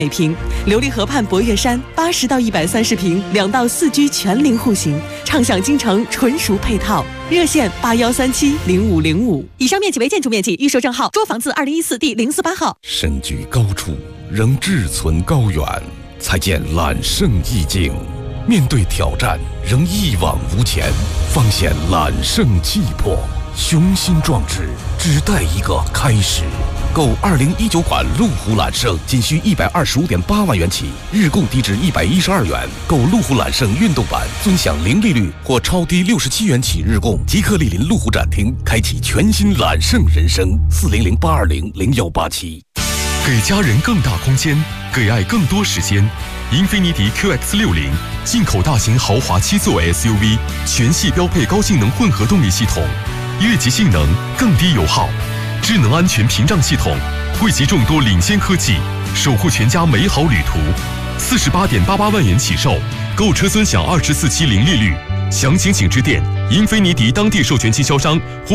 每平，琉璃河畔博悦山80到130平，2到4居全龄户型，畅享京城纯熟配套。热线81370505。以上面积为建筑面积，预售证号捉房字2014第048号。 身居高处，仍志存高远，才见揽胜意境；面对挑战，仍一往无前，方显揽胜气魄。雄心壮志，只待一个开始。购2019款路虎揽胜仅需125.8万元起，日供低至112元。购路虎揽胜运动版，尊享零利率或超低67元起日供。即刻莅临路虎展厅，开启全新揽胜人生。400-820-0187。 给家人更大空间，给爱更多时间。英菲尼迪 QX60 进口大型豪华7座 SUV， 全系标配高性能混合动力系统，越级性能更低油耗。智能安全屏障系统汇集众多领先科技，守护全家美好旅途。48.88万元起售，购车尊享24期零利率。详情请致电英菲尼迪当地授权经销商或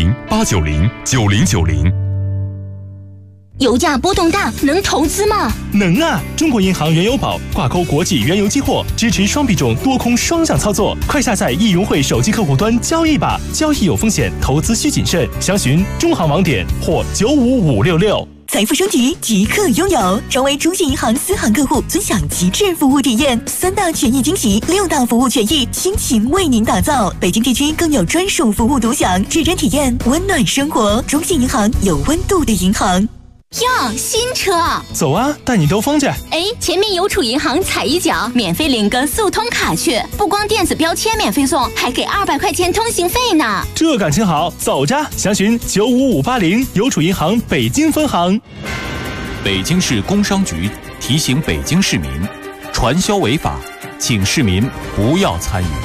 400-890-9090。 油价波动大，能投资吗？ 能啊！中国银行原油宝挂钩国际原油期货，支持双币种多空双向操作。快下载易融汇手机客户端交易吧，交易有风险，投资需谨慎。详询中行网点或95566。 财富升级即刻拥有，成为中信银行私行客户，尊享极致服务体验，3大权益惊喜，6大服务权益，倾情为您打造。北京地区更有专属服务独享，指针体验温暖生活。中信银行，有温度的银行。 哟，新车！ 走啊，带你兜风去。 哎，前面邮储银行踩一脚，免费领个速通卡去，不光电子标签免费送，还给200块钱通行费呢。 这感情好，走着！详询95580邮储银行北京分行。 北京市工商局提醒北京市民，传销违法，请市民不要参与。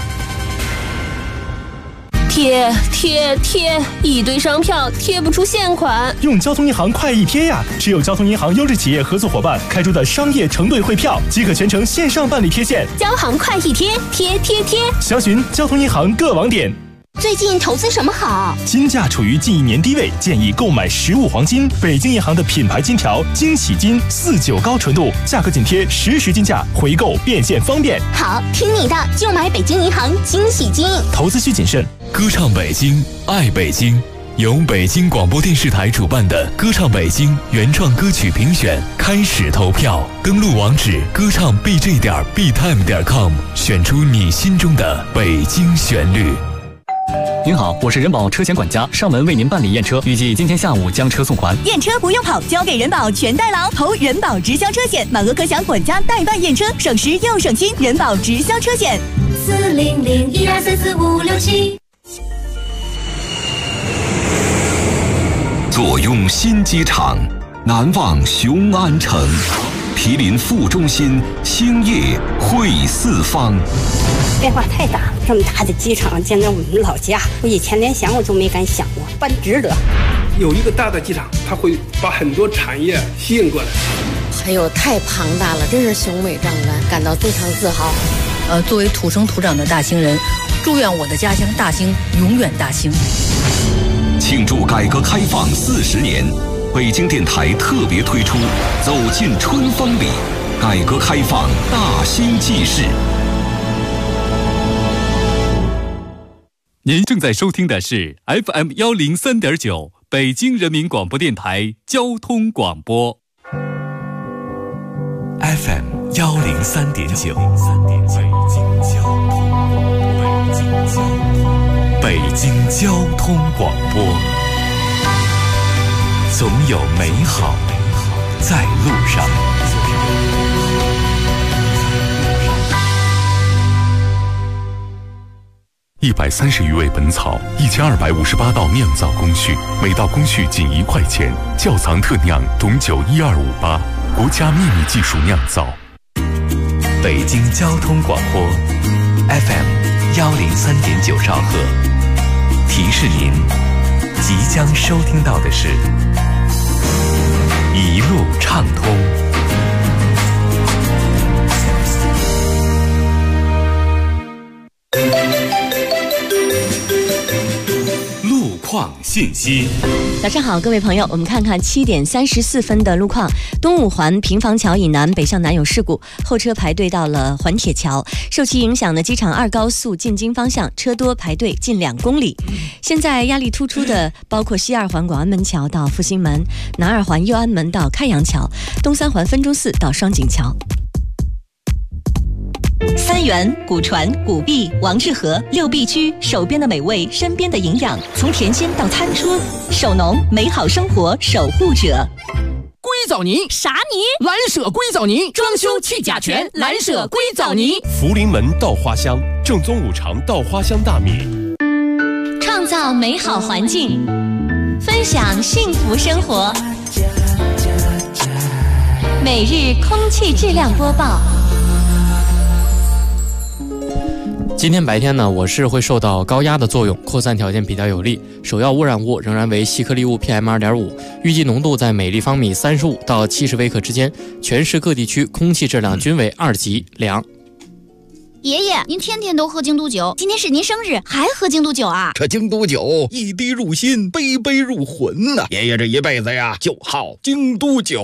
贴，一堆商票贴不出现款。 用交通银行快易贴呀！持有交通银行优质企业合作伙伴开出的商业承兑汇票，即可全程线上办理贴现。 交行快易贴，贴。 详询交通银行各网点。 最近投资什么好？ 金价处于近1年低位，建议购买实物黄金。北京银行的品牌金条惊喜金49高纯度，价格紧贴实时金价，回购变现方便。 好，听你的，就买北京银行惊喜金。 投资需谨慎。 歌唱北京，爱北京，由北京广播电视台主办的歌唱北京原创歌曲评选开始投票，登录网址歌唱 bj.btime.com， 选出你心中的北京旋律。 您好，我是人保车险管家，上门为您办理验车，预计今天下午将车送还。 验车不用跑，交给人保全代劳，投人保直销车险，满额可享管家代办验车，省时又省心。人保直销车险，400-1234567。 坐拥新机场，难忘雄安城，毗邻副中心，兴业汇四方。 变化太大，这么大的机场，简直我们老家，我以前连想我都没敢想过，办值得。 有一个大的机场，它会把很多产业吸引过来。 还有太庞大了，真是雄伟壮观，感到非常自豪。 作为土生土长的大兴人，祝愿我的家乡大兴永远大兴。 庆祝改革开放40年，北京电台特别推出《走进春风里》，改革开放大兴纪事。 您正在收听的是 FM 103.9北京人民广播电台交通广播。 FM 103.9，北京交通广播，总有美好在路上。130余味本草，1258道酿造工序，每道工序仅1块钱。窖藏特酿董酒12588，国家秘密技术酿造。北京交通广播 FM 103.9兆赫，提示您即将收听到的是一路畅通。 路况信息。 早上好，各位朋友，我们看看7点34分的路况。东五环平房桥以南北向南有事故，后车排队到了环铁桥，受其影响的机场2高速进京方向车多排队近2公里。现在压力突出的包括西2环广安门桥到复兴门，南2环右安门到开阳桥，东3环分钟寺到双井桥。 三元、古传、古币、王致和6必居，手边的美味，身边的营养，从甜心到餐桌，手农美好生活守护者。 硅藻泥啥泥？ 蓝舍硅藻泥，装修去甲醛，蓝舍硅藻泥。 福临门稻花香，正宗5常稻花香大米。 创造美好环境，分享幸福生活。每日空气质量播报。 今天白天呢，我市会受到高压的作用，扩散条件比较有利，首要污染物仍然为细颗粒物 PM2.5， 预计浓度在每立方米35到70微克之间，全市各地区空气质量均为2级良。 爷爷，您天天都喝京都酒，今天是您生日，还喝京都酒啊？ 这京都酒一滴入心，杯杯入魂呐！爷爷这一辈子呀，就好京都酒。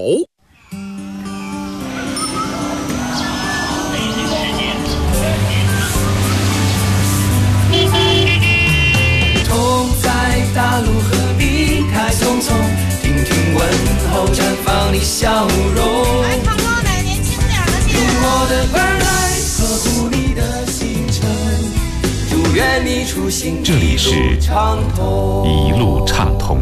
大路何必太匆匆，听听问候，绽放你笑容。 来，胖哥买年轻点的去。 用我的儿来呵护你的行程，祝愿你出行这里是一路畅通。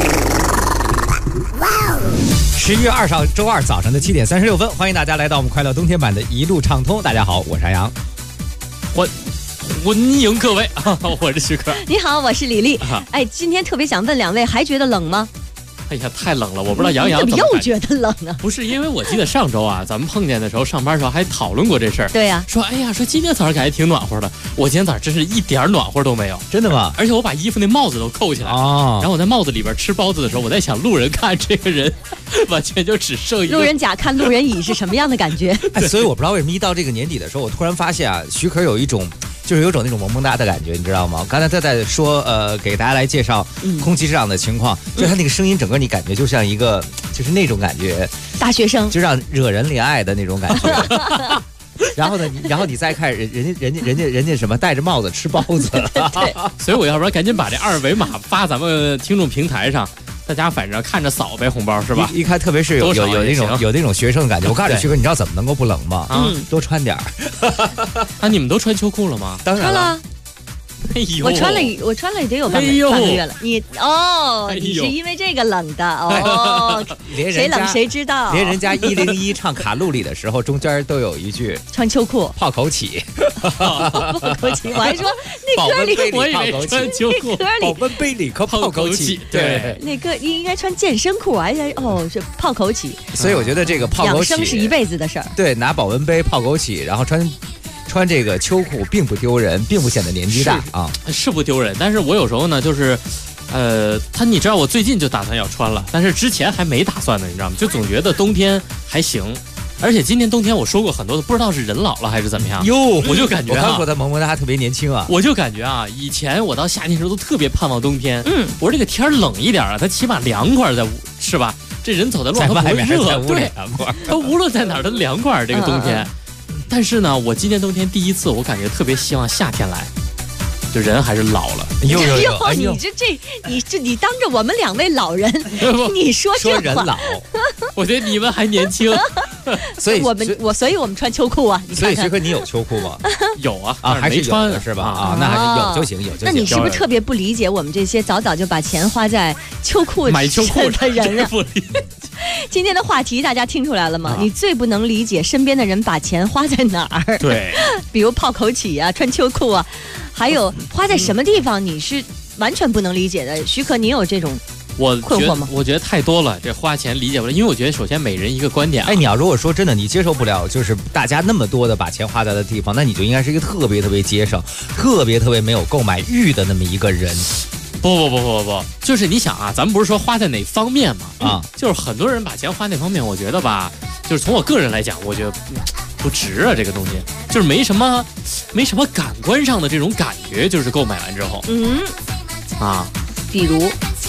11月20号周二早上的7点36分，欢迎大家来到我们快乐冬天版的一路畅通。大家好，我是安阳。 欢迎各位，我是徐克。 你好，我是李丽。哎，今天特别想问2位，还觉得冷吗？ 哎呀，太冷了，我不知道杨洋怎么又觉得冷呢？ 不是，因为我记得上周啊，咱们碰见的时候，上班的时候还讨论过这事儿。 对呀， 说哎呀，说今天早上感觉挺暖和的，我今天早上真是一点暖和都没有。 真的吗？ 而且我把衣服那帽子都扣起来然后我在帽子里边吃包子的时候，我在想路人看这个人，完全就只剩一个路人甲看路人乙是什么样的感觉？ 哎，所以我不知道为什么一到这个年底的时候，我突然发现啊，徐可有一种。就是有种那种萌萌哒的感觉，你知道吗？刚才他在说，给大家来介绍空气质量的情况，就是他那个声音，整个你感觉就像一个，就是那种感觉， 大学生， 就让惹人怜爱的那种感觉。然后呢，然后你再看人家什么戴着帽子吃包子， 对， 所以我要不然赶紧把这2维码发咱们听众平台上。大家反正看着扫呗，红包是吧？ 一看，特别是有那种学生的感觉。我告诉你，徐哥，你知道怎么能够不冷吗？多穿点儿。 啊，你们都穿秋裤了吗？ 当然了。 哎呦， 我穿了也得有半个月了。你是因为这个冷的哦。谁冷谁知道？ 连人家101唱卡路里的时候，中间都有一句穿秋裤泡枸杞。 泡枸杞，我还说那歌里我以为穿秋裤， 保温杯里可泡枸杞。对， 那歌应该穿健身裤，而且是泡枸杞。 所以我觉得这个泡枸杞养生是一辈子的事儿。 对，拿保温杯泡枸杞，然后穿这个秋裤并不丢人，并不显得年纪大啊， 是不丢人。但是我有时候呢，就是，你知道我最近就打算要穿了，但是之前还没打算呢，你知道吗？就总觉得冬天还行，而且今年冬天我说过很多的，不知道是人老了还是怎么样。我就感觉我看过他萌萌哒，特别年轻啊。 我就感觉啊，以前我到夏天的时候都特别盼望冬天。我说这个天冷一点啊，它起码凉快是吧？这人走在路上它不会热，对，它无论在哪儿它凉快这个冬天。但是呢，我今年冬天第一次，我感觉特别希望夏天来，就人还是老了。 你当着我们2位老人，你说这话， 人老， 我觉得你们还年轻， 所以我们穿秋裤啊。 所以徐哥，你有秋裤吗？ 有啊， 还是有的是吧？啊，那还是有就行，有就行。 那你是不是特别不理解我们这些早就把钱花在秋裤买秋裤的人啊？今天的话题大家听出来了吗？你最不能理解身边的人把钱花在哪儿？ 对， 比如泡枸杞啊，穿秋裤啊，还有花在什么地方，你是完全不能理解的。徐可，你有这种困惑吗？ 我觉得太多了，这花钱理解不了，因为我觉得首先每人一个观点。 哎，你要如果说真的你接受不了，就是大家那么多的把钱花在的地方，那你就应该是一个特别节省、特别没有购买欲的那么一个人。 不，就是你想啊，咱们不是说花在哪方面嘛？就是很多人把钱花那方面，我觉得吧，就是从我个人来讲，我觉得不值啊，这个东西就是没什么感官上的这种感觉，就是购买完之后， 比如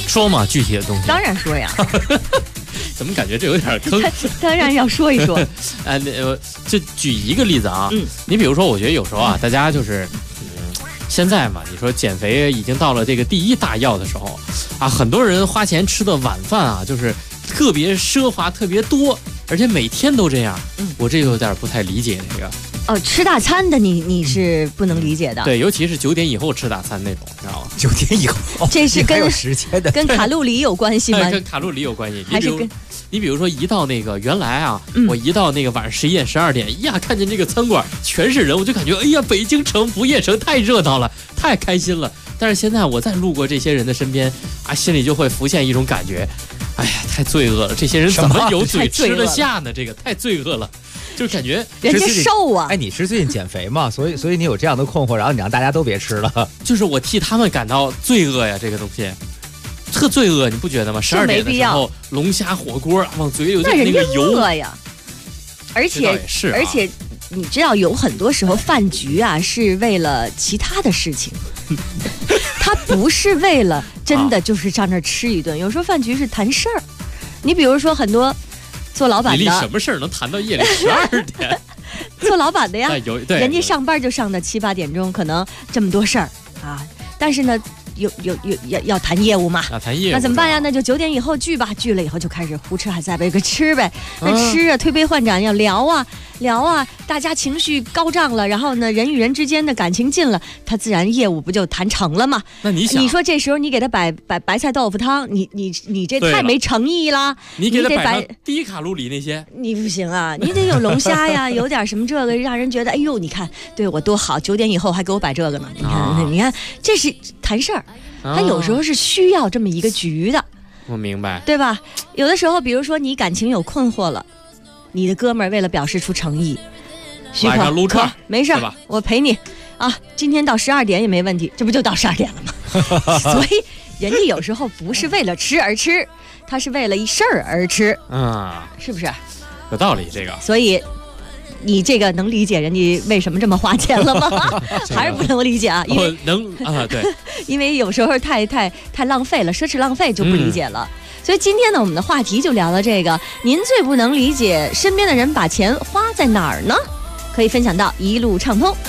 说嘛，具体的东西。 当然说呀。 怎么感觉这有点坑？ 当然要说一说。 就举一个例子啊，你比如说，我觉得有时候啊，大家就是，现在嘛，你说减肥已经到了这个第一大要的时候啊，很多人花钱吃的晚饭啊，就是特别奢华、特别多，而且每天都这样。我这有点不太理解这个。 哦，吃大餐的你是不能理解的。 对，尤其是9点以后吃大餐那种，你知道吗 ？9点以后， 这是跟有时间的， 跟卡路里有关系吗？ 跟卡路里有关系， 还是跟？ 你比如说，一到那个原来啊，我一到那个晚上11点、12点，呀，看见这个餐馆全是人，我就感觉，哎呀，北京城不夜城太热闹了，太开心了。但是现在我再路过这些人的身边啊，心里就会浮现一种感觉，哎呀，太罪恶了！这些人怎么有嘴吃得下呢？这个太罪恶了。就感觉人家瘦啊！ 哎，你是最近减肥嘛？所以你有这样的困惑，然后你让大家都别吃了。 就是我替他们感到罪恶呀，这个东西特罪恶，你不觉得吗？12点的时候，龙虾火锅往嘴里有那个油呀。而且你知道，有很多时候饭局啊是为了其他的事情，他不是为了真的就是上那吃一顿。有时候饭局是谈事儿，你比如说很多。做老板的， 李丽什么事儿能谈到夜里12点？ 做老板的呀， 对， 人家上班就上到7、8点钟，可能这么多事儿啊。但是呢，要谈业务嘛， 谈业务， 那怎么办呀？那就9点以后聚吧，聚了以后就开始胡吃海塞呗，个吃呗。那吃啊，推杯换盏要聊啊，大家情绪高涨了，然后呢，人与人之间的感情近了，他自然业务不就谈成了吗？ 那你想， 你说这时候你给他摆白菜豆腐汤，你这太没诚意啦！ 你给他摆低卡路里那些， 你不行啊，你得有龙虾呀，有点什么这个，让人觉得哎呦，你看对我多好，9点以后还给我摆这个呢。你看，这是谈事儿，他有时候是需要这么一个局的。 我明白， 对吧？有的时候，比如说你感情有困惑了。你的哥们儿为了表示出诚意，许可撸串没事，我陪你啊。今天到12点也没问题，这不就到12点了吗？所以人家有时候不是为了吃而吃，他是为了一事儿而吃，是不是？ 有道理，这个。 所以你这个能理解人家为什么这么花钱了吗？还是不能理解啊？因为对， 因为有时候太浪费了，奢侈浪费就不理解了。所以今天呢，我们的话题就聊到这个，您最不能理解身边的人把钱花在哪儿呢？可以分享到一路畅通。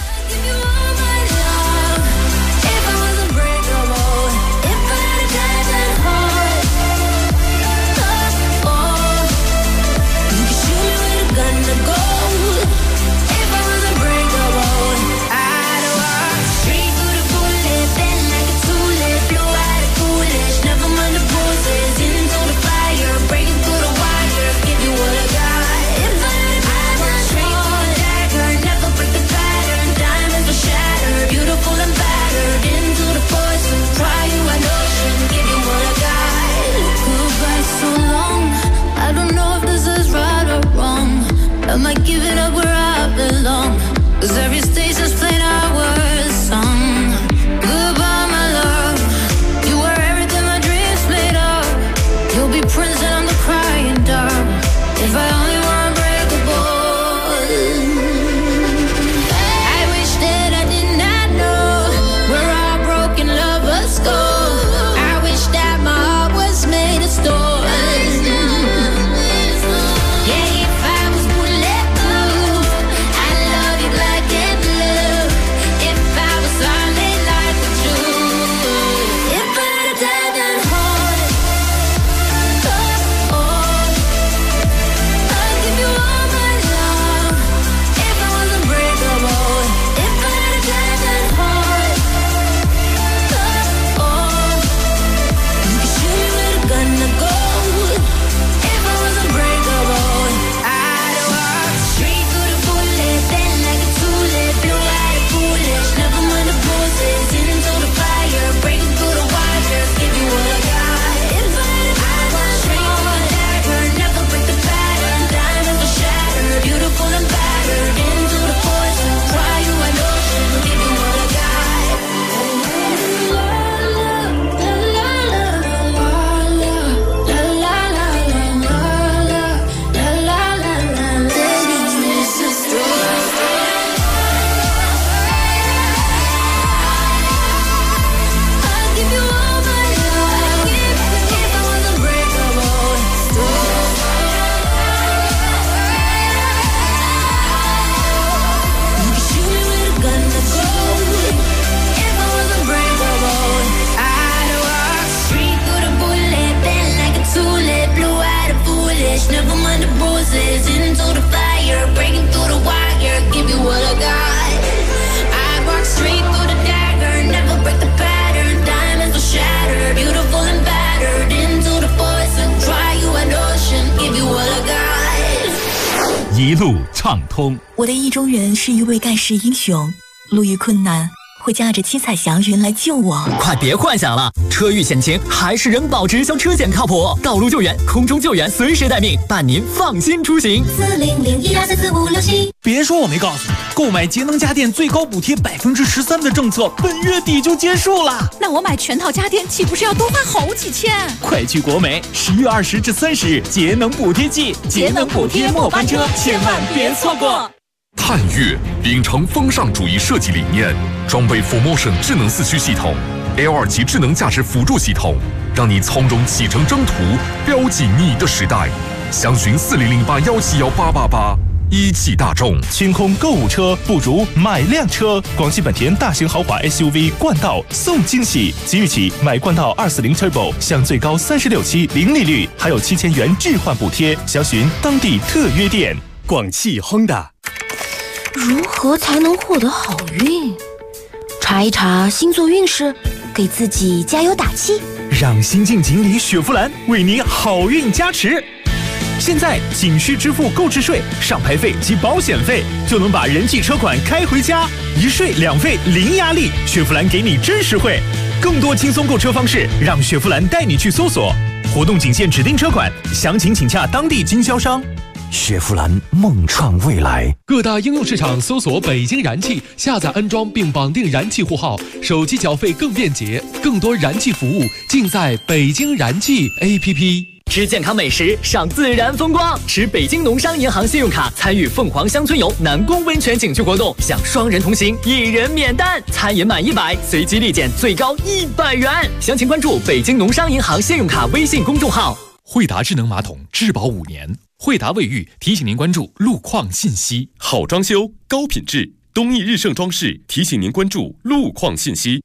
一路畅通。 我的意中人是一位盖世英雄，路遇困难会驾着七彩祥云来救我。 快别幻想了，车遇险情还是人保直销车险靠谱，道路救援、空中救援随时待命，伴您放心出行。 4001244567。 别说我没告诉你，购买节能家电最高补贴13%的政策本月底就结束了。 那我买全套家电岂不是要多花好几千？ 快去国美10月20至30日节能补贴季，节能补贴末班车，千万别错过。 探岳秉承风尚主义设计理念，装备 4Motion 智能四驱系统 ，L2 级智能驾驶辅助系统，让你从容启程征途，标记你的时代。详询4008171888。一汽大众清空购物车，不如买辆车。广汽本田大型豪华 SUV 冠道送惊喜，即日起买冠道240 Turbo 享最高36期零利率，还有7000元置换补贴。详询当地特约店。 广汽 Honda。 如何才能获得好运？查一查星座运势，给自己加油打气。 让新晋锦鲤雪佛兰为你好运加持。现在仅需支付购置税、上牌费及保险费，就能把人气车款开回家，一税两费零压力。雪佛兰给你真实惠，更多轻松购车方式，让雪佛兰带你去搜索。活动仅限指定车款，详情请洽当地经销商。 雪佛兰梦创未来， 各大应用市场搜索北京燃气，下载安装并绑定燃气户号，手机缴费更便捷，更多燃气服务尽在北京燃气 APP。 吃健康美食，赏自然风光，持北京农商银行信用卡参与凤凰乡村游南宫温泉景区活动，享双人同行1人免单，餐饮满100随机立减最高100元。详情关注北京农商银行信用卡微信公众号。 惠达智能马桶质保5年，惠达卫浴提醒您关注路况信息。 好装修高品质，东义日盛装饰提醒您关注路况信息。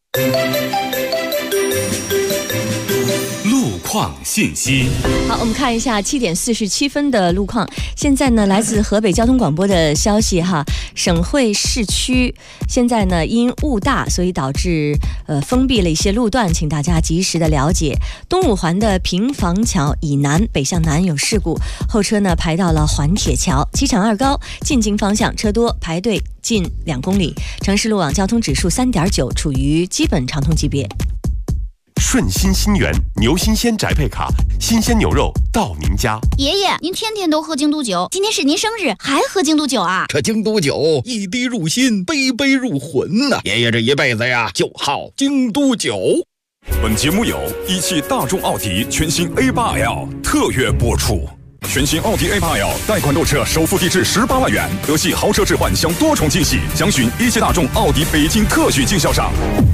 路况信息。 好，我们看一下7点47分的路况。现在呢，来自河北交通广播的消息哈，省会市区现在呢因雾大，所以导致封闭了一些路段，请大家及时的了解。东五环的平房桥以南北向南有事故，后车呢排到了环铁桥。机场2高进京方向车多，排队近2公里。城市路网交通指数3.9，处于基本畅通级别。 顺心新源牛新鲜宅配卡，新鲜牛肉到您家。 爷爷，您天天都喝京都酒，今天是您生日，还喝京都酒啊？ 这京都酒一滴入心，杯杯入魂呐！爷爷这一辈子呀，就好京都酒。 本节目由一汽大众奥迪全新 A8L 特约播出。全新奥迪 A8L 贷款购车，首付低至18万元，得系豪车置换享多重惊喜。详询一汽大众奥迪北京特许经销商。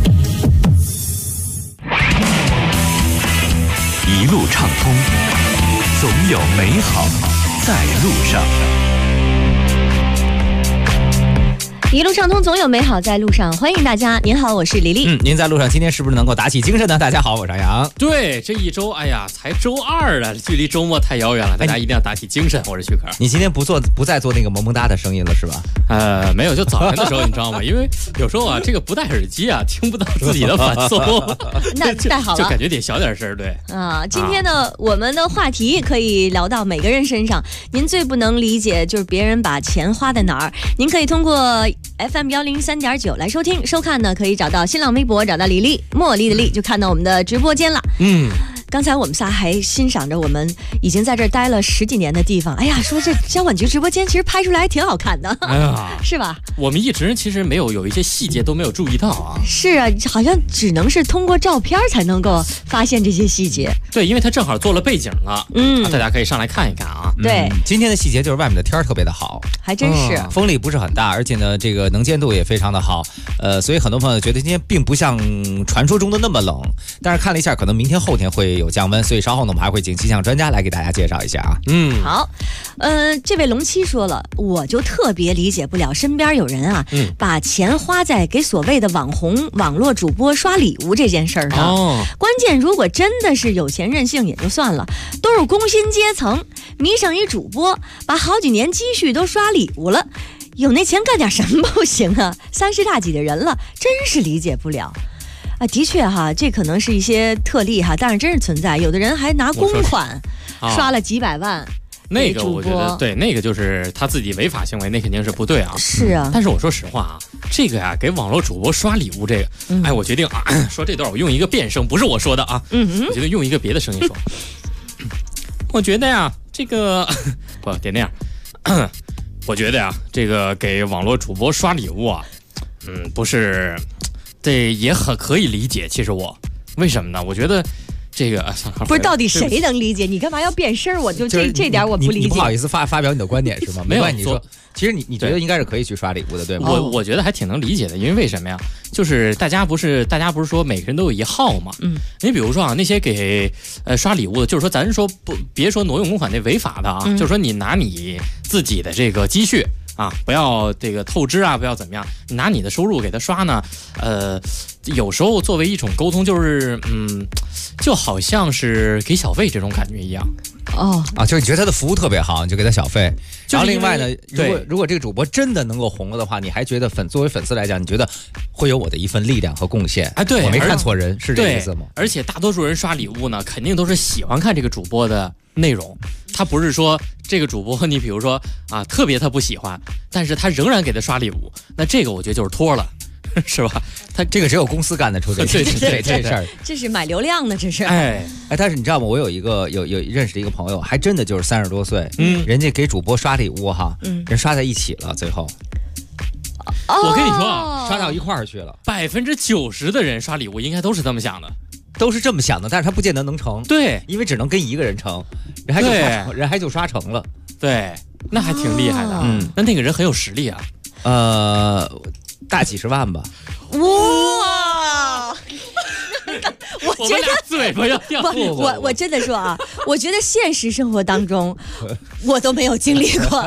一路畅通，总有美好在路上。 一路畅通，总有美好在路上。欢迎大家，您好，我是李丽。 您在路上今天是不是能够打起精神呢？大家好，我是杨。 对，这一周，哎呀，才周2了，距离周末太遥远了，大家一定要打起精神。我是许可。 你今天不再做那个萌萌哒的声音了是吧？ 没有，就早晨的时候，你知道吗？因为有时候啊，这个不戴耳机啊，听不到自己的反送。 那戴好了， 就感觉得小点声，对。 啊，今天呢，我们的话题可以聊到每个人身上。您最不能理解就是别人把钱花在哪儿。您可以通过FM103.9来收听收看呢，可以找到新浪微博，找到李丽，茉莉的丽，就看到我们的直播间了。刚才我们仨还欣赏着我们已经在这儿待了10几年的地方，哎呀，说这交管局直播间其实拍出来还挺好看的，哎呀，是吧？ 我们一直其实有一些细节都没有注意到啊。 是啊，好像只能是通过照片才能够发现这些细节。 对，因为它正好做了背景了，大家可以上来看一看啊。 对， 今天的细节就是外面的天特别的好， 还真是， 风力不是很大，而且呢，这个能见度也非常的好，所以很多朋友觉得今天并不像传说中的那么冷，但是看了一下，可能明天后天会有降温，所以稍后呢，我们还会请气象专家来给大家介绍一下啊。 好，这位龙七说了，我就特别理解不了身边有人啊，把钱花在给所谓的网红、网络主播刷礼物这件事儿上。关键如果真的是有钱任性也就算了，都是工薪阶层，迷上一主播，把好几年积蓄都刷礼物了，有那钱干点什么不行啊？30大几的人了，真是理解不了。啊，的确哈，这可能是一些特例哈，但是真是存在。有的人还拿公款刷了几百万， 那个我觉得对，那个就是他自己违法行为，那肯定是不对啊。 是啊， 但是我说实话啊，这个呀，给网络主播刷礼物这个，哎，我决定啊，说这段我用一个变声，不是我说的啊，我决定用一个别的声音说。我觉得呀，这个不得那样，我觉得呀，这个给网络主播刷礼物啊，不是，这也很可以理解。其实我为什么呢？我觉得。这个不是到底谁能理解？你干嘛要变声？我就这点我不理解。 你不好意思发表你的观点是吗？ 没有， 你说，其实你觉得应该是可以去刷礼物的，对吗？ 我觉得还挺能理解的，因为为什么呀？就是大家不是说每个人都有一号嘛？你比如说啊，那些给刷礼物的，就是说咱说别说挪用公款那违法的啊，就是说你拿你自己的这个积蓄。啊，不要这个透支啊，不要怎么样，你拿你的收入给他刷呢，有时候作为一种沟通，就是就好像是给小费这种感觉一样。 就是你觉得他的服务特别好，你就给他小费。然后另外呢，如果这个主播真的能够红了的话，你还觉得作为粉丝来讲，你觉得会有我的一份力量和贡献？哎， 对， 我没看错人，是这个意思吗？ 而且大多数人刷礼物呢，肯定都是喜欢看这个主播的内容，他不是说这个主播你比如说啊特别他不喜欢，但是他仍然给他刷礼物，那这个我觉得就是托了。是吧？ 他这个只有公司干得出这事儿， 这是买流量的，这是。 但是你知道吗？我有认识的一个朋友，还真的就是30多岁，人家给主播刷礼物哈，人刷在一起了，最后。 我跟你说啊， 刷到一块儿去了。 90%的人刷礼物应该都是这么想的， 但是他不见得能成。 对， 因为只能跟一个人成，人还就刷成了。 对，那还挺厉害的。那个人很有实力啊。 大几十万吧。 哇！我觉得嘴巴要掉。 我真的说啊，我觉得现实生活当中我都没有经历过。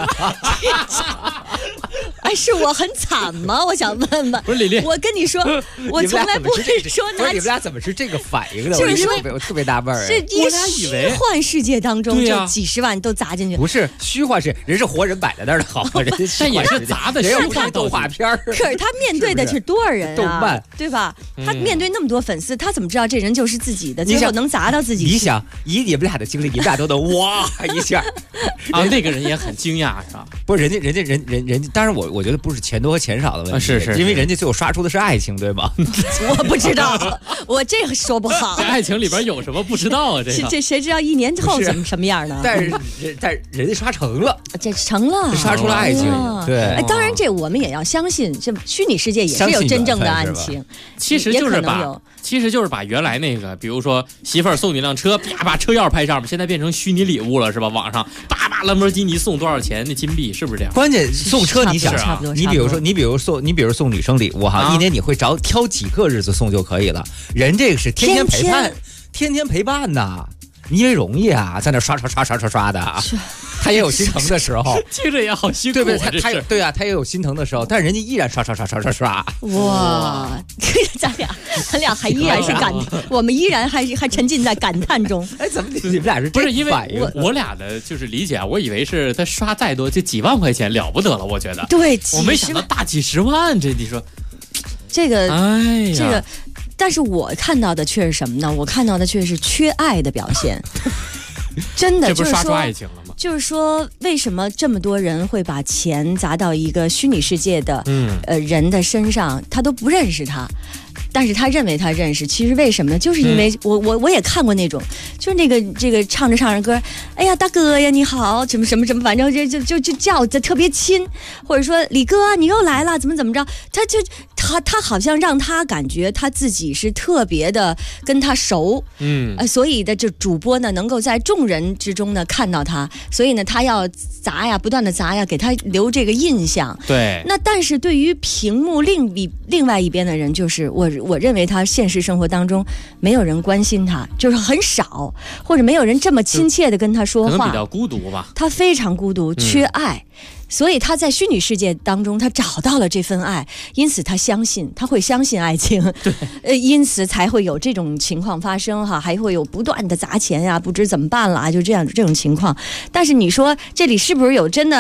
哎，是我很惨吗？我想问问。 不是李丽， 我跟你说，我从来不会说拿。 不是你们俩怎么是这个反应的？ 就是说， 我特别纳闷。 是一个虚幻世界当中，就几十万都砸进去。 不是虚幻是人是活人摆在那儿的好吗？人家但也是砸的虚幻动画片儿。 可是他面对的是多少人啊？ 动漫对吧？他面对那么多粉丝，他怎么知道这人就是自己的？最后能砸到自己？ 你想以你们俩的经历，你们俩都能哇一下啊！那个人也很惊讶，是吧？ 不是人家，当然我觉得不是钱多和钱少的问题， 是因为人家最后刷出的是爱情，对吗？ 我不知道，我这个说不好。 这爱情里边有什么不知道啊？ 这谁知道1年之后什么样呢？ 但是人家刷成了， 这成了， 刷出了爱情。对， 哎，当然这我们也要相信，这虚拟世界也是有真正的爱情。 其实就是把原来那个，比如说媳妇儿送你辆车，啪把车钥匙拍上面，现在变成虚拟礼物了，是吧？网上叭兰博基尼送多少钱？那金币是不是这样？ 关键送车你想差不多， 你比如送女生礼物哈，一年你会挑几个日子送就可以了。人这个是天天陪伴，天天陪伴呐。你以为容易啊？在那刷的啊，他也有心疼的时候， 听着也好辛苦， 对不对？他也有心疼的时候，但是人家依然刷。 哇，咱俩还依然是我们依然还沉浸在感叹中。 哎，怎么你们俩是不是因为我俩的就是理解？我以为是他刷再多就几万块钱了不得了，我觉得。 对， 我没想到大几十万，这你说， 这个，这个。但是我看到的却是什么呢？我看到的却是缺爱的表现，真的， 这不是刷出爱情了吗？ 就是说，为什么这么多人会把钱砸到一个虚拟世界的人的身上？他都不认识他，但是他认为他认识。其实为什么呢？就是因为我也看过那种，就是这个唱着歌，哎呀大哥呀你好，什么，反正就叫的特别亲，或者说李哥你又来了，怎么着，他好像让他感觉他自己是特别的跟他熟，所以的这主播呢能够在众人之中呢看到他，所以呢他要砸呀，不断的砸呀，给他留这个印象。 对。 那但是对于屏幕另外一边的人，就是我认为他现实生活当中没有人关心他，就是很少，或者没有人这么亲切的跟他说话， 可能比较孤独吧。 他非常孤独，缺爱。所以他在虚拟世界当中，他找到了这份爱，因此他会相信爱情， 对， 因此才会有这种情况发生哈，还会有不断的砸钱呀，不知怎么办了，就这种情况。但是你说这里是不是有真的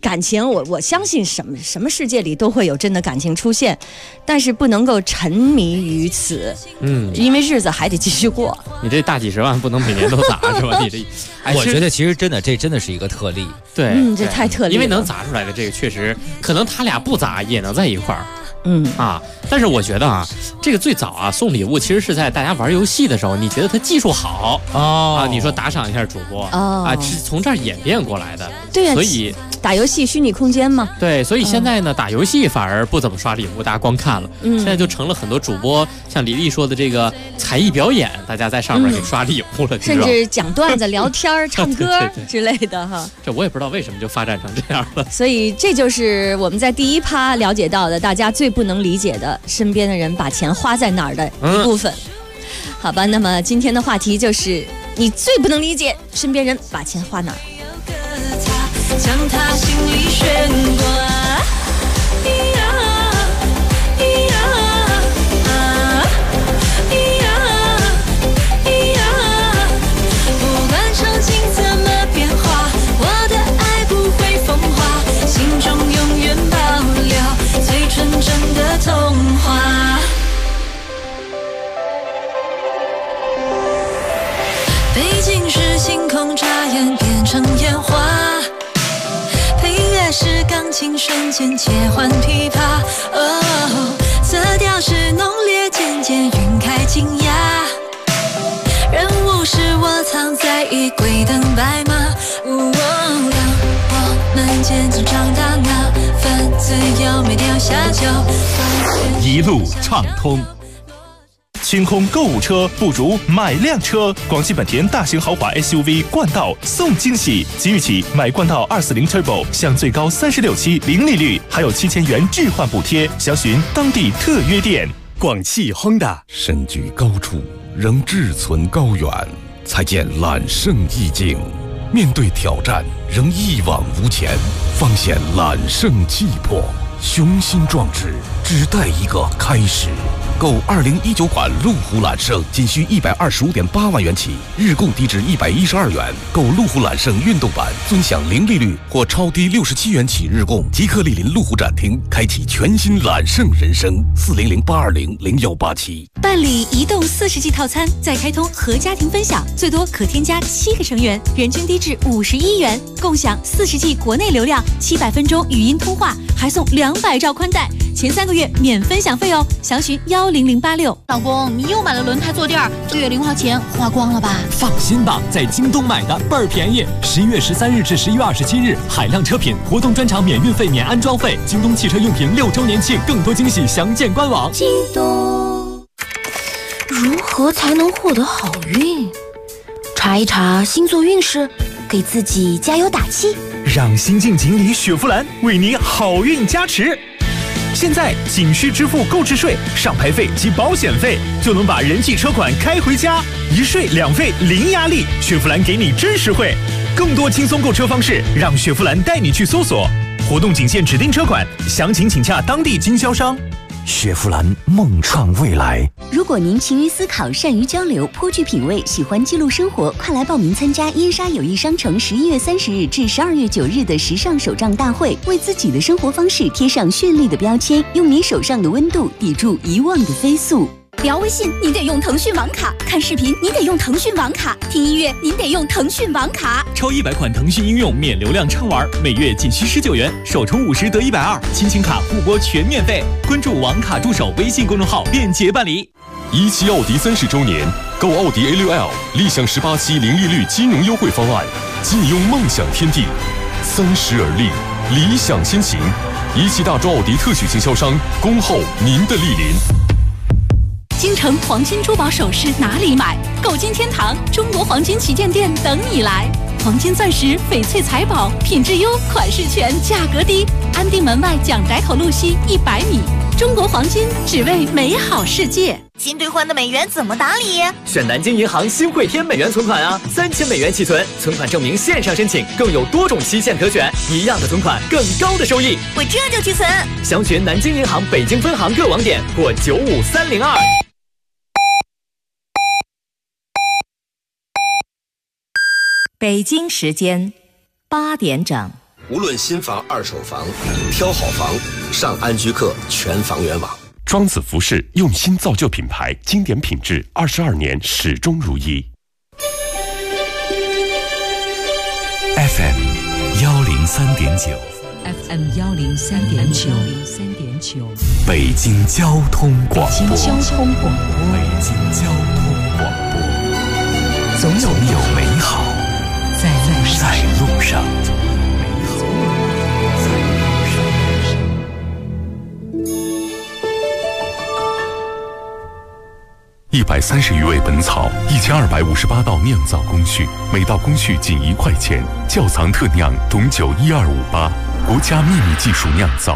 感情，我相信什么世界里都会有真的感情出现，但是不能够沉迷于此。因为日子还得继续过。 你这大几十万不能每年都砸是吧？你这， 我觉得其实这真的是一个特例。 对， 这太特例了。 因为能砸出来的这个确实，可能他俩不砸也能在一块儿。但是我觉得啊，这个最早啊送礼物其实是在大家玩游戏的时候，你觉得他技术好你说打赏一下主播是从这儿演变过来的。 对呀， 所以打游戏虚拟空间嘛。 对，所以现在呢，打游戏反而不怎么刷礼物，大家光看了。现在就成了很多主播像李丽说的这个才艺表演，大家在上面给刷礼物了， 甚至讲段子、聊天、唱歌之类的哈。 这我也不知道为什么就发展成这样了。 所以这就是我们在第一趴了解到的，大家最不能理解的身边的人把钱花在哪儿的一部分。好吧，那么今天的话题就是你最不能理解身边人把钱花哪儿。 将他心里悬挂。不管场景怎么变化，我的爱不会风化，心中永远保留最纯真的童话。北京市星空眨眼变成烟花，是钢琴瞬间切换琵琶，色调是浓烈渐渐晕开惊讶，人物是我藏在衣柜等白马，让我们渐渐长大，那份自由没掉下就一路畅通。清空购物车不如买辆车！广汽本田大型豪华 SUV 冠道送惊喜，即日起买冠道240 Turbo 享最高36期零利率，还有7000元置换补贴，详询当地特约店。 广汽 Honda 身居高处，仍志存高远，才见揽胜意境；面对挑战，仍一往无前，方显揽胜气魄。雄心壮志，只待一个开始。购2019款路虎揽胜，仅需125.8万元起，日供低至112元。购路虎揽胜运动版，尊享零利率或超低67元起日供。即刻莅临路虎展厅，开启全新揽胜人生。400-820-0187。 办理移动40G 套餐，再开通和家庭分享，最多可添加7个成员，人均低至51元，共享40G 国内流量，700分钟语音通话，还送200兆宽带，前3个月免分享费哦。详询10086。 老公，你又买了轮胎坐垫，这月零花钱花光了吧？ 放心吧，在京东买的倍儿便宜。11月13日至11月27日，海量车品活动专场免运费、免安装费。京东汽车用品6周年庆，更多惊喜详见官网。 京东。如何才能获得好运？查一查星座运势，给自己加油打气。 让新晋锦鲤雪佛兰为你好运加持。现在仅需支付购置税、上牌费及保险费，就能把人气车款开回家，一税两费零压力。雪佛兰给你真实惠，更多轻松购车方式，让雪佛兰带你去搜索。活动仅限指定车款，详情请洽当地经销商。 雪佛兰梦创未来。 如果您勤于思考、善于交流、颇具品味、喜欢记录生活，快来报名参加燕莎友谊商城11月30日至12月9日的时尚手账大会，为自己的生活方式贴上绚丽的标签，用你手上的温度抵住遗忘的飞速。 聊微信你得用腾讯网卡，看视频你得用腾讯网卡，听音乐您得用腾讯网卡。 超100款腾讯应用免流量畅玩，每月仅需19元，首充50得120，亲情卡互拨全免费。关注网卡助手微信公众号便捷办理。 17奥迪30周年，购奥迪 A6L 立享18期零利率金融优惠方案，尽用梦想天地，30而立，理想先行。17大洲奥迪特许经销商，恭候您的莅临。 京城黄金珠宝首饰哪里买？购金天堂中国黄金旗舰店等你来。黄金钻石、翡翠财宝，品质优，款式全，价格低。安定门外蒋宅口路西100米。中国黄金，只为美好世界。 新兑换的美元怎么打理？ 选南京银行新汇添美元存款啊，3000美元起存，存款证明线上申请，更有多种期限可选，一样的存款，更高的收益。 我这就去存。 详询南京银行北京分行各网点或95302。 北京时间8点整。 无论新房、二手房，挑好房，上安居客全房源网。 庄子服饰用心造就品牌，经典品质，22年始终如一。 FM 103.9 FM 103.9， 北京交通广播。 北京交通广播。 北京交通广播。总有美好在路上。 130余味本草，1258道酿造工序，每道工序仅1块钱。窖藏特酿董酒12588，国家秘密技术酿造。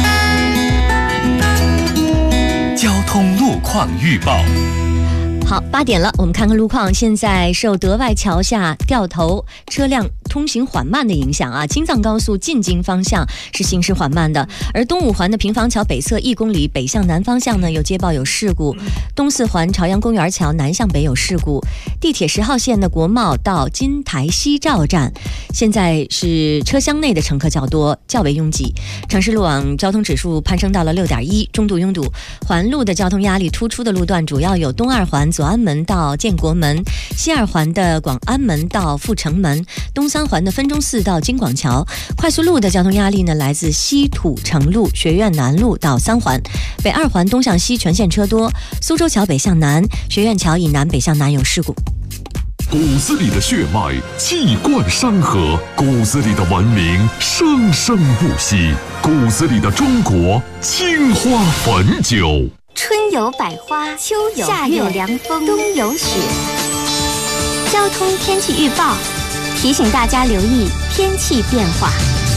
交通路况预报。 好，8点了，我们看看路况。现在受德外桥下掉头车辆通行缓慢的影响啊，京藏高速进京方向是行驶缓慢的，而东五环的平房桥北侧1公里北向南方向呢有接报有事故，东四环朝阳公园桥南向北有事故，地铁10号线的国贸到金台西照站现在是车厢内的乘客较多，较为拥挤。城市路网交通指数攀升到了6.1，中度拥堵。环路的交通压力突出的路段主要有东二环左安门到建国门，西二环的广安门到阜成门，东三环的分钟寺到京广桥。快速路的交通压力呢来自西土城路学院南路到3环，北二环东向西全线车多，苏州桥北向南，学院桥以南北向南有事故。 骨子里的血脉气贯山河，骨子里的文明生生不息，骨子里的中国青花汾酒。 春有百花，秋有夏有凉风，冬有雪。交通天气预报提醒大家留意天气变化。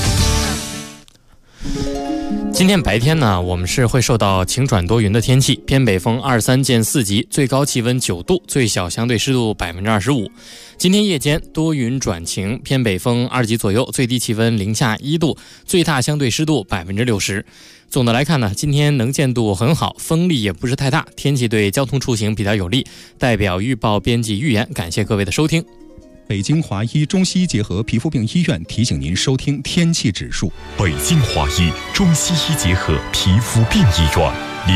今天白天呢，我们是会受到晴转多云的天气，偏北风23见4级，最高气温9度，最小相对湿度25%。今天夜间多云转晴，偏北风2级左右，最低气温零下1度，最大相对湿度60%。总的来看呢，今天能见度很好，风力也不是太大，天气对交通出行比较有利。代表预报编辑预言，感谢各位的收听。 北京华医中西医结合皮肤病医院提醒您收听天气指数。 北京华医中西医结合皮肤病医院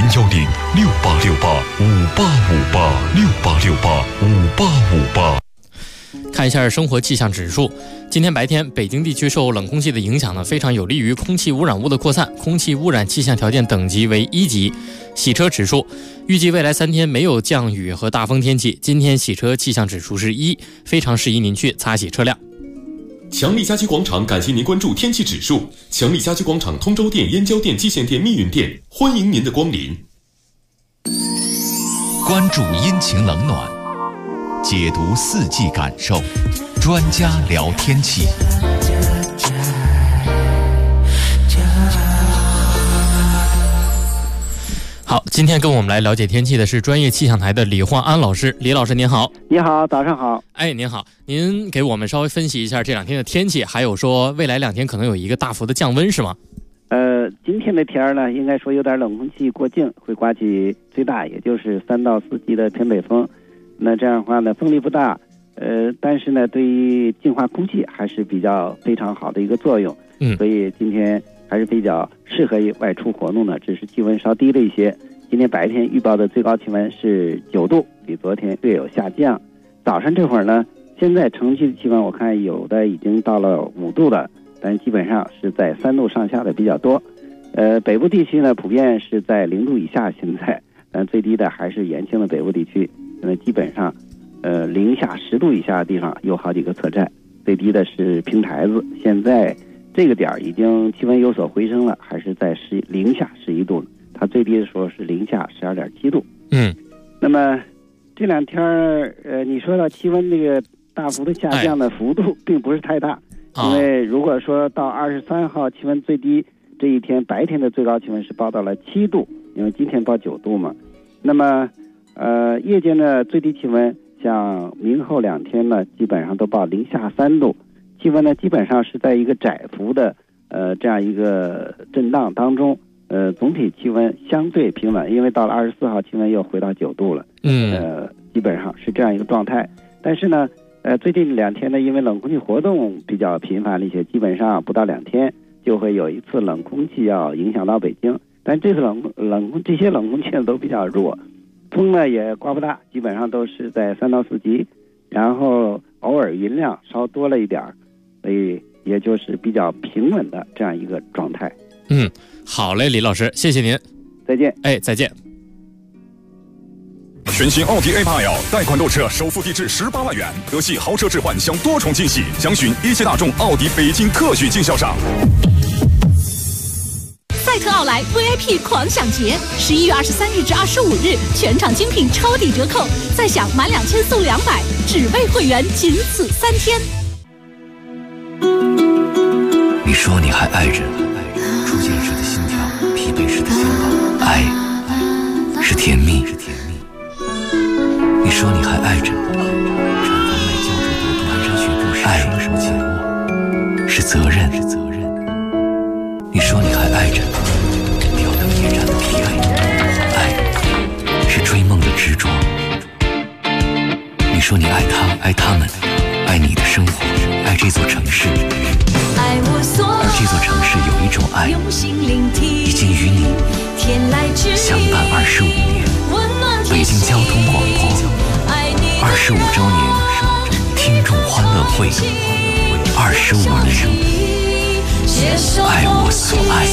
，0106868585858，6885858。 看一下生活气象指数。今天白天，北京地区受冷空气的影响呢，非常有利于空气污染物的扩散，空气污染气象条件等级为1级。洗车指数，预计未来3天没有降雨和大风天气，今天洗车气象指数是1，非常适宜您去擦洗车辆。 强力家居广场感谢您关注天气指数。强力家居广场通州店、燕郊店、蓟县店、密云店，欢迎您的光临。 关注阴晴冷暖，解读4季感受，专家聊天气。 好，今天跟我们来了解天气的是专业气象台的李焕安老师。李老师您好。 你好，早上好。 哎，您好，您给我们稍微分析一下这2天的天气，还有说未来2天可能有一个大幅的降温是吗？ 今天的天呢，应该说有点冷空气过境，会刮起最大也就是3到4级的偏北风。那这样的话呢，风力不大，但是呢，对于净化空气还是比较非常好的一个作用。所以今天还是比较适合于外出活动的，只是气温稍低了一些。今天白天预报的最高气温是9度，比昨天略有下降。早上这会儿呢，现在城区的气温我看有的已经到了5度了，但基本上是在3度上下的比较多。北部地区呢，普遍是在0度以下，现在，最低的还是延庆的北部地区，基本上，零下10度以下的地方有好几个测站，最低的是平台子，现在这个点儿已经气温有所回升了，还是在零下11度，它最低的时候是零下12.7度。那么这2天你说到气温这个大幅的下降的幅度并不是太大，因为如果说到23号气温最低，这一天白天的最高气温是报到了7度，因为今天报9度嘛。那么夜间的最低气温像明后2天呢，基本上都报零下3度，气温呢基本上是在一个窄幅的这样一个震荡当中，总体气温相对平稳，因为到了24号气温又回到9度了，基本上是这样一个状态。但是呢， 最近2天呢，因为冷空气活动比较频繁了一些，基本上不到2天就会有一次冷空气要影响到北京。但这次这些冷空气都比较弱，风呢也刮不大，基本上都是在3到4级，然后偶尔云量稍多了一点，所以也就是比较平稳的这样一个状态。 好嘞，李老师，谢谢您， 再见。 再见。 全新奥迪 A8L 贷款购车，首付低至18万元，德系豪车置换享多重惊喜，详询一汽大众奥迪北京特许经销商。 赛特奥莱 VIP 狂享节，11月23日至25日，全场精品超低折扣，再享满2000送200，只为会员，仅此3天。 你说你还爱着初见时的心跳，疲惫时的肩膀，爱是甜蜜。你说你还爱着产房麦胶着朵蹒跚学步时爱手紧握，是责任。你说你还爱着吊灯夜战的疲惫，爱是追梦的执着。你说你爱他，爱他们，爱你的生活，爱这座城市。而这座城市有一种爱，已经与你相伴25年。北京交通广播25周年听众欢乐会，25年，爱我所爱。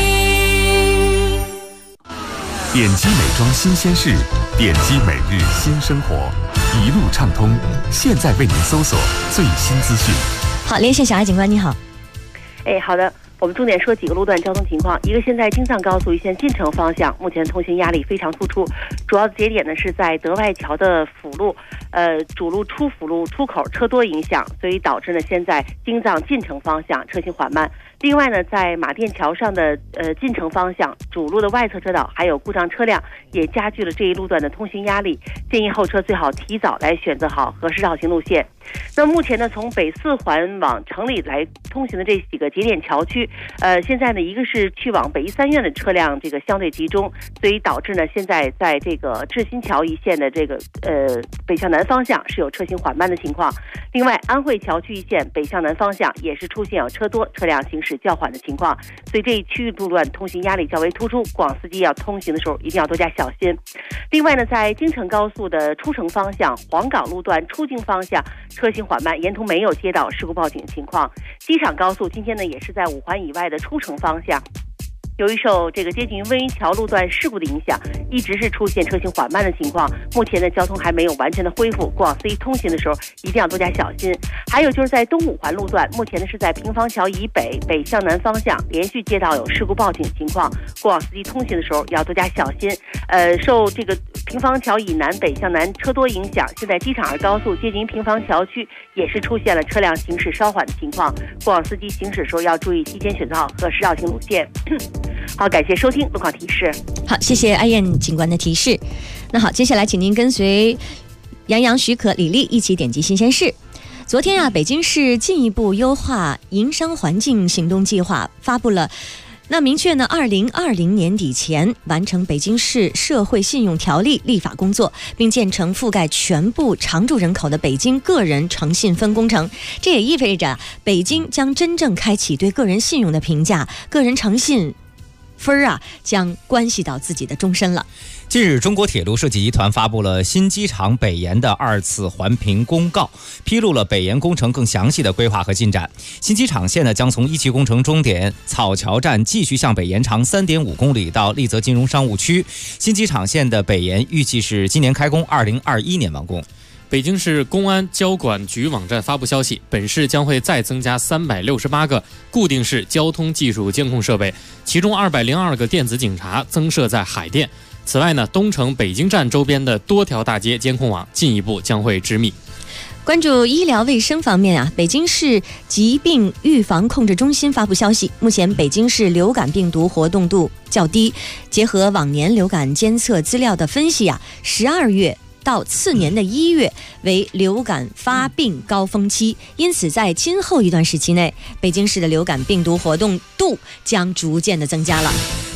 点击美妆新鲜事，点击每日新生活，一路畅通。现在为您搜索最新资讯。 好，连线小艾警官，你好。 好的，我们重点说几个路段交通情况。一个，现在京藏高速一线进城方向，目前通行压力非常突出，主要的节点呢是在德外桥的辅路，主路出辅路出口车多影响，所以导致呢现在京藏进城方向车行缓慢。另外呢，在马甸桥上的进城方向主路的外侧车道还有故障车辆，也加剧了这一路段的通行压力。建议后车最好提早来选择好合适绕行路线。那目前呢，从北4环往城里来通行的这几个节点桥区，现在呢，一个是去往北医3院的车辆这个相对集中，所以导致呢，现在在这个志新桥一线的这个北向南方向是有车行缓慢的情况。另外，安慧桥区一线北向南方向也是出现有车多车辆行驶较缓的情况，所以这一区域路段通行压力较为突出，过往司机要通行的时候一定要多加小心。另外呢，在京承高速的出城方向黄岗路段出京方向车行缓慢，沿途没有接到事故报警情况。机场高速今天呢也是在5环以外的出城方向，由于受这个接近温榆桥路段事故的影响，一直是出现车行缓慢的情况。目前的交通还没有完全的恢复，过往司机通行的时候一定要多加小心。还有就是在东5环路段，目前呢是在平房桥以北北向南方向连续接到有事故报警情况，过往司机通行的时候要多加小心。受这个平房桥以南北向南车多影响，现在机场2高速接近平房桥区也是出现了车辆行驶稍缓的情况，过往司机行驶的时候要注意提前选择好合适绕行路线。好，感谢收听路况提示。 好，谢谢艾燕警官的提示。那好，接下来请您跟随杨洋、许可、李丽一起点击新鲜事。昨天啊，北京市进一步优化营商环境行动计划发布了。那明确呢，2020年底前完成北京市社会信用条例立法工作，并建成覆盖全部常住人口的北京个人诚信分工程。这也意味着北京将真正开启对个人信用的评价，个人诚信分将关系到自己的终身了。 近日，中国铁路设计集团发布了新机场北延的2次环评公告，披露了北延工程更详细的规划和进展。新机场线呢，将从1期工程终点草桥站继续向北延长3.5公里到丽泽金融商务区。新机场线的北延预计是今年开工，2021年完工。 北京市公安交管局网站发布消息，本市将会再增加368个固定式交通技术监控设备，其中202个电子警察增设在海淀。此外呢，东城北京站周边的多条大街监控网进一步将会织密。 关注医疗卫生方面啊，北京市疾病预防控制中心发布消息，目前北京市流感病毒活动度较低，结合往年流感监测资料的分析12月到次年的1月为流感发病高峰期，因此在今后一段时期内，北京市的流感病毒活动度将逐渐的增加了。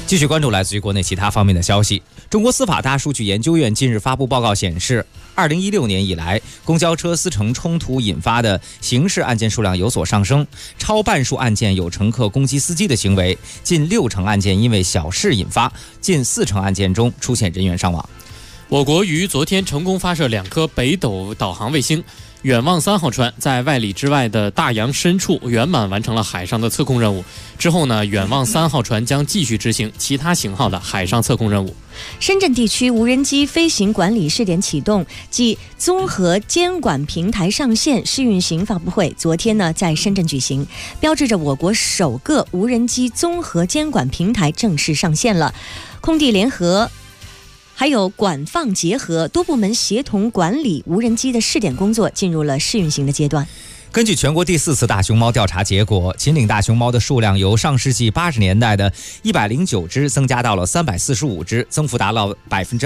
继续关注来自于国内其他方面的消息。中国司法大数据研究院近日发布报告显示，2016年以来，公交车司乘冲突引发的刑事案件数量有所上升，超半数案件有乘客攻击司机的行为，近60%案件因为小事引发，近40%案件中出现人员伤亡。 我国于昨天成功发射2颗北斗导航卫星。远望3号船在外里之外的大洋深处圆满完成了海上的测控任务。之后呢，远望3号船将继续执行其他型号的海上测控任务。 深圳地区无人机飞行管理试点启动暨综合监管平台上线试运行发布会昨天呢在深圳举行，标志着我国首个无人机综合监管平台正式上线了。空地联合还有管放结合，多部门协同管理无人机的试点工作进入了试运行的阶段。 根据全国第4次大熊猫调查结果，秦岭大熊猫的数量由上世纪80年代的109只增加到了345只，增幅达到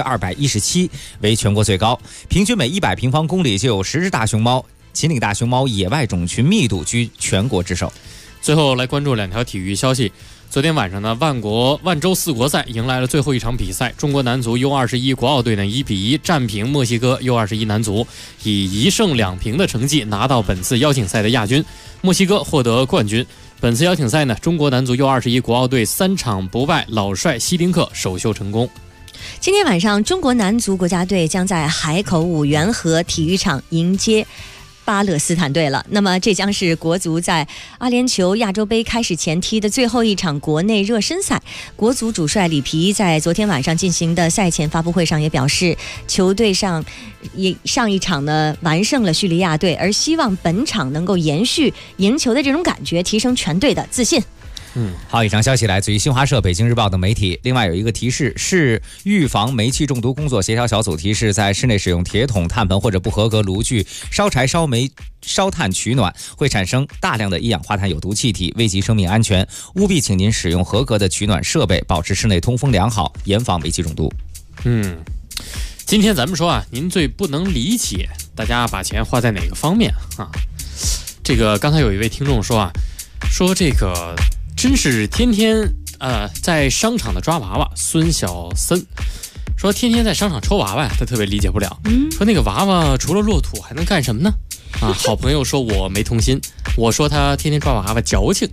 217%，为全国最高。平均每100平方公里就有10只大熊猫，秦岭大熊猫野外种群密度居全国之首。 最后来关注2条体育消息。昨天晚上呢，万州4国赛迎来了最后一场比赛，中国男足 U21 国奥队呢1-1战平墨西哥 U21 男足，以1胜2平的成绩拿到本次邀请赛的亚军，墨西哥获得冠军。本次邀请赛呢，中国男足 U21 国奥队3场不败，老帅希丁克首秀成功。 今天晚上，中国男足国家队将在海口五缘河体育场迎接巴勒斯坦队了。那么这将是国足在阿联酋亚洲杯开始前踢的最后一场国内热身赛。国足主帅里皮在昨天晚上进行的赛前发布会上也表示，球队上一场呢完胜了叙利亚队，而希望本场能够延续赢球的这种感觉，提升全队的自信。 好，以上消息来自于新华社、北京日报等媒体。另外有一个提示，是预防煤气中毒工作协调小组提示，在室内使用铁桶、炭盆或者不合格炉具烧柴、烧煤、烧炭取暖，会产生大量的一氧化碳有毒气体，危及生命安全。务必请您使用合格的取暖设备，保持室内通风良好，严防煤气中毒。 今天咱们说啊，您最不能理解大家把钱花在哪个方面啊？这个刚才有一位听众说啊，说这个真是天天在商场的抓娃娃。孙小森说天天在商场抽娃娃，他特别理解不了。说那个娃娃除了落土还能干什么呢？好朋友说我没童心，我说他天天抓娃娃矫情。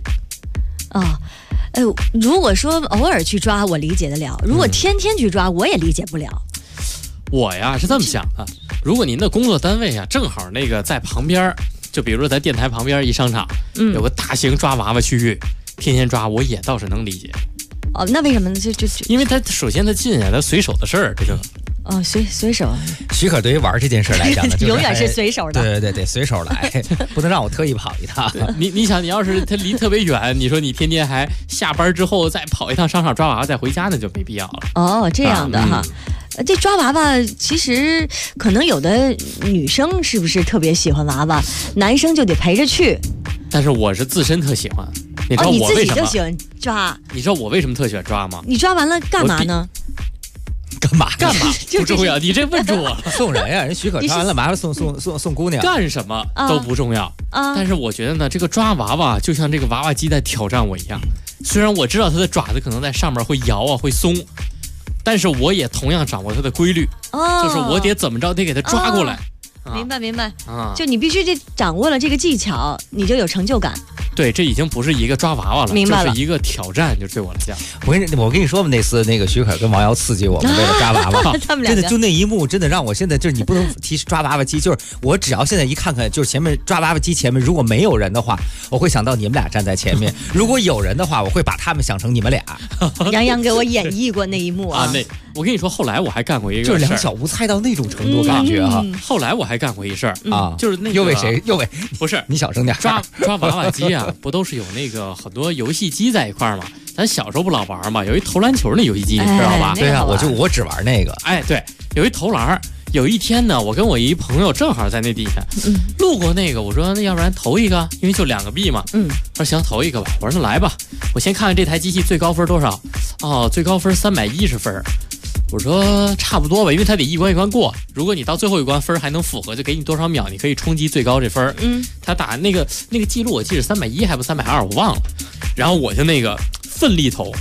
如果说偶尔去抓我理解得了，如果天天去抓我也理解不了。 我呀是这么想的，如果您的工作单位啊正好那个在旁边，就比如说在电台旁边一商场，有个大型抓娃娃区域，天天抓我也倒是能理解。 那为什么呢？就因为他首先他近啊，他随手的事儿，这个随手。 许可对于玩这件事来讲呢， 永远是随手的。 对，随手来，不能让我特意跑一趟。 你想，你要是他离特别远，你说你天天还下班之后再跑一趟商场抓娃娃再回家，那就没必要了。 这样的哈。这抓娃娃其实可能有的女生是不是特别喜欢娃娃，男生就得陪着去。 但是我是自身特喜欢，你知道我为什么？ 你自己就喜欢抓？ 你知道我为什么特喜欢抓吗？ 你抓完了干嘛呢？ 干嘛不重要，你这问住我了。 送人呀，人许可抓完了，麻烦送姑娘。 干什么都不重要但是我觉得呢，这个抓娃娃就像这个娃娃机在挑战我一样。虽然我知道它的爪子可能在上面会摇啊，会松。但是我也同样掌握它的规律，就是我得怎么着得给它抓过来。 明白就你必须得掌握了这个技巧，你就有成就感。 对，这已经不是一个抓娃娃了， 明白了， 就是一个挑战。就对我来讲， 我跟你说吧，那次那个许可跟王瑶刺激我们为了抓娃娃，真的就那一幕，真的让我现在就是你不能提抓娃娃机，就是我只要现在一看看，就是前面抓娃娃机前面如果没有人的话，我会想到你们俩站在前面；如果有人的话，我会把他们想成你们俩。 杨洋给我演绎过那一幕啊。 我跟你说，后来我还干过一个事儿， 就是两小无猜到那种程度感觉哈。 后来我还干过一事儿就是那个又为谁？ 不是你小声点。 抓娃娃机啊，不都是有那个很多游戏机在一块儿吗？咱小时候不老玩吗？有一投篮球那游戏机，你知道吧？ 对啊，我只玩那个。 对，有一投篮。有一天呢，我跟我一朋友正好在那地下，路过那个，我说那要不然投一个，因为就2个币嘛。他说行，投一个吧。我说那来吧，我先看看这台机器最高分多少。最高分310分。我说差不多吧，因为他得一关一关过。如果你到最后一关分还能符合，就给你多少秒，你可以冲击最高这分。他打那个记录，我记得310还不320，我忘了。然后我就那个奋力投，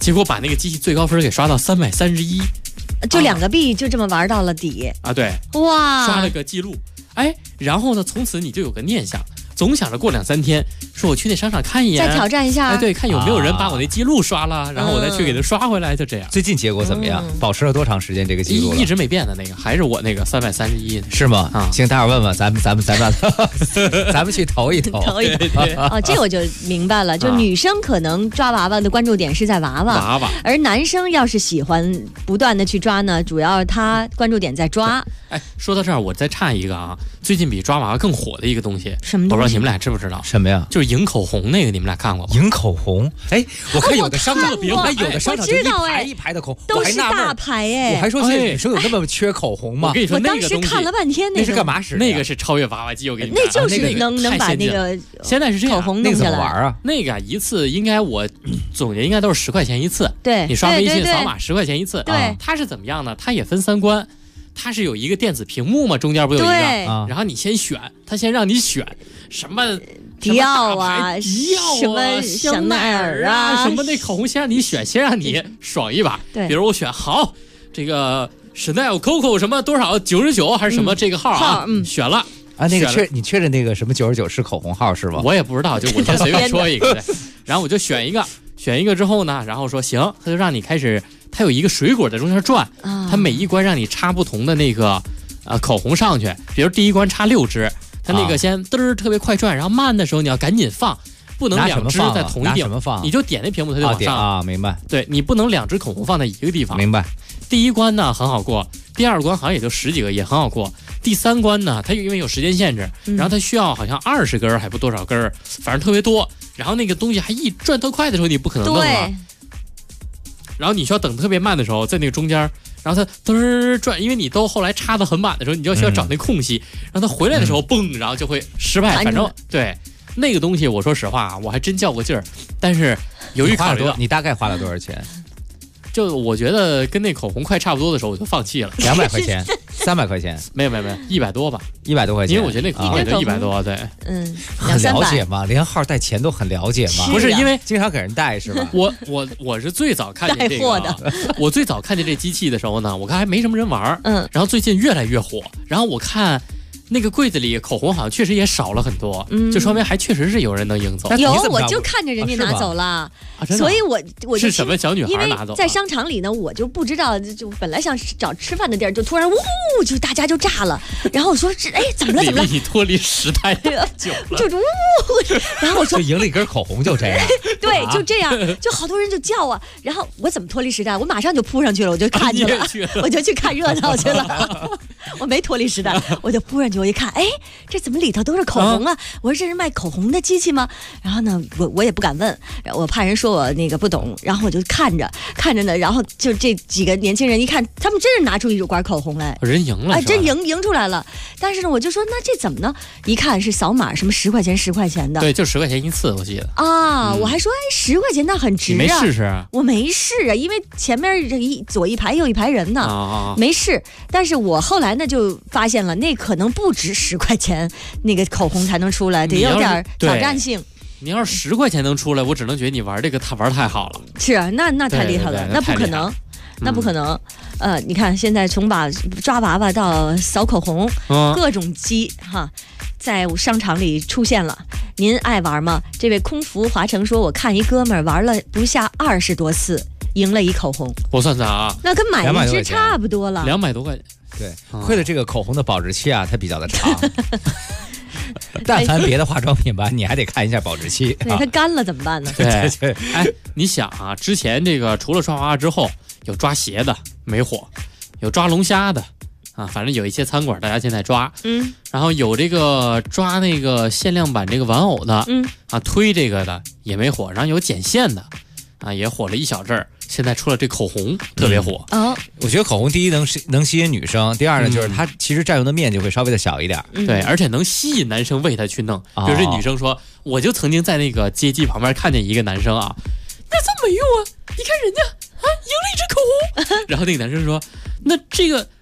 结果把那个机器最高分给刷到331， 就2个币就这么玩到了底啊！对， 哇， 刷了个记录。哎，然后呢，从此你就有个念想，总想着过2-3天，说我去那商场看一眼， 再挑战一下。 哎，对，看有没有人把我那记录刷了，然后我再去给他刷回来，就这样。 最近结果怎么样？保持了多长时间这个记录？ 一直没变的那个，还是我那个331， 是吗？啊，行，待会儿问问咱们去投一投。 哦，这我就明白了，就女生可能抓娃娃的关注点是在娃娃，而男生要是喜欢不断的去抓呢，主要他关注点在抓。 哎，说到这儿，我再插一个啊，最近比抓娃娃更火的一个东西， 什么东西？ 我不知道你们俩知不知道？ 什么呀？ 就是赢口红那个，你们俩看过吗？ 赢口红？哎，我看有的商场，有的商场就一排一排的口红， 都是大牌哎。 我还说现在女生有那么缺口红吗？ 我跟你说， 我当时看了半天， 那是干嘛使的？ 那个是超越娃娃机，我跟你讲， 那就是能把那个现在是这样， 口红弄下来。 那怎么玩啊？ 那个一次应该我总结应该都是10块钱一次。 对， 你刷微信扫码10块钱一次。 对， 它是怎么样呢？它也分3关。它是有一个电子屏幕嘛，中间不有一个，然后你先选，它先让你选什么迪奥啊， 什么香奈儿啊， 什么那口红先让你选，先让你爽一把。 对， 比如我选好这个 Chanel Coco 什么多少99还是什么这个号啊，选了啊，那个你确认那个什么99是口红号是吗？ 我也不知道，就我先随便说一个，然后我就选一个之后呢，然后说行，他就让你开始。它有一个水果在中间转，它每一关让你插不同的那个口红上去，比如第一关插6支，它那个先嘚儿特别快转，然后慢的时候你要赶紧放，不能2支在同一地方，你就点那屏幕它就往上啊，明白？ 对，你不能2支口红放在一个地方， 明白？ 第一关呢很好过，第2关好像也就10几个，也很好过。第3关呢，它因为有时间限制，然后它需要好像20根还不多少根，反正特别多，然后那个东西还一转特快的时候你不可能弄了。然后你需要等特别慢的时候，在那个中间，然后它嘚儿转，因为你都后来插的很满的时候，你就需要找那空隙，然后它回来的时候嘣，然后就会失败。反正对那个东西，我说实话，我还真较过劲儿，但是由于考虑到你大概花了多少钱？ 就我觉得跟那口红快差不多的时候，我就放弃了。 200块钱，300块钱， 没有100多吧 ，100多块钱。 因为我觉得那口红也就100多，对， 很了解嘛，连号带钱都很了解嘛。 不是因为经常给人带是吧？ 我是最早看见这个，我最早看见这机器的时候呢，我看还没什么人玩，然后最近越来越火，然后我看。那个柜子里口红好像确实也少了很多，就说明还确实是有人能赢走。 有，我就看着人家拿走了，所以我是什么小女孩拿走？ 在商场里呢，我就不知道，就本来想找吃饭的地儿，就突然就大家就炸了。然后我说怎么了？ 你脱离时代久了， 就然后我说赢了一根口红就这样， 对，就这样，就好多人就叫啊。然后我怎么脱离时代？我马上就扑上去了，我就看去了，我就去看热闹去了。我没脱离时代，我就扑上去。我一看，哎，这怎么里头都是口红啊？我说这是卖口红的机器吗？然后呢，我也不敢问，我怕人说我那个不懂。然后我就看着呢，然后就这几个年轻人一看，他们真是拿出一管口红来， 人赢了， 真赢出来了。但是呢，我就说那这怎么呢？一看是扫码，什么10块钱的， 对，就10块钱一次，我记得啊。我还说10块钱那很值啊， 你没试试？ 我没试啊，因为前面这左一排右一排人呢，没试。但是我后来呢就发现了，那可能不值10块钱，那个口红才能出来，得有点挑战性。 你要是10块钱能出来，我只能觉得你玩这个他玩太好了。 是啊，那太厉害了，那不可能，那不可能。你看现在从抓娃娃到扫口红，各种机哈，在商场里出现了。您爱玩吗？这位空服华城说，我看一哥们儿玩了不下20多次，赢了一口红。 我算算啊， 那跟买一支差不多了 ，200多块钱。 对，亏了这个口红的保质期啊，它比较的长。但凡别的化妆品吧，你还得看一下保质期。 对，它干了怎么办呢？ 对，哎，你想啊，之前这个除了抓娃娃之后，有抓鞋的没火，有抓龙虾的啊，反正有一些餐馆大家现在抓，然后有这个抓那个限量版这个玩偶的，推这个的也没火，然后有剪线的啊，也火了一小阵儿。现在出了这口红特别火我觉得口红第一能吸引女生，第二呢就是它其实占用的面积会稍微的小一点， 对，而且能吸引男生为它去弄。比如这女生说，我就曾经在那个街机旁边看见一个男生啊，那这没用啊，你看人家啊赢了一支口红，然后那个男生说，那这个你天天打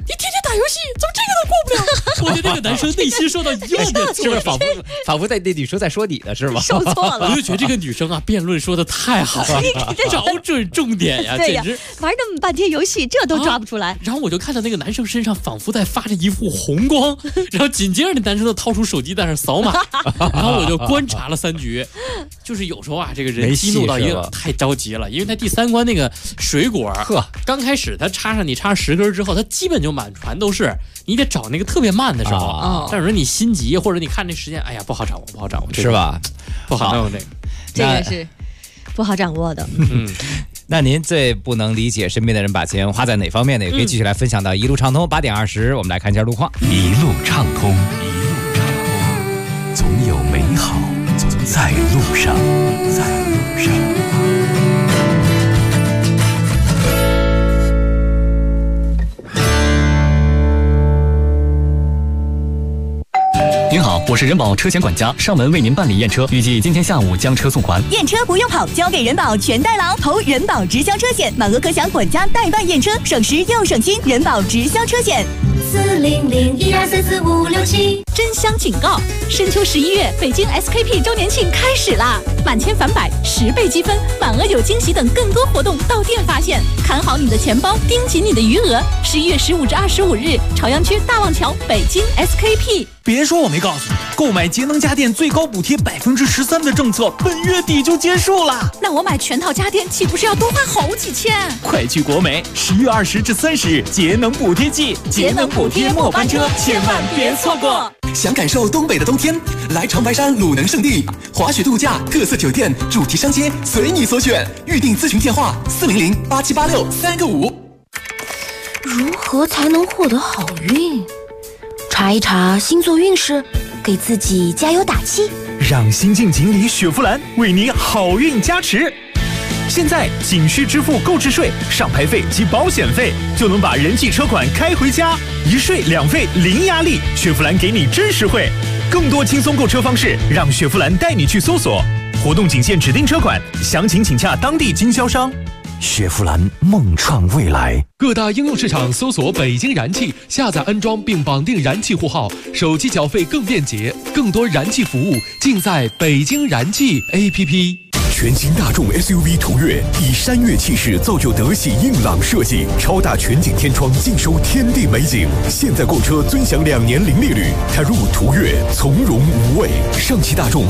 打游戏，怎么这个都过不了？我觉得那个男生内心受到一万点是不是仿佛在那女生在说你的是吧？ 受挫了。 我就觉得这个女生啊，辩论说的太好了，找准重点呀，简直玩那么半天游戏，这都抓不出来。 然后我就看到那个男生身上仿佛在发着一副红光，然后紧接着那男生就掏出手机在那扫码，然后我就观察了3局，就是有时候啊，这个人激怒到一个太着急了，因为他第3关那个水果，刚开始他插上10根之后，他基本就满船都是，你得找那个特别慢的时候。但有时候你心急，或者你看这时间，哎呀不好掌握， 是吧？ 不好弄这个， 这个是不好掌握的。 那您最不能理解身边的人把钱花在哪方面呢？也可以继续来分享到一路畅通。8点20，我们来看一下路况。 一路畅通，总有美好在路上。 您好，我是人保车险管家，上门为您办理验车，预计今天下午将车送还。 验车不用跑，交给人保全代劳，投人保直销车险，满额可享管家代办验车，省时又省心。人保直销车险 40012344567。真香警告！深秋11月，北京 SKP 周年庆开始啦！满千返百，10倍积分，满额有惊喜等更多活动到店发现。看好你的钱包，盯紧你的余额。11月15至25日，朝阳区大望桥，北京 SKP。 别说我没告诉你，购买节能家电最高补贴13%的政策本月底就结束了。 那我买全套家电岂不是要多花好几千？ 快去国美，10月20至30日节能补贴季， 节能补贴末班车，千万别错过。 想感受东北的冬天，来长白山鲁能胜地，滑雪度假、特色酒店、主题商街，随你所选。预订咨询电话400878635。 如何才能获得好运？查一查星座运势，给自己加油打气， 让新晋锦鲤雪佛兰为你好运加持。现在仅需支付购置税、上牌费及保险费，就能把人气车款开回家，一税两费零压力，雪佛兰给你真实惠。更多轻松购车方式，让雪佛兰带你去搜索。活动仅限指定车款，详情请洽当地经销商。 雪佛兰梦创未来， 各大应用市场搜索北京燃气，下载安装并绑定燃气户号，手机缴费更便捷，更多燃气服务尽在北京燃气 APP。 全新大众 SUV 途岳以山岳气势造就德系硬朗设计，超大全景天窗尽收天地美景。现在购车尊享2年零利率，踏入途岳从容无畏。上汽大众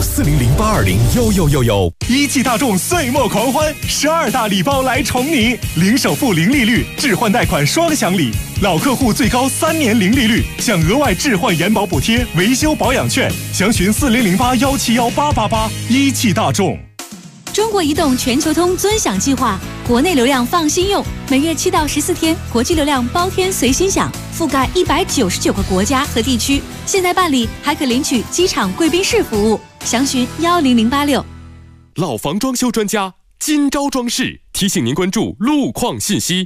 40082011111。 一汽大众岁末狂欢，12大礼包来宠你，零首付零利率，置换贷款双享礼，老客户最高3年零利率，享额外置换延保补贴、维修保养券，详询4008171888。一汽大众。 中国移动全球通尊享计划，国内流量放心用，每月7到14天，国际流量包天随心享，覆盖199个国家和地区。现在办理还可领取机场贵宾室服务，详询10086。 老房装修专家金招装饰提醒您关注路况信息。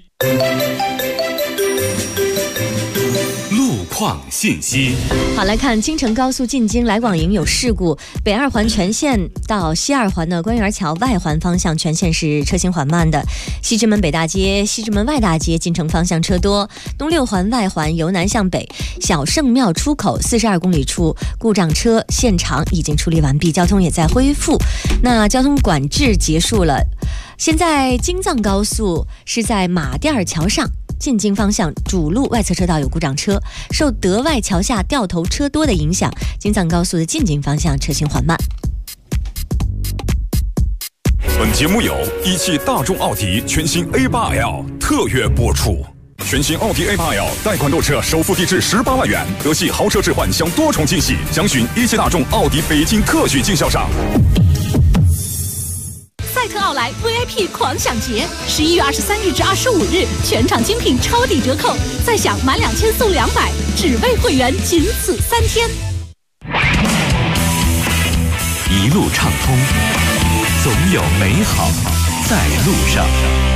况信息。 好，来看京承高速进京来广营有事故，北2环全线到西2环的官园桥外环方向全线是车行缓慢的，西直门北大街、西直门外大街进城方向车多，东6环外环由南向北小圣庙出口42公里处故障车现场已经处理完毕，交通也在恢复。那交通管制结束了，现在京藏高速是在马甸桥上进京方向主路外侧车道有故障车，受德外桥下掉头车多的影响，京藏高速的进京方向车行缓慢。 本节目由一汽大众奥迪全新 A8L 特约播出。全新奥迪 A8L 贷款购车首付低至18万元，德系豪车置换享多重惊喜，详询一汽大众奥迪北京特许经销商。 赛特奥莱 VIP 狂享节，11月23日至25日，全场精品超抵折扣，再享满2000送200，只为会员，仅此3天。 一路畅通，总有美好在路上。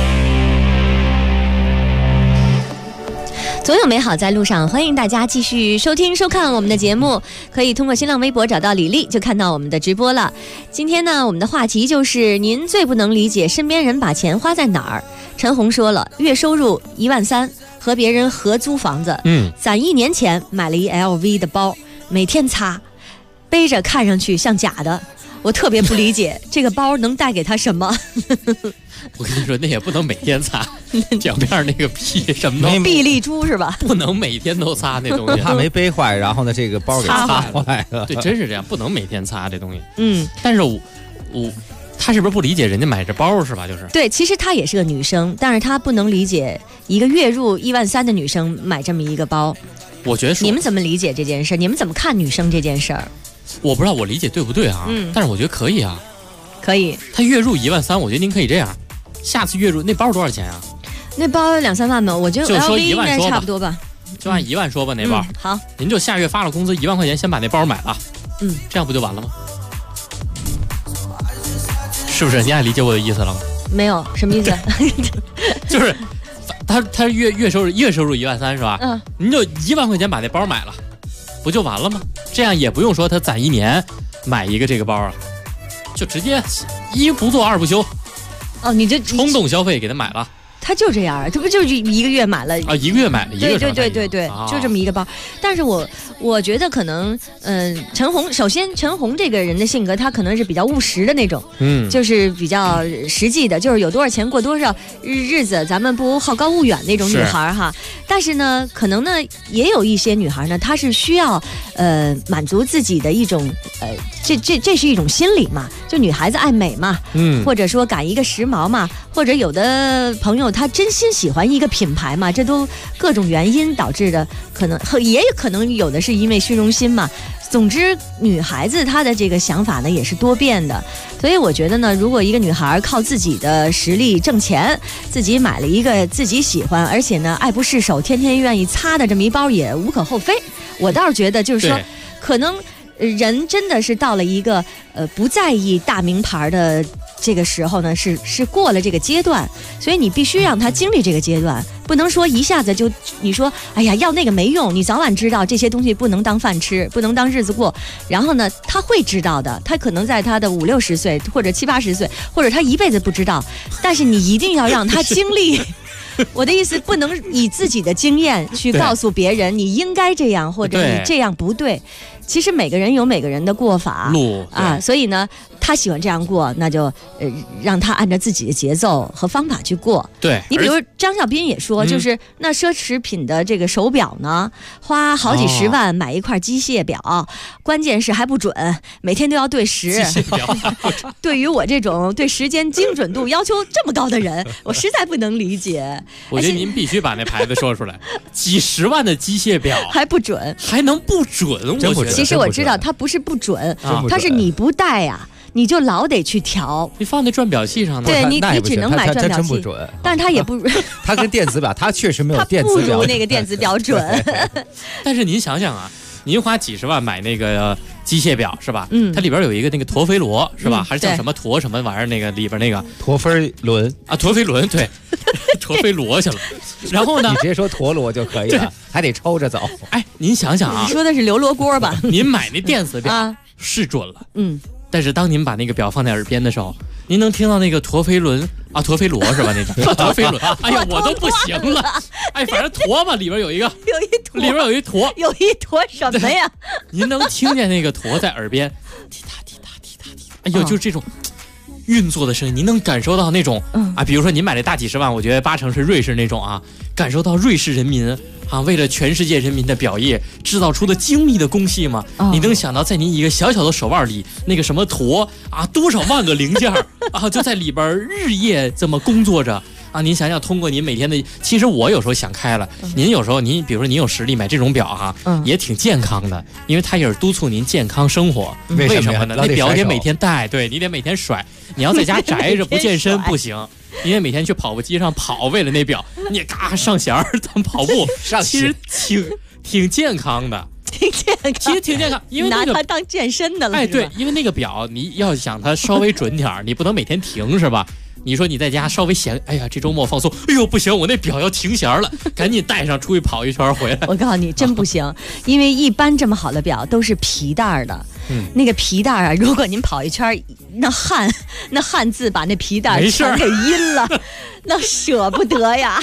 总有美好在路上，欢迎大家继续收听收看我们的节目，可以通过新浪微博找到李丽就看到我们的直播了。今天呢，我们的话题就是您最不能理解身边人把钱花在哪儿。陈红说了，月收入13000， 和别人合租房子，攒1年钱买了一 LV 的包，每天擦，背着看上去像假的。我特别不理解这个包能带给他什么。 我跟你说，那也不能每天擦，表面那个皮什么的， 碧丽珠是吧？ 不能每天都擦那东西， 怕没背坏，然后呢，这个包给擦坏了。 对，真是这样，不能每天擦这东西。但是他是不是不理解人家买这包是吧？就是对，其实她也是个女生，但是她不能理解一个月入13000的女生买这么一个包。 我觉得你们怎么理解这件事？你们怎么看女生这件事儿？ 我不知道我理解对不对啊？但是我觉得可以啊， 可以。 他月入13000，我觉得您可以这样，下次月入那包多少钱啊？ 那包2-3万吧，我觉得 LV 应该差不多吧。 就按1万说吧，那包。 好， 您就下月发了工资1万块钱，先把那包买了。这样不就完了吗？是不是？你还理解我的意思了吗？ 没有，什么意思？ 就是他月收入13000是吧？您就1万块钱把那包买了，不就完了吗？这样也不用说他攒1年买一个这个包啊，就直接一不做二不休。 你这冲动消费给他买了。 他就这样，这不就是1个月买了啊？1个月买了， 对，就这么一个包。但是我觉得可能，首先陈红这个人的性格，他可能是比较务实的那种，就是比较实际的，就是有多少钱过多少日子，咱们不好高骛远那种女孩哈。但是呢，可能呢，也有一些女孩呢，她是需要满足自己的一种这是一种心理嘛，就女孩子爱美嘛，或者说赶一个时髦嘛，或者有的朋友他真心喜欢一个品牌嘛，这都各种原因导致的，可能也可能有的是因为虚荣心嘛。总之，女孩子她的这个想法呢也是多变的，所以我觉得呢，如果一个女孩靠自己的实力挣钱，自己买了一个自己喜欢，而且呢爱不释手，天天愿意擦的这么一包，也无可厚非。我倒是觉得，就是说，可能人真的是到了一个不在意大名牌的这个时候呢，是过了这个阶段，所以你必须让他经历这个阶段，不能说一下子就你说哎呀要那个没用，你早晚知道这些东西不能当饭吃，不能当日子过。然后呢，他会知道的，他可能在他的50-60岁或者70-80岁，或者他一辈子不知道，但是你一定要让他经历。我的意思，不能以自己的经验去告诉别人你应该这样，或者你这样不对。其实每个人有每个人的过法啊，所以呢，他喜欢这样过，那就让他按照自己的节奏和方法去过。 对， 你比如张小斌也说，就是那奢侈品的这个手表呢，花好几十万买一块机械表，关键是还不准，每天都要对时。 机械表对于我这种对时间精准度要求这么高的人，我实在不能理解。 我觉得您必须把那牌子说出来，几十万的机械表还不准， 还能不准？ 真不准。 其实我知道它不是不准，它是你不戴呀，你就老得去调。 你放在转表器上呢？ 对，你只能买转表器，但是它也不， 它跟电子表，它确实没有电子表， 它不如那个电子表准。 但是您想想啊，您花几十万买那个机械表是吧？它里边有一个那个陀飞轮是吧？还是叫什么陀什么玩意儿？那个里边那个陀飞轮啊，陀飞轮对，陀飞螺去了。然后呢， 你直接说陀螺就可以了，还得抽着走。 哎，您想想啊， 你说的是刘罗锅吧？ 您买那电子表是准了，但是当您把那个表放在耳边的时候，您能听到那个陀飞轮啊，陀飞螺是吧？那个陀飞轮，哎呀，我都不行了。哎，反正陀吧，里边有一个，里边有一坨， 有一坨什么呀？ 您能听见那个陀在耳边滴答滴答滴答滴答，哎呦，就是这种运作的声音，您能感受到那种啊，比如说您买这大几十万，我觉得80%是瑞士那种啊，感受到瑞士人民啊，为了全世界人民的表业制造出的精密的工细吗？你能想到在您一个小小的手腕里，那个什么陀啊，多少万个零件啊，就在里边日夜这么工作着啊！您想想，通过您每天的，其实我有时候想开了，您有时候您比如说您有实力买这种表哈，也挺健康的，因为它也是督促您健康生活。为什么呢？那表得每天戴，对你得每天甩，你要在家宅着不健身不行。你得每天去跑步机上跑，为了那表，你也嘎上弦儿，咱跑步，其实挺健康的， 挺健康， 其实挺健康，因为拿它当健身的了。 哎，对，因为那个表你要想它稍微准点儿，你不能每天停，是吧？你说你在家稍微闲，哎呀，这周末放松，哎呦不行，我那表要停弦了，赶紧带上出去跑一圈回来。 我告诉你，真不行，因为一般这么好的表都是皮带的，那个皮带啊，如果您跑一圈，那汗渍把那皮带全给阴了，那舍不得呀。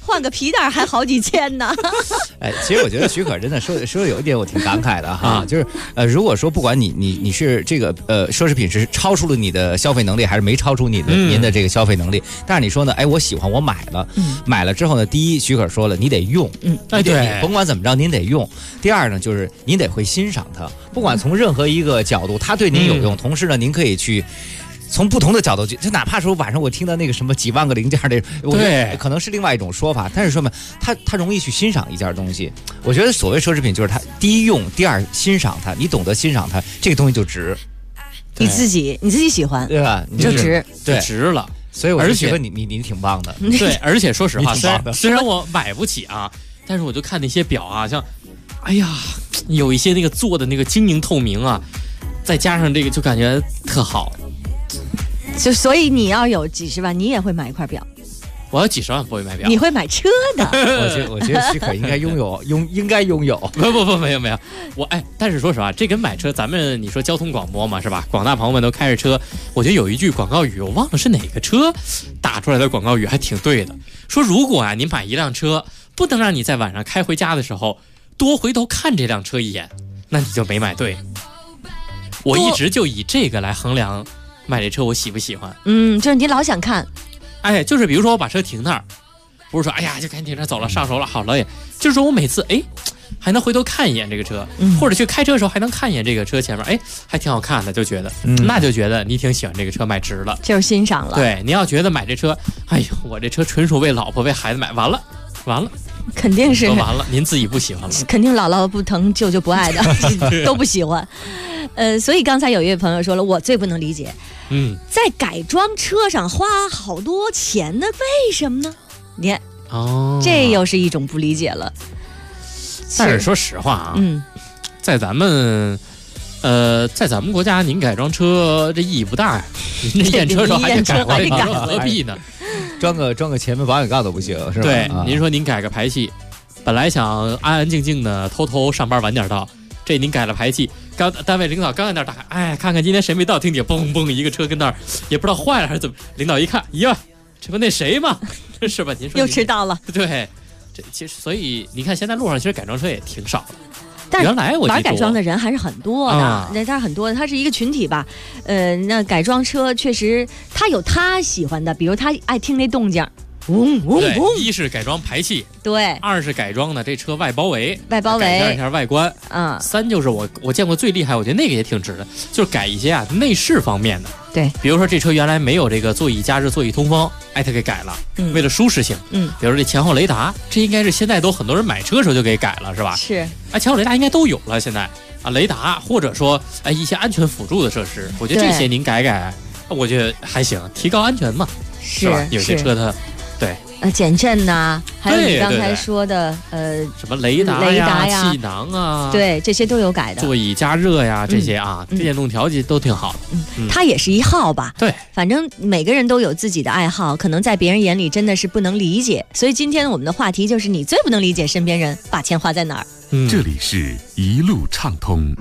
换个皮带还好几千呢。 哎，其实我觉得许可真的说有一点我挺感慨的哈，就是如果说不管你是这个奢侈品是超出了你的消费能力，还是没超出您的这个消费能力，但是你说呢？哎，我喜欢，我买了，买了之后呢，第一，许可说了，你得用，对，甭管怎么着，您得用。第二呢，就是您得会欣赏它，不管从任何一个角度，它对您有用，同时呢，您可以去。从不同的角度去，就哪怕说晚上我听到那个什么几万个零件的，对，可能是另外一种说法，但是说明他容易去欣赏一件东西。我觉得所谓奢侈品就是它第一用，第二欣赏它，你懂得欣赏它，这个东西就值。 你自己喜欢， 对吧？ 你就值， 对， 值了。 所以我就觉得你挺棒的。 对，而且说实话，虽然我买不起啊，但是我就看那些表啊，像，哎呀，有一些那个做的那个晶莹透明啊，再加上这个就感觉特好。 就所以你要有几十万，你也会买一块表。 我要几十万不会买表， 你会买车的。 我觉得许可应该拥有，应该拥有。 不，没有。但是说实话，这跟买车，咱们你说交通广播嘛，是吧？广大朋友们都开着车，我觉得有一句广告语，我忘了是哪个车打出来的广告语，还挺对的。说如果啊，你买一辆车，不能让你在晚上开回家的时候多回头看这辆车一眼，那你就没买对。我一直就以这个来衡量。买这车我喜不喜欢？ 就是你老想看， 哎，就是比如说我把车停那儿，不是说哎呀就赶紧停这走了上手了好了也，就是说我每次还能回头看一眼这个车，或者去开车的时候还能看一眼这个车前面，还挺好看的，就觉得，那就觉得你挺喜欢这个车，买值了， 就是欣赏了。 对，你要觉得买这车，哎呦，我这车纯属为老婆为孩子买，完了， 肯定是完了，您自己不喜欢了， 肯定姥姥不疼，舅舅不爱的，都不喜欢。所以刚才有一位朋友说了，我最不能理解，在改装车上花好多钱呢，为什么呢？你看，这又是一种不理解了。 但是说实话啊，在咱们国家，您改装车这意义不大呀，您这验车时候还得改，何必呢？ 装个前面保险杠都不行，是吧？ 对，您说您改个排气，本来想安安静静的偷偷上班晚点到，这您改了排气，单位领导刚在那儿打开，哎，看看今天谁没到，听见嘣嘣一个车跟那儿，也不知道坏了还是怎么，领导一看，呀，这不那谁吗？是吧？您说又迟到了。 对，这其实所以你看，现在路上其实改装车也挺少的。 但是原来我玩改装的人还是很多的，那它很多，它是一个群体吧。那改装车确实他有他喜欢的，比如他爱听那动静，嗡嗡嗡。 一是改装排气， 对； 二是改装呢这车外包围， 改一下外观。三就是我见过最厉害，我觉得那个也挺值的，就是改一些内饰方面的。 对， 比如说这车原来没有这个座椅加热、座椅通风，他给改了，为了舒适性。比如说这前后雷达，这应该是现在都很多人买车的时候就给改了，是吧？ 是。 前后雷达应该都有了，现在雷达或者说一些安全辅助的设施，我觉得这些您改，我觉得还行，提高安全嘛，是吧？有些车它对。 减震呐，还有你刚才说的什么雷达呀、气囊啊， 对，这些都有改的。 座椅加热呀，这些电动调节都挺好的。 它也是一号吧？ 对， 反正每个人都有自己的爱好，可能在别人眼里真的是不能理解。所以今天我们的话题就是你最不能理解身边人把钱花在哪儿。 这里是一路畅通。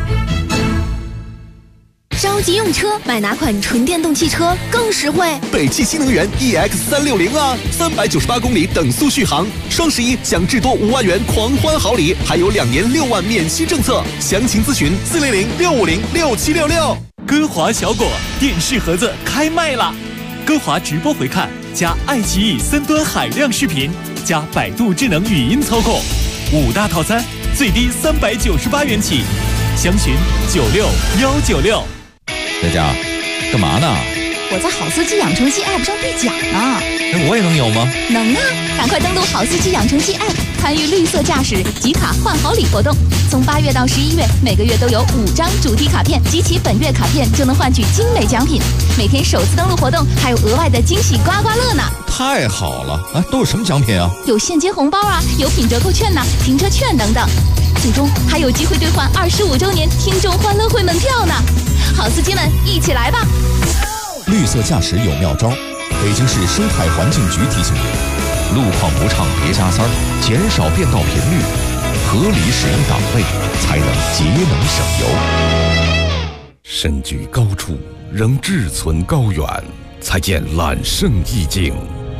着急用车，买哪款纯电动汽车更实惠？ 北汽新能源 EX360啊，398公里等速续航，双11享至多5万元狂欢好礼，还有2年6万免息政策，详情咨询400-650-6766。 歌华小果电视盒子开卖了，歌华直播回看加爱奇艺3端海量视频加百度智能语音操控，5大套餐最低398元起，详询96196。 佳佳，干嘛呢？ 我在好司机养成系 App 上兑奖呢。 那我也能有吗？ 能啊！赶快登录好司机养成系 App， 参与绿色驾驶集卡换好礼活动。从8月到11月，每个月都有5张主题卡片，集齐本月卡片就能换取精美奖品。每天首次登录活动还有额外的惊喜刮刮乐呢！ 太好了！都有什么奖品啊？ 有现金红包啊，有品折扣券呐，停车券等等。最终还有机会兑换25周年听众欢乐会门票呢！好司机们，一起来吧！ 绿色驾驶有妙招，北京市生态环境局提醒你：路况不畅别加塞儿，减少变道频率，合理使用档位，才能节能省油。 身居高处，仍志存高远，才见揽胜意境；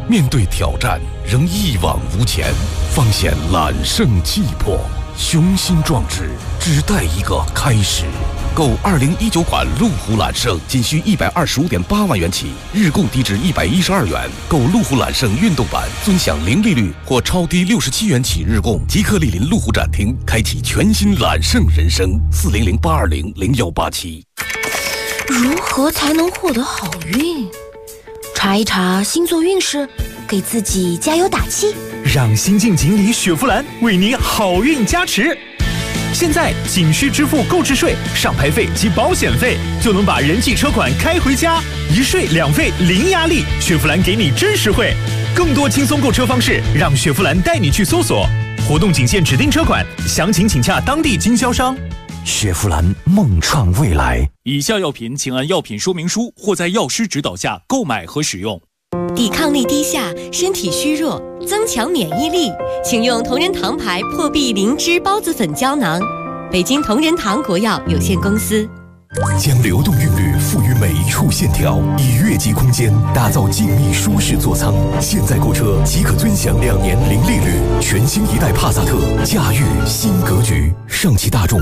面对挑战仍一往无前，方显揽胜气魄，雄心壮志只待一个开始。购2019款路虎揽胜仅需125.8万元起，日供低至112元。购路虎揽胜运动版尊享零利率或超低67元起日供，即刻莅临路虎展厅，开启全新揽胜人生。400-820-0187。 如何才能获得好运？查一查星座运势，给自己加油打气。 让新晋锦鲤雪佛兰为您好运加持。现在仅需支付购置税、上牌费及保险费，就能把人气车款开回家，一税两费零压力，雪佛兰给你真实惠。更多轻松购车方式，让雪佛兰带你去搜索。活动仅限指定车款，详情请洽当地经销商。 雪佛兰梦创未来。 以下药品请按药品说明书或在药师指导下购买和使用。 抵抗力低下，身体虚弱，增强免疫力，请用同仁堂牌破壁灵芝孢子粉胶囊。北京同仁堂国药有限公司。 将流动韵律赋予每一处线条，以悦级空间打造静谧舒适座舱。现在购车即可尊享2年零利率，全新一代帕萨特，驾驭新格局。上汽大众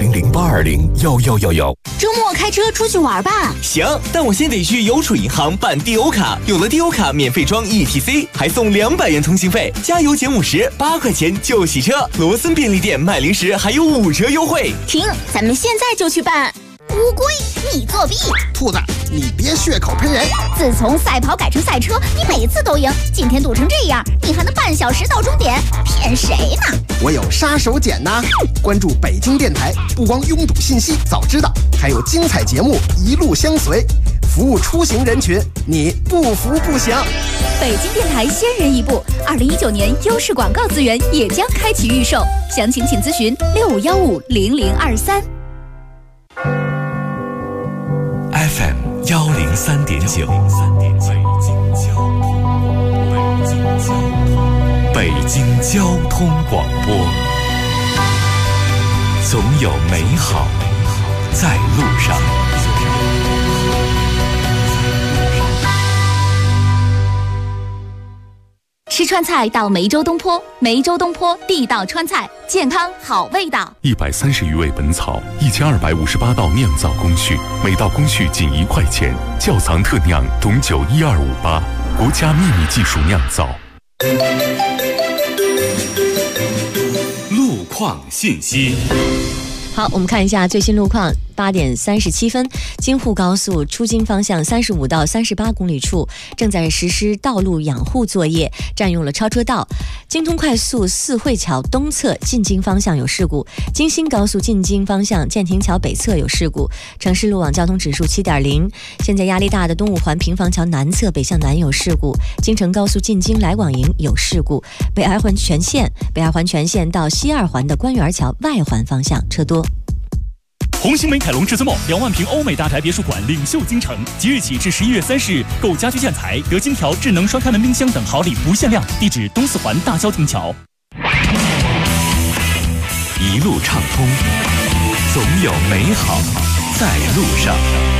400-820-1111。 周末开车出去玩吧。 行，但我先得去邮储银行办 DO 卡，有了 DO 卡免费装 ETC， 还送200元通行费，加油减50，8块钱就洗车。罗森便利店卖零食还有5折优惠。 停，咱们现在就去办。乌龟，你作弊！ 兔子，你别血口喷人！ 自从赛跑改成赛车，你每次都赢，今天堵成这样，你还能半小时到终点？骗谁呢？ 我有杀手锏呐！关注北京电台，不光拥堵信息早知道，还有精彩节目一路相随，服务出行人群，你不服不行。 北京电台先人一步，2019年优势广告资源也将开启预售，详情请咨询65150023。 FM 103.9，北京交通广播，总有美好在路上。 吃川菜到梅州东坡，梅州东坡地道川菜，健康好味道。 130余味本草，1258道酿造工序，每道工序仅1块钱。窖藏特酿董酒12588，国家秘密技术酿造。 路况信息。 好，我们看一下最新路况。8点37分，京沪高速出京方向35到38公里处正在实施道路养护作业，占用了超车道。京通快速四惠桥东侧进京方向有事故，京新高速进京方向建亭桥北侧有事故。城市路网交通指数7.0。现在压力大的东五环平房桥南侧北向南有事故，京承高速进京来广营有事故。北二环全线到西二环的官园桥外环方向车多。 红星美凯龙至尊梦2万平欧美大宅别墅馆领袖京城，即日起至11月30日，购家居建材得金条、智能双开门冰箱等好礼不限量。地址东四环大郊亭桥。 一路畅通，总有美好在路上。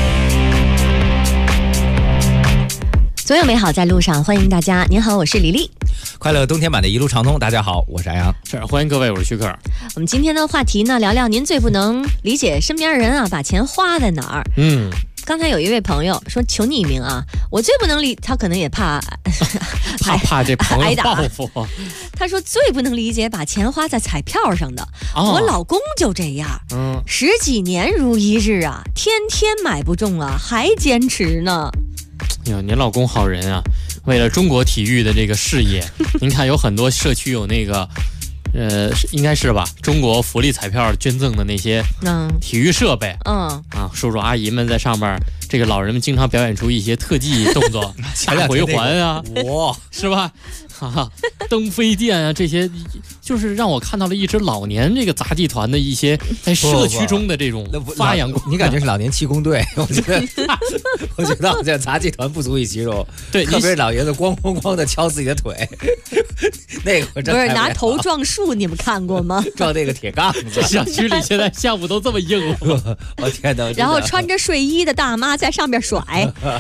总有美好在路上，欢迎大家。您好，我是李丽。 快乐冬天版的一路畅通，大家好，我是安阳。 是，欢迎各位，我是徐克。 我们今天的话题呢，聊聊您最不能理解身边人啊把钱花在哪儿。刚才有一位朋友说求匿名啊，我最不能理，他可能也怕怕这朋友报复。 他说最不能理解把钱花在彩票上的，我老公就这样，10几年如一日啊，天天买不中啊，还坚持呢。 呀，您老公好人啊！为了中国体育的这个事业，您看有很多社区有那个，应该是吧？中国福利彩票捐赠的那些体育设备，叔叔阿姨们在上面，这个老人们经常表演出一些特技动作，下回环啊，是吧？蹬飞剑啊，这些就是让我看到了一支老年这个杂技团的一些在社区中的这种发扬光。 你感觉是老年气功队？我觉得好像杂技团不足以形容。对，特别是老爷子咣咣咣的敲自己的腿，那个真不是拿头撞树，你们看过吗？ 撞那个铁杠子。 小区里现在项目都这么硬吗？ 我天哪！ 然后穿着睡衣的大妈在上面甩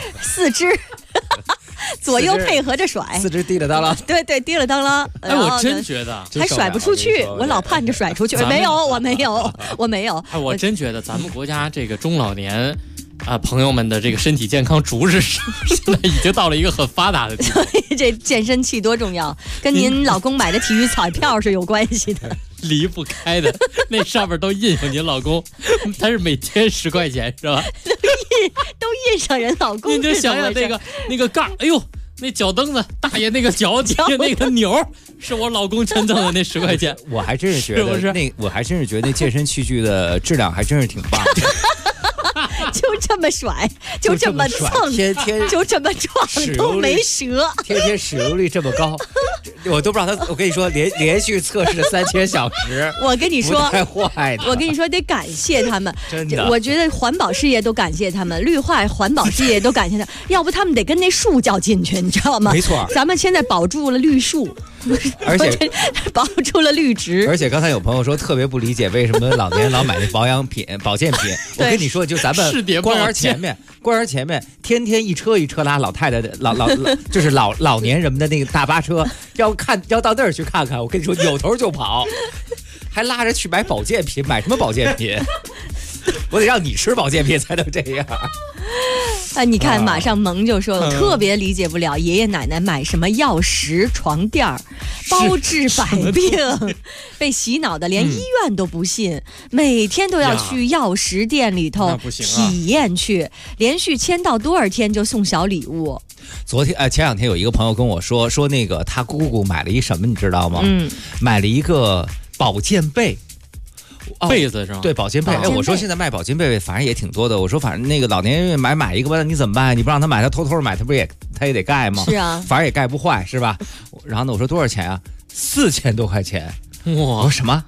，4只。左右配合着甩 ，4只滴了当啷， 对对，滴了当啷。 哎，我真觉得还甩不出去，我老盼着甩出去。没有，我没有。 哎，我真觉得咱们国家这个中老年朋友们的这个身体健康逐日现在已经到了一个很发达的地步。 这健身器多重要，跟您老公买的体育彩票是有关系的。 离不开的，那上面都印上您老公，他是每天10块钱是吧？ 都印上人老公。 你就想想那个杠，哎呦，那脚蹬子，大爷那个脚底下那个钮，是我老公真赠的那10块钱。 我还真是觉得我还真是觉得那健身器具的质量还真是挺棒的。 就这么甩，就这么蹭， 天天就这么撞，都没折。 天天使用率这么高，我都不知道他。我跟你说，连续测试了3000小时。 我跟你说， 太坏的。 我跟你说，得感谢他们。 真的， 我觉得环保事业都感谢他们，绿化环保事业都感谢他，要不他们得跟那树较劲去，你知道吗？ 没错， 咱们现在保住了绿树。 而且保住了绿植。 而且刚才有朋友说特别不理解为什么老年人老买那保养品、保健品。我跟你说，就咱们公园前面天天一车拉老太太的就是老年人们的那个大巴车，要到那儿去看看。我跟你说，扭头就跑，还拉着去买保健品，买什么保健品？我得让你吃保健品才能这样。 你看，马上萌就说了，特别理解不了爷爷奶奶买什么药食床垫儿，包治百病，被洗脑的连医院都不信，每天都要去药食店里头体验去，连续签到多少天就送小礼物。 前两天有一个朋友跟我说那个他姑姑买了一什么，你知道吗？买了一个保健被。 被子是吗？ 对，保健被。哎，我说现在卖保健被反正也挺多的。我说反正那个老年人买一个吧，你怎么办？你不让他买，他偷偷买，他也得盖吗？ 是啊， 反正也盖不坏，是吧？然后呢，我说多少钱啊？4000多块钱。哇！我说什么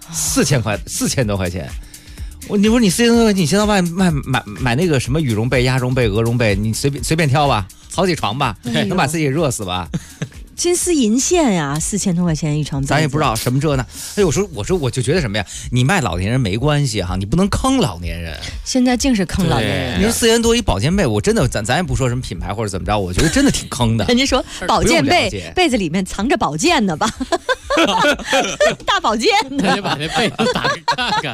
？4000多块钱？你说你4000多块钱，你现在买那个什么羽绒被、鸭绒被、鹅绒被，你随便挑吧，好几床吧，能把自己热死吧？ 金丝银线呀，4000多块钱一床被子， 咱也不知道什么这呢。哎，我说我就觉得什么呀？你卖老年人没关系哈，你不能坑老年人。 现在净是坑老年人。 你说4000多一保健被，我真的咱也不说什么品牌或者怎么着，我觉得真的挺坑的。 人家说保健被子里面藏着宝剑呢吧？大宝剑呢？ 人家把那被子打开看看。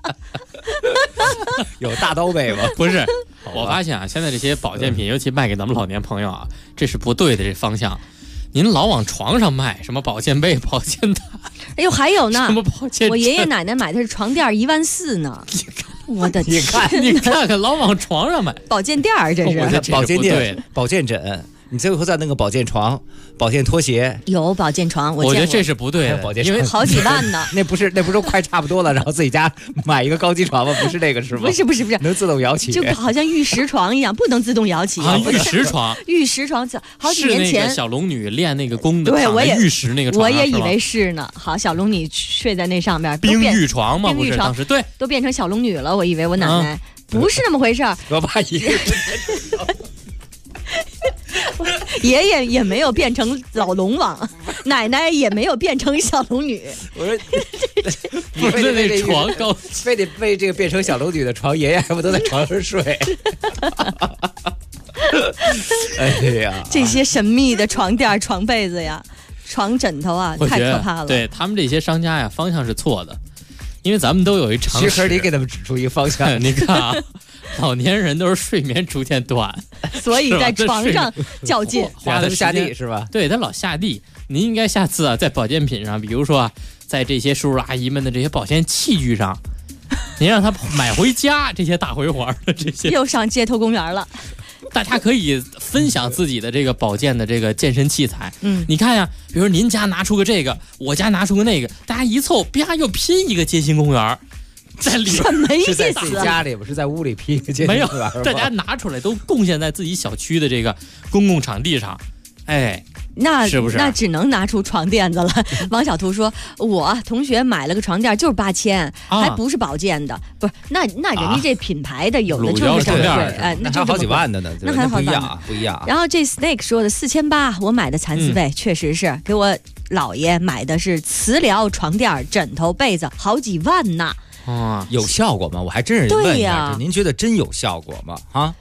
有大刀被吗？ 不是，我发现啊，现在这些保健品，尤其卖给咱们老年朋友啊，这是不对的，这方向。您老往床上卖什么保健被、保健毯？ 哎呦，还有呢！ 什么保健？ 我爷爷奶奶买的是床垫14000呢。我的天！ 你看看，老往床上买保健垫儿，这是保健垫、保健枕。你最后在那个保健床、保健拖鞋， 有保健床， 我觉得这是不对的， 因为好几万呢。 那不是快差不多了，然后自己家买一个高级床吗？不是那个是吗？ 不是， 能自动摇起， 就好像玉石床一样，不能自动摇起。玉石床，好几年前小龙女练那个功的， 对，我也玉石那个床， 我也以为是呢。好，小龙女睡在那上面， 冰玉床嘛，不是当时对， 都变成小龙女了。我以为我奶奶不是那么回事儿， 我爸爷爷。 爷爷也没有变成老龙王，奶奶也没有变成小龙女。 我说，不是那床高，非得为这个变成小龙女的床，爷爷还不都在床上睡？哎呀， 这些神秘的床垫、床被子呀、床枕头啊，太可怕了。 对他们这些商家呀，方向是错的，因为咱们都有一常识。 其实你给他们指出一个方向， 你看啊。老年人都是睡眠逐渐短， 所以在床上较劲， 花的下地是吧？ 对，他老下地。您应该下次啊，在保健品上，比如说啊，在这些叔叔阿姨们的这些保健器具上，您让他买回家这些大回环的这些， 又上街头公园了。 大家可以分享自己的这个保健的这个健身器材。你看呀，比如您家拿出个这个，我家拿出个那个，大家一凑，啪又拼一个街心公园。在里什么意思？ 是在自己家里，不是在屋里拼一个街心公园？ 没有，大家拿出来都贡献在自己小区的这个公共场地上。哎， 那是不是？ 那只能拿出床垫子了。王小图说：“我同学买了个床垫，就是8000，还不是保健的，不是。那人家这品牌的有的就是这么贵，哎，那就好几万的呢， 那还好几万， 不一样。 然后这 Snake 说的4800，我买的蚕丝被，确实是给我姥爷买的是磁疗床垫、枕头、被子，好几万呢。” 有效果吗？我还真是问一下，您觉得真有效果吗？啊，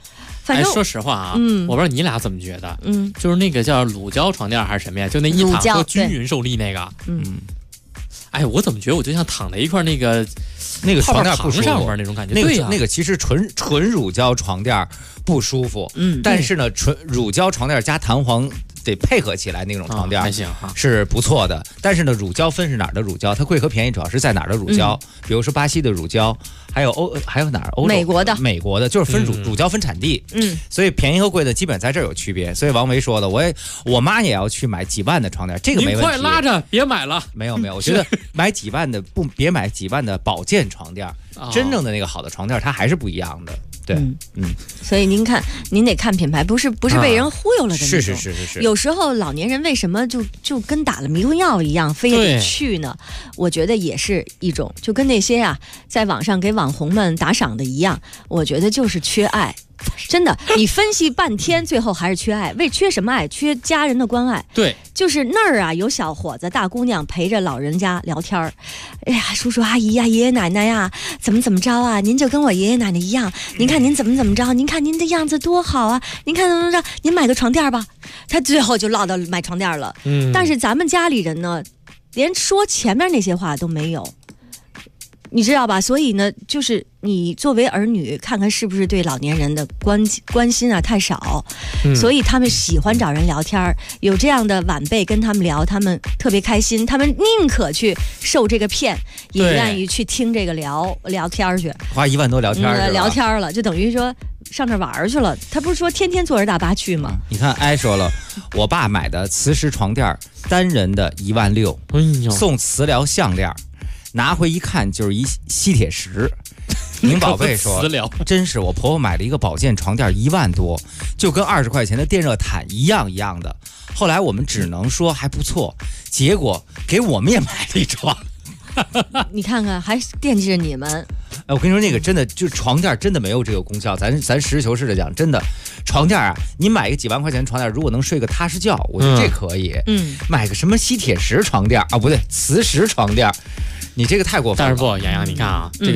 反正说实话啊，我不知道你俩怎么觉得，就是那个叫乳胶床垫还是什么呀？就那一躺都均匀受力那个，哎，我怎么觉得我就像躺在一块那个床垫不舒服上面那种感觉？ 对呀，那个其实纯乳胶床垫不舒服，但是呢，纯乳胶床垫加弹簧得配合起来那种床垫还行哈， 是不错的。但是呢，乳胶分是哪儿的乳胶？它贵和便宜主要是在哪儿的乳胶？比如说巴西的乳胶，还有哪儿？ 美国的就是分乳胶分产地，所以便宜和贵的基本在这儿有区别。所以王维说的，我妈也要去买几万的床垫，这个没问题。 你快拉着，别买了。 没有，我觉得买几万的别买几万的保健床垫，真正的那个好的床垫它还是不一样的。对， 所以您看，您得看品牌，不是被人忽悠了的那种。 是。 有时候老年人为什么就跟打了迷魂药一样，非得去呢？我觉得也是一种，就跟那些在网上给网红们打赏的一样，我觉得就是缺爱。真的，你分析半天，最后还是缺爱。缺什么爱？缺家人的关爱。 对， 就是那儿有小伙子、大姑娘陪着老人家聊天儿。哎呀，叔叔阿姨呀，爷爷奶奶呀，怎么着啊？您就跟我爷爷奶奶一样。您看您怎么着？您看您的样子多好啊！您看怎么着？您买个床垫吧。他最后就落到买床垫了。但是咱们家里人呢，连说前面那些话都没有。你知道吧？所以呢，就是你作为儿女，看看是不是对老年人的关心太少，所以他们喜欢找人聊天，有这样的晚辈跟他们聊，他们特别开心，他们宁可去受这个骗，也愿意去听这个聊天去， 花1万多聊天， 聊天了，就等于说上这玩去了。他不是说天天坐着大巴去吗？ 你看，艾说了，我爸买的磁石床垫，单人的16000，送磁疗项链。拿回一看就是一吸铁石。宁宝贝说，真是我婆婆买了一个保健床垫1万多，就跟20块钱的电热毯一样的。后来我们只能说还不错，结果给我们也买了一床。 你看看，还惦记着你们。 我跟你说，那个真的就床垫真的没有这个功效。咱实事求是的讲，真的床垫你买一个几万块钱床垫，如果能睡个踏实觉，我觉得这可以。买个什么吸铁石床垫不对，磁石床垫。你这个太过分了。 但是不，洋洋，你看啊，这个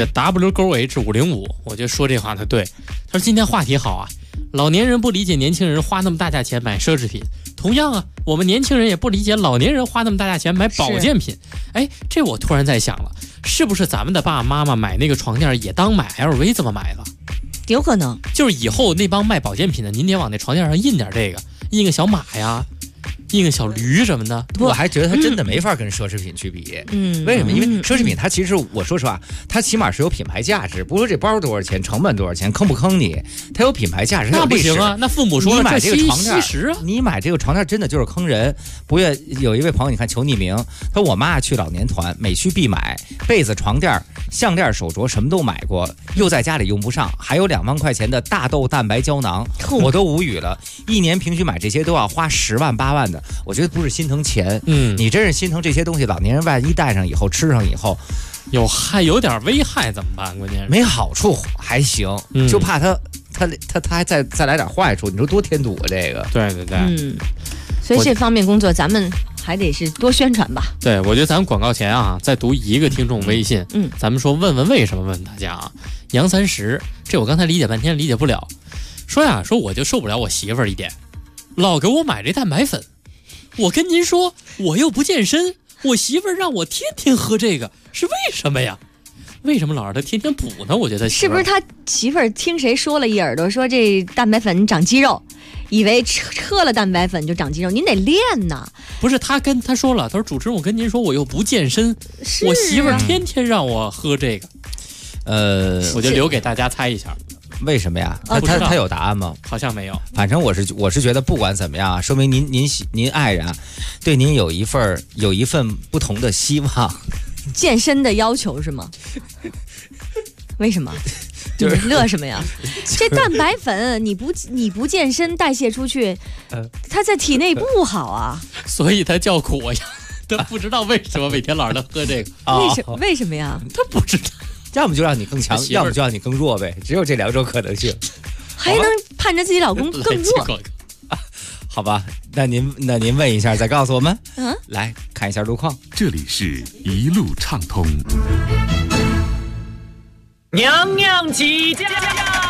WGH505，我觉得说这话他对。他说今天话题好啊，老年人不理解年轻人花那么大价钱买奢侈品，同样啊，我们年轻人也不理解老年人花那么大价钱买保健品。哎，这我突然在想了，是不是咱们的爸爸妈妈买那个床垫也当买 LV 这么买了？ 有可能， 就是以后那帮卖保健品的，您得往那床垫上印点这个，印个小马呀。印个小驴什么的， 我还觉得它真的没法跟奢侈品去比。为什么？因为奢侈品它其实我说实话，它起码是有品牌价值，不说这包多少钱，成本多少钱，坑不坑你，它有品牌价值。 那不行啊！那父母说你买这个床垫，你买这个床垫真的就是坑人。不愿有一位朋友，你看求匿名，他说我妈去老年团，每去必买被子、床垫、项链、手镯，什么都买过，又在家里用不上，还有2万块钱的大豆蛋白胶囊，我都无语了。一年平均买这些都要花10万8万的。我觉得不是心疼钱，你真是心疼这些东西。老年人万一戴上以后，吃上以后， 有点危害怎么办？关键是没好处还行，就怕他还再来点坏处，你说多添堵啊！这个， 对， 所以这方面工作咱们还得是多宣传吧。 对，我觉得咱们广告前啊，再读一个听众微信，咱们说问为什么问大家啊？杨30，这我刚才理解半天理解不了，说我就受不了我媳妇儿一点，老给我买这蛋白粉。我跟您说，我又不健身，我媳妇儿让我天天喝这个，是为什么呀？为什么老让他天天补呢？我觉得是不是他媳妇儿听谁说了一耳朵，说这蛋白粉长肌肉，以为喝了蛋白粉就长肌肉，您得练呐。 不是，他跟他说了，他说主持人，我跟您说，我又不健身，我媳妇儿天天让我喝这个，我就留给大家猜一下。 为什么呀？他有答案吗？ 好像没有。 反正我是觉得不管怎么样啊，说明您爱人对您有一份不同的希望， 健身的要求是吗？为什么？就是乐什么呀？这蛋白粉你不健身代谢出去，它在体内不好啊。 所以他叫苦呀，他不知道为什么每天老让他喝这个。 为什么呀？ 他不知道。 要么就让你更强，要么就让你更弱呗，只有这2种可能性。 还能盼着自己老公更弱？ 好吧，那您问一下，再告诉我们。来看一下路况。 这里是一路畅通。 娘娘起驾。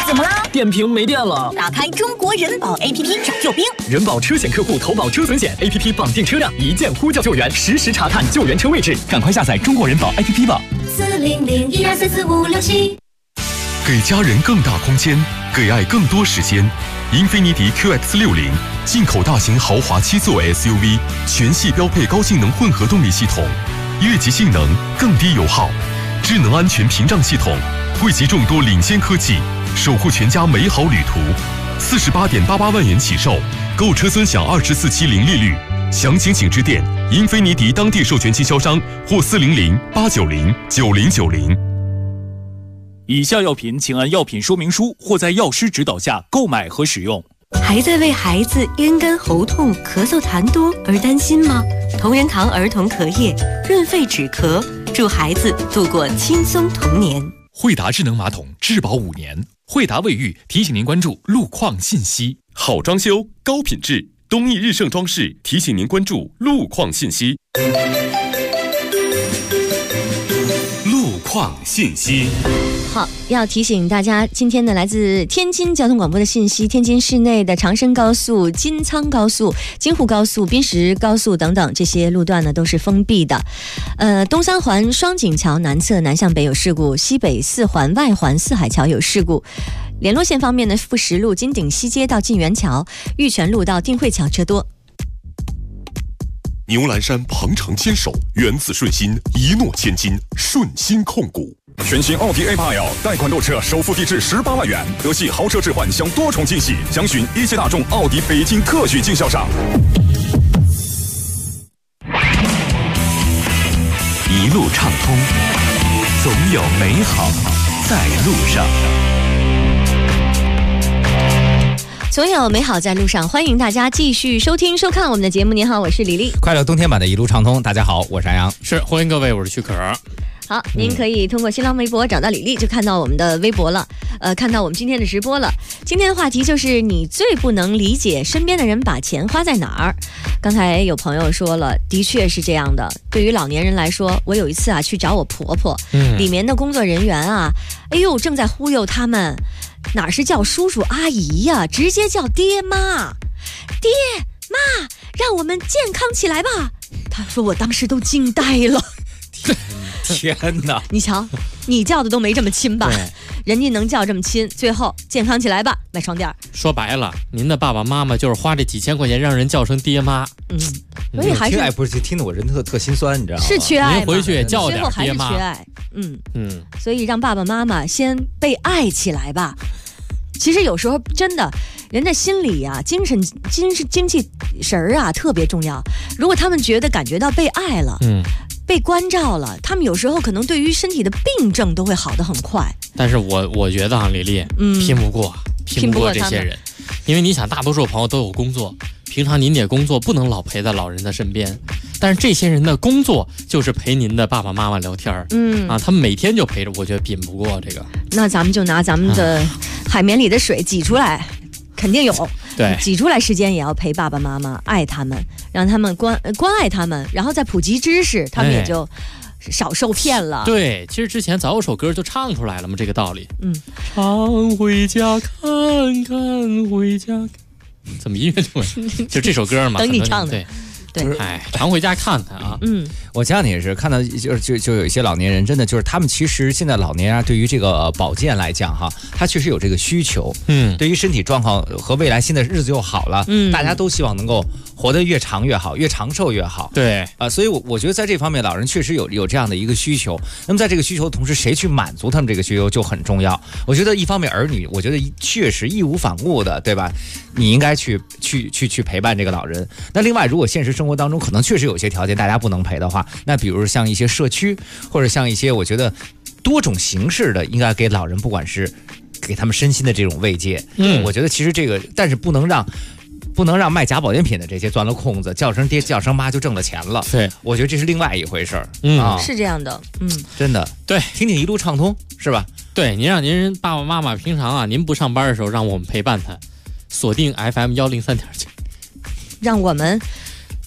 怎么啦？ 电瓶没电了。 打开中国人保 APP 找救兵。 人保车险客户投保车损险 APP 绑定车辆，一键呼叫救援，实时查看救援车位置。赶快下载中国人保 APP 吧。 40012445567。 给家人更大空间，给爱更多时间。英菲尼迪 QX60 进口大型豪华7座 SUV， 全系标配高性能混合动力系统，越级性能，更低油耗，智能安全屏障系统，汇集众多领先科技，守护全家美好旅途。48.88万元起售，购车尊享24期零利率。详情请致电英菲尼迪当地授权经销商或400-890-9090。 以下药品请按药品说明书或在药师指导下购买和使用。 还在为孩子咽干喉痛、咳嗽痰多而担心吗？同仁堂儿童咳液润肺止咳，助孩子度过轻松童年。 惠达智能马桶质保5年。惠达卫浴提醒您关注路况信息。 好装修，高品质，东义日盛装饰提醒您关注路况信息。 路况信息。 好，要提醒大家，今天呢，来自天津交通广播的信息：天津市内的长深高速、金苍高速、京沪高速、滨石高速等等这些路段呢，都是封闭的。东三环双井桥南侧南向北有事故，西北四环外环四海桥有事故。联络线方面呢，富石路金顶西街到晋元桥，玉泉路到定慧桥车多。 牛栏山鹏程坚守，源自顺心，一诺千金，顺心控股。 全新奥迪 A8L 贷款购车，首付低至18万元，德系豪车置换享多重惊喜，详询一汽大众奥迪北京特许经销商。 一路畅通，总有美好在路上。 总有美好在路上，欢迎大家继续收听收看我们的节目。您好，我是李丽。 快乐冬天版的一路畅通，大家好，我是安阳。 是，欢迎各位，我是许可。 好，您可以通过新浪微博找到李丽，就看到我们的微博了，看到我们今天的直播了。今天的话题就是你最不能理解身边的人把钱花在哪儿。刚才有朋友说了，的确是这样的。对于老年人来说，我有一次啊去找我婆婆，里面的工作人员啊，哎呦，正在忽悠他们，哪是叫叔叔阿姨呀，直接叫爹妈，爹妈，让我们健康起来吧。他说我当时都惊呆了。 天哪！ 你瞧，你叫的都没这么亲吧？人家能叫这么亲，最后健康起来吧，买床垫。 说白了，您的爸爸妈妈就是花这几千块钱让人叫声爹妈。 所以还是不是听得我人特心酸，你知道吗？ 是缺爱， 您回去也叫点爹妈。 最后还是缺爱。所以让爸爸妈妈先被爱起来吧。其实有时候真的，人的心理啊、精气神儿啊特别重要。如果他们感觉到被爱了，被关照了，他们有时候可能对于身体的病症都会好得很快。 但是我觉得啊，李丽，拼不过这些人，因为你想，大多数朋友都有工作，平常您也工作，不能老陪在老人的身边。但是这些人的工作就是陪您的爸爸妈妈聊天他们每天就陪着，我觉得比不过这个。 那咱们就拿咱们的海绵里的水挤出来。肯定有， 对， 挤出来时间也要陪爸爸妈妈，爱他们，让他们关爱他们，然后再普及知识，他们也就少受骗了。 对，其实之前早有首歌就唱出来了嘛，这个道理。常回家看看，回家看，怎么音乐就这首歌嘛？ 等你唱的。 对。常回家看看啊。 我前两天也是看到，就有一些老年人，真的就是他们其实现在老年人对于这个保健来讲哈，他确实有这个需求。对于身体状况和未来新的日子又好了，大家都希望能够活得越长越好，越长寿越好。 对所以我觉得在这方面，老人确实有这样的一个需求。那么在这个需求的同时，谁去满足他们这个需求就很重要。我觉得一方面儿女，我觉得确实义无反顾的，对吧？你应该去陪伴这个老人。那另外，如果现实生活当中可能确实有些条件大家不能陪的话，那比如像一些社区，或者像一些我觉得多种形式的，应该给老人不管是给他们身心的这种慰藉。我觉得其实这个，但是不能让卖假保健品的这些钻了空子，叫声爹叫声妈就挣了钱了。 对， 我觉得这是另外一回事儿。 是这样的。 真的。 对， 听听一路畅通是吧？ 对，您让您爸爸妈妈平常啊，您不上班的时候，让我们陪伴他，锁定 FM 103.7， 让我们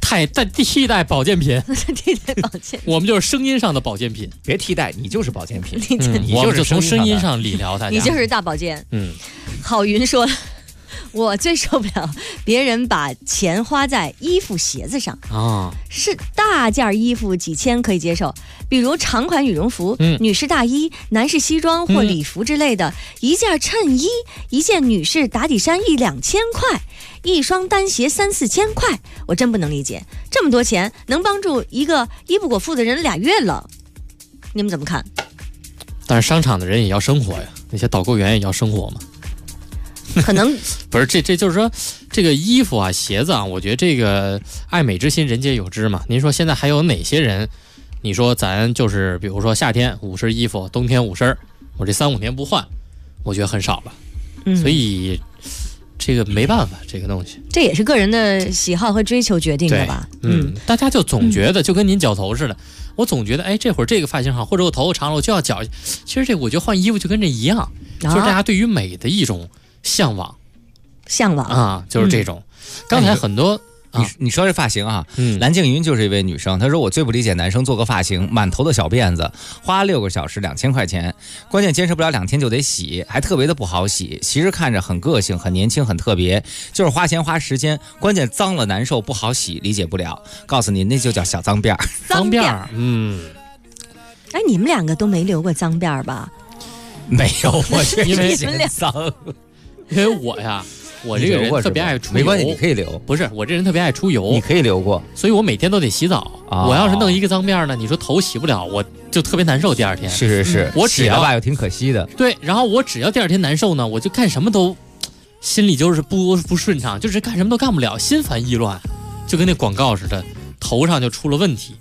替代保健品， 替代保健品， 我们就是声音上的保健品， 别替代，你就是保健品， 我们就从声音上理疗大家， 你就是大保健。郝云说。我最受不了别人把钱花在衣服鞋子上是大件衣服几千可以接受，比如长款羽绒服、女士大衣、男士西装或礼服之类的，一件衬衣、一件女士打底衫1-2千块，一双单鞋3-4千块，我真不能理解，这么多钱能帮助一个衣不裹腹的人2月了，你们怎么看？ 但是商场的人也要生活呀，那些导购员也要生活嘛。 可能不是这就是说，这个衣服啊、鞋子啊，我觉得这个爱美之心人皆有之嘛。您说现在还有哪些人？你说咱就是比如说夏天5身衣服，冬天5身，我这3-5年不换，我觉得很少了。所以这个没办法，这个东西这也是个人的喜好和追求决定的吧。 大家就总觉得就跟您绞头似的，我总觉得哎，这会儿这个发型好，或者我头发长了我就要绞。其实这我觉得换衣服就跟这一样，就是大家对于美的一种向往啊，就是这种。刚才很多你说这发型啊，蓝静云就是一位女生，她说我最不理解男生做个发型，满头的小辫子，花6个小时2000块钱，关键坚持不了2天就得洗，还特别的不好洗。其实看着很个性、很年轻、很特别，就是花钱花时间，关键脏了难受，不好洗，理解不了。告诉你，那就叫小脏辫儿。 脏辫儿，哎，你们2个都没留过脏辫儿吧？ 没有，我因为脏， 因为我这个人特别爱出油， 没关系，你可以留。 不是，我这人特别爱出油， 你可以留过， 所以我每天都得洗澡。我要是弄一个脏辫呢，你说头洗不了，我就特别难受。第2天是， 我只要吧又挺可惜的。 对，然后我只要第2天难受呢，我就干什么都心里就是不顺畅，就是干什么都干不了，心烦意乱，就跟那广告似的，头上就出了问题。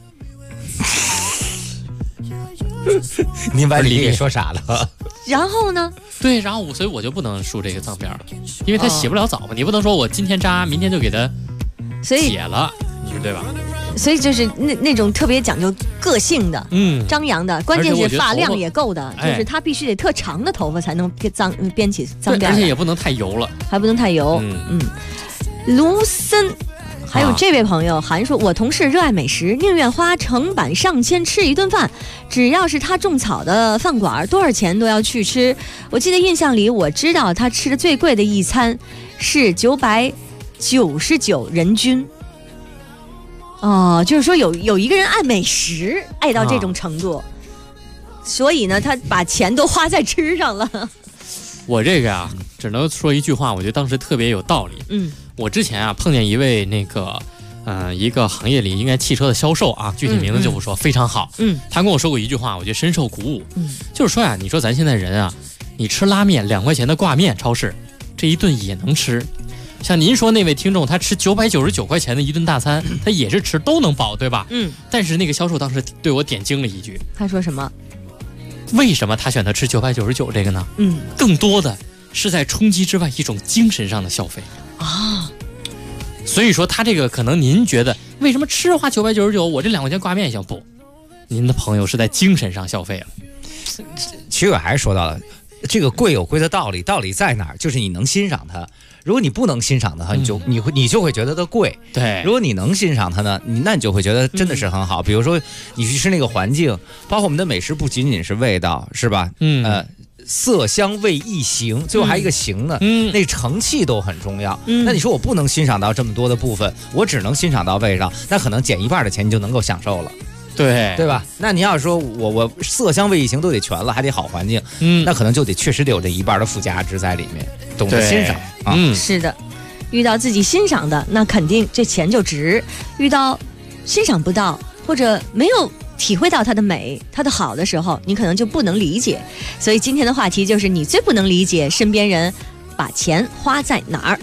您把你给说傻了。 然后呢？ 对，然后所以我就不能梳这个脏辫了，因为它洗不了澡嘛。你不能说我今天扎，明天就给它解了，对吧？ 所以就是那种特别讲究个性的，张扬的，关键是发量也够的，就是他必须得特长的头发才能编起脏辫， 而且也不能太油了， 还不能太油。卢森。还有这位朋友韩说，我同事热爱美食，宁愿花成本上千吃一顿饭，只要是他种草的饭馆，多少钱都要去吃。我记得印象里，我知道他吃的最贵的一餐是999人均。就是说有一个人爱美食，爱到这种程度，所以呢，他把钱都花在吃上了。 我这个呀，只能说一句话，我觉得当时特别有道理。我之前啊碰见一位一个行业里应该汽车的销售啊，具体名字就不说，非常好。他跟我说过一句话，我觉得深受鼓舞。就是说呀，你说咱现在人啊，你吃拉面2块钱的挂面，超市这一顿也能吃。像您说那位听众，他吃999块钱的一顿大餐，他也是吃都能饱，对吧？但是那个销售当时对我点睛了一句， 他说什么？ 为什么他选择吃999这个呢？更多的是在冲击之外一种精神上的消费啊。所以说他这个可能您觉得为什么吃花999，我这2块钱挂面行不？您的朋友是在精神上消费了。 曲伟还是说到了这个贵有贵的道理，道理在哪儿？就是你能欣赏它。如果你不能欣赏它，你就会觉得它贵。 对， 如果你能欣赏它呢，那你就会觉得真的是很好。比如说你去吃那个环境，包括我们的美食，不仅仅是味道，是吧？色香味意形，最后还一个形呢，那成器都很重要。那你说我不能欣赏到这么多的部分，我只能欣赏到味道，那可能减1半的钱你就能够享受了。对吧？那你要说我色香味意形都得全了，还得好环境，那可能就确实得有这1半的附加值在里面，懂得欣赏啊。 是的，遇到自己欣赏的，那肯定这钱就值；遇到欣赏不到或者没有体会到它的美、它的好的时候，你可能就不能理解。所以今天的话题就是你最不能理解身边人把钱花在哪儿。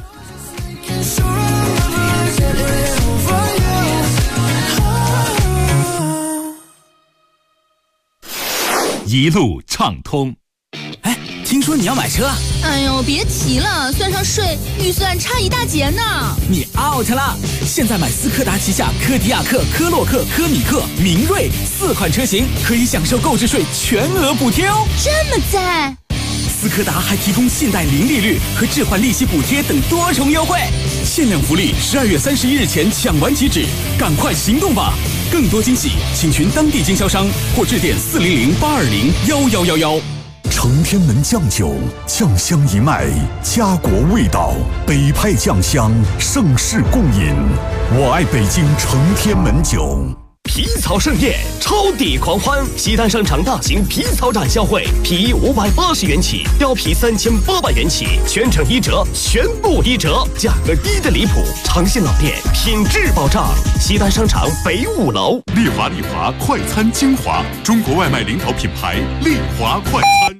一路畅通。 哎，听说你要买车啊？ 哎呦，别提了，算上税，预算差一大截呢。 你 out 了！现在买斯柯达旗下柯迪亚克、科洛克、科米克、明锐4款车型，可以享受购置税全额补贴哦。 这么赞！ 斯柯达还提供信贷0利率和置换利息补贴等多重优惠， 限量福利，12月31日前抢完即止，赶快行动吧！更多惊喜，请询当地经销商或致电400-820-1111。 承天门酱酒，酱香一脉，家国味道，北派酱香，盛世共饮。我爱北京承天门酒。 皮草盛宴，超抵狂欢！西单商场大型皮草展销会，皮衣580元起，貂皮3800元起，全程1折，全部1折，价格低得离谱。长线老店，品质保障。西单商场北5楼。 丽华快餐精华，中国外卖领导品牌丽华快餐。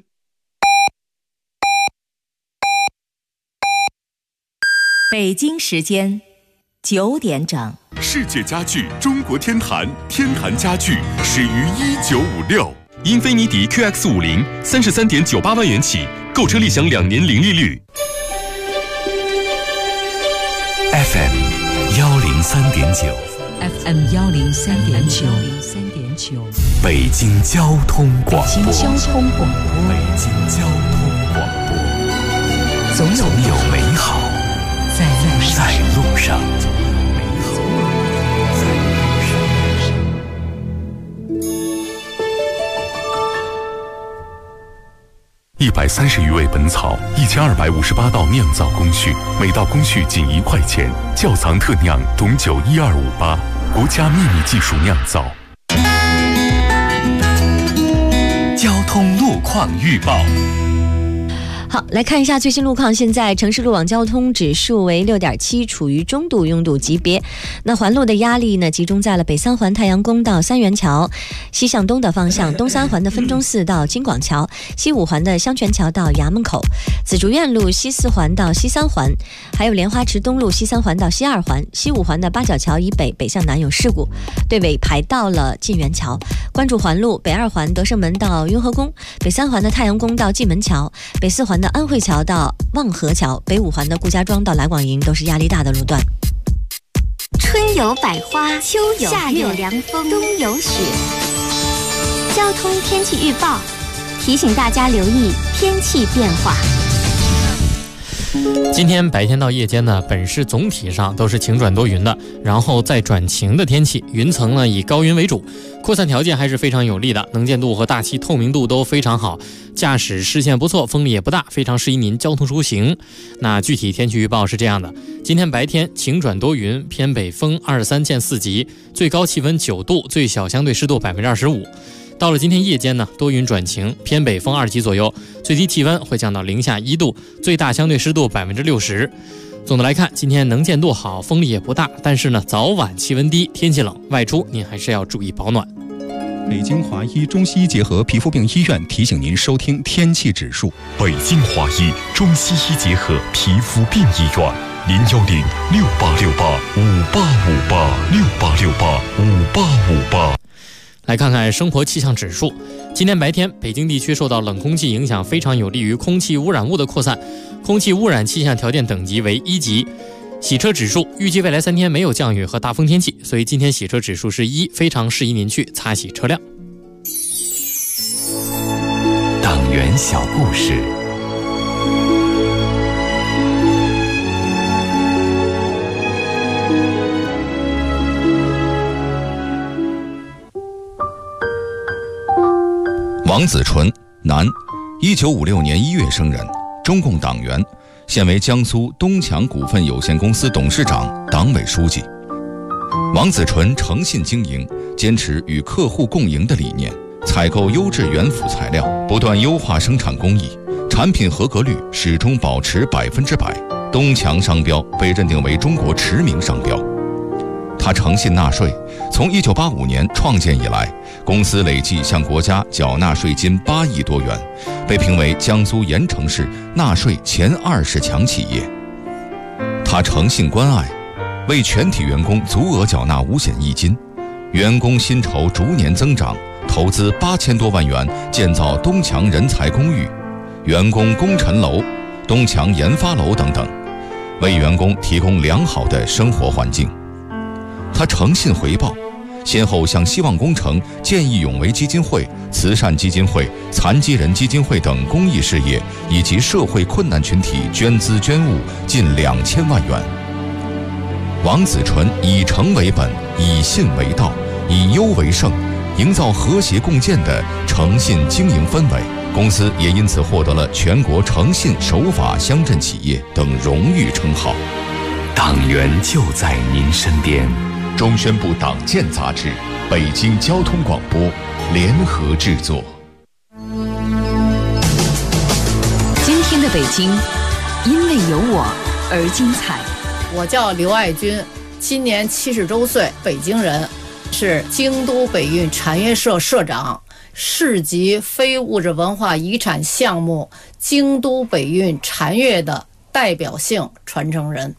北京时间9点整。 世界家具中国天坛，天坛家具始于1956。英菲尼迪 QX50 33.98万元起，购车立享2年零利率。 FM 103.9 FM 103.9 北京交通广播。 北京交通广播，总有美好在路上。 130余味本草，1258道酿造工序，每道工序仅1块钱。窖藏特酿种酒12588，国家秘密技术酿造。 交通路况预报。 好，来看一下最新路况。现在城市路网交通指数为6.7，处于中度拥堵级别。那环路的压力呢，集中在了北三环太阳宫到三元桥，西向东的方向，东三环的分钟寺到金广桥，西五环的香泉桥到衙门口，紫竹院路西四环到西三环，还有莲花池东路西三环到西二环，西五环的八角桥以北北向南有事故，队尾排到了晋元桥。关注环路，北二环德胜门到雍和宫，北三环的太阳宫到蓟门桥，北四环的安慧桥到望河桥，北五环的顾家庄到来广营都是压力大的路段。 春有百花，秋有夏有凉风，冬有雪。交通天气预报提醒大家留意天气变化。 今天白天到夜间呢，本市总体上都是晴转多云的，然后再转晴的天气，云层呢以高云为主，扩散条件还是非常有利的，能见度和大气透明度都非常好，驾驶视线不错，风力也不大，非常适宜您交通出行。那具体天气预报是这样的：今天白天晴转多云，偏北风23见4级，最高气温9度，最小相对湿度25%。到了今天夜间呢，多云转晴，偏北风2级左右，最低气温会降到零下1度，最大相对湿度60%。总的来看，今天能见度好，风力也不大，但是呢，早晚气温低，天气冷，外出您还是要注意保暖。 北京华医中西医结合皮肤病医院提醒您收听天气指数。 北京华医中西医结合皮肤病医院，010-6868-5858，6868-5858。 来看看生活气象指数。今天白天，北京地区受到冷空气影响，非常有利于空气污染物的扩散，空气污染气象条件等级为1级。洗车指数预计未来3天没有降雨和大风天气，所以今天洗车指数是1，非常适宜您去擦洗车辆。 党员小故事。 王子纯，男，1956年1月生人，中共党员，现为江苏东强股份有限公司董事长、党委书记。王子纯诚信经营，坚持与客户共赢的理念，采购优质原辅材料，不断优化生产工艺，产品合格率始终保持100%。东强商标被认定为中国驰名商标。他诚信纳税，从1985年创建以来，公司累计向国家缴纳税金8亿多元，被评为江苏盐城市纳税前20强企业。他诚信关爱，为全体员工足额缴纳五险一金，员工薪酬逐年增长，投资8000多万元建造东强人才公寓、员工工程楼、东强研发楼等等，为员工提供良好的生活环境。他诚信回报，先后向希望工程、见义勇为基金会、慈善基金会、残疾人基金会等公益事业以及社会困难群体捐资捐物近2000万元。 王子纯以诚为本，以信为道，以优为胜，营造和谐共建的诚信经营氛围。公司也因此获得了全国诚信守法乡镇企业等荣誉称号。 党员就在您身边。 中宣部党建杂志、北京交通广播联合制作。 今天的北京，因为有我而精彩。 我叫刘爱军，今年70周岁，北京人，是京都北运禅乐社社长，市级非物质文化遗产项目京都北运禅乐的代表性传承人。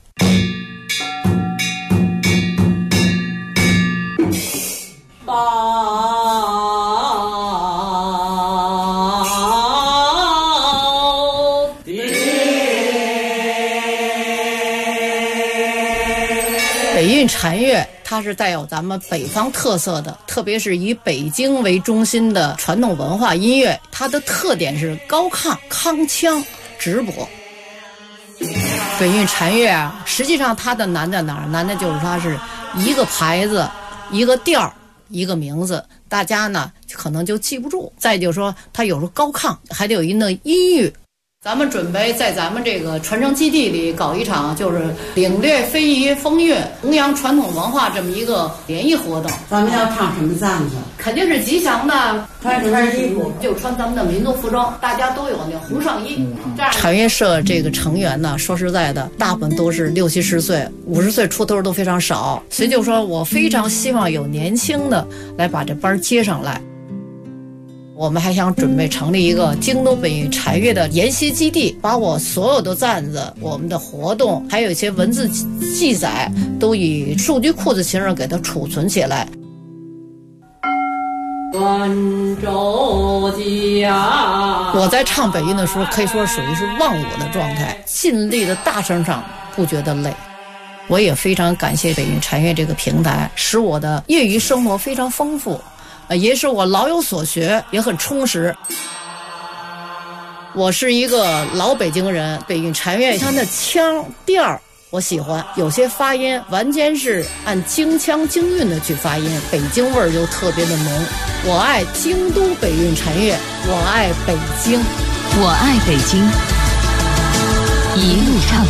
北运禅乐它是带有咱们北方特色的，特别是以北京为中心的传统文化音乐，它的特点是高亢、康腔、直博。北运禅乐啊，实际上它的难在哪儿？难的就是它是一个牌子、一个调、一个名字，大家呢可能就记不住。再就是说，它有时候高亢，还得有一定音域。咱们准备在咱们这个传承基地里搞一场，就是领略非遗风韵、弘扬传统文化这么一个联谊活动。 咱们要唱什么站子？ 肯定是吉祥的， 穿衣服就穿咱们的民族服装，大家都有那红上衣。禅乐社这个成员呢，说实在的，大部分都是60、70岁，50岁出头都非常少。所以就说我非常希望有年轻的来把这班接上来。我们还想准备成立一个京都北运禅乐的研习基地，把我所有的站子、我们的活动，还有一些文字记载，都以数据库的形式给它储存起来。我在唱北运的时候，可以说属于是忘我的状态，尽力的大声唱，不觉得累。我也非常感谢北运禅乐这个平台，使我的业余生活非常丰富。也是我老有所学，也很充实。我是一个老北京人，北运禅乐它的腔调我喜欢，有些发音完全是按京腔京韵的去发音，北京味儿就特别的浓。我爱京都北运禅乐，我爱北京， 我爱北京，一路畅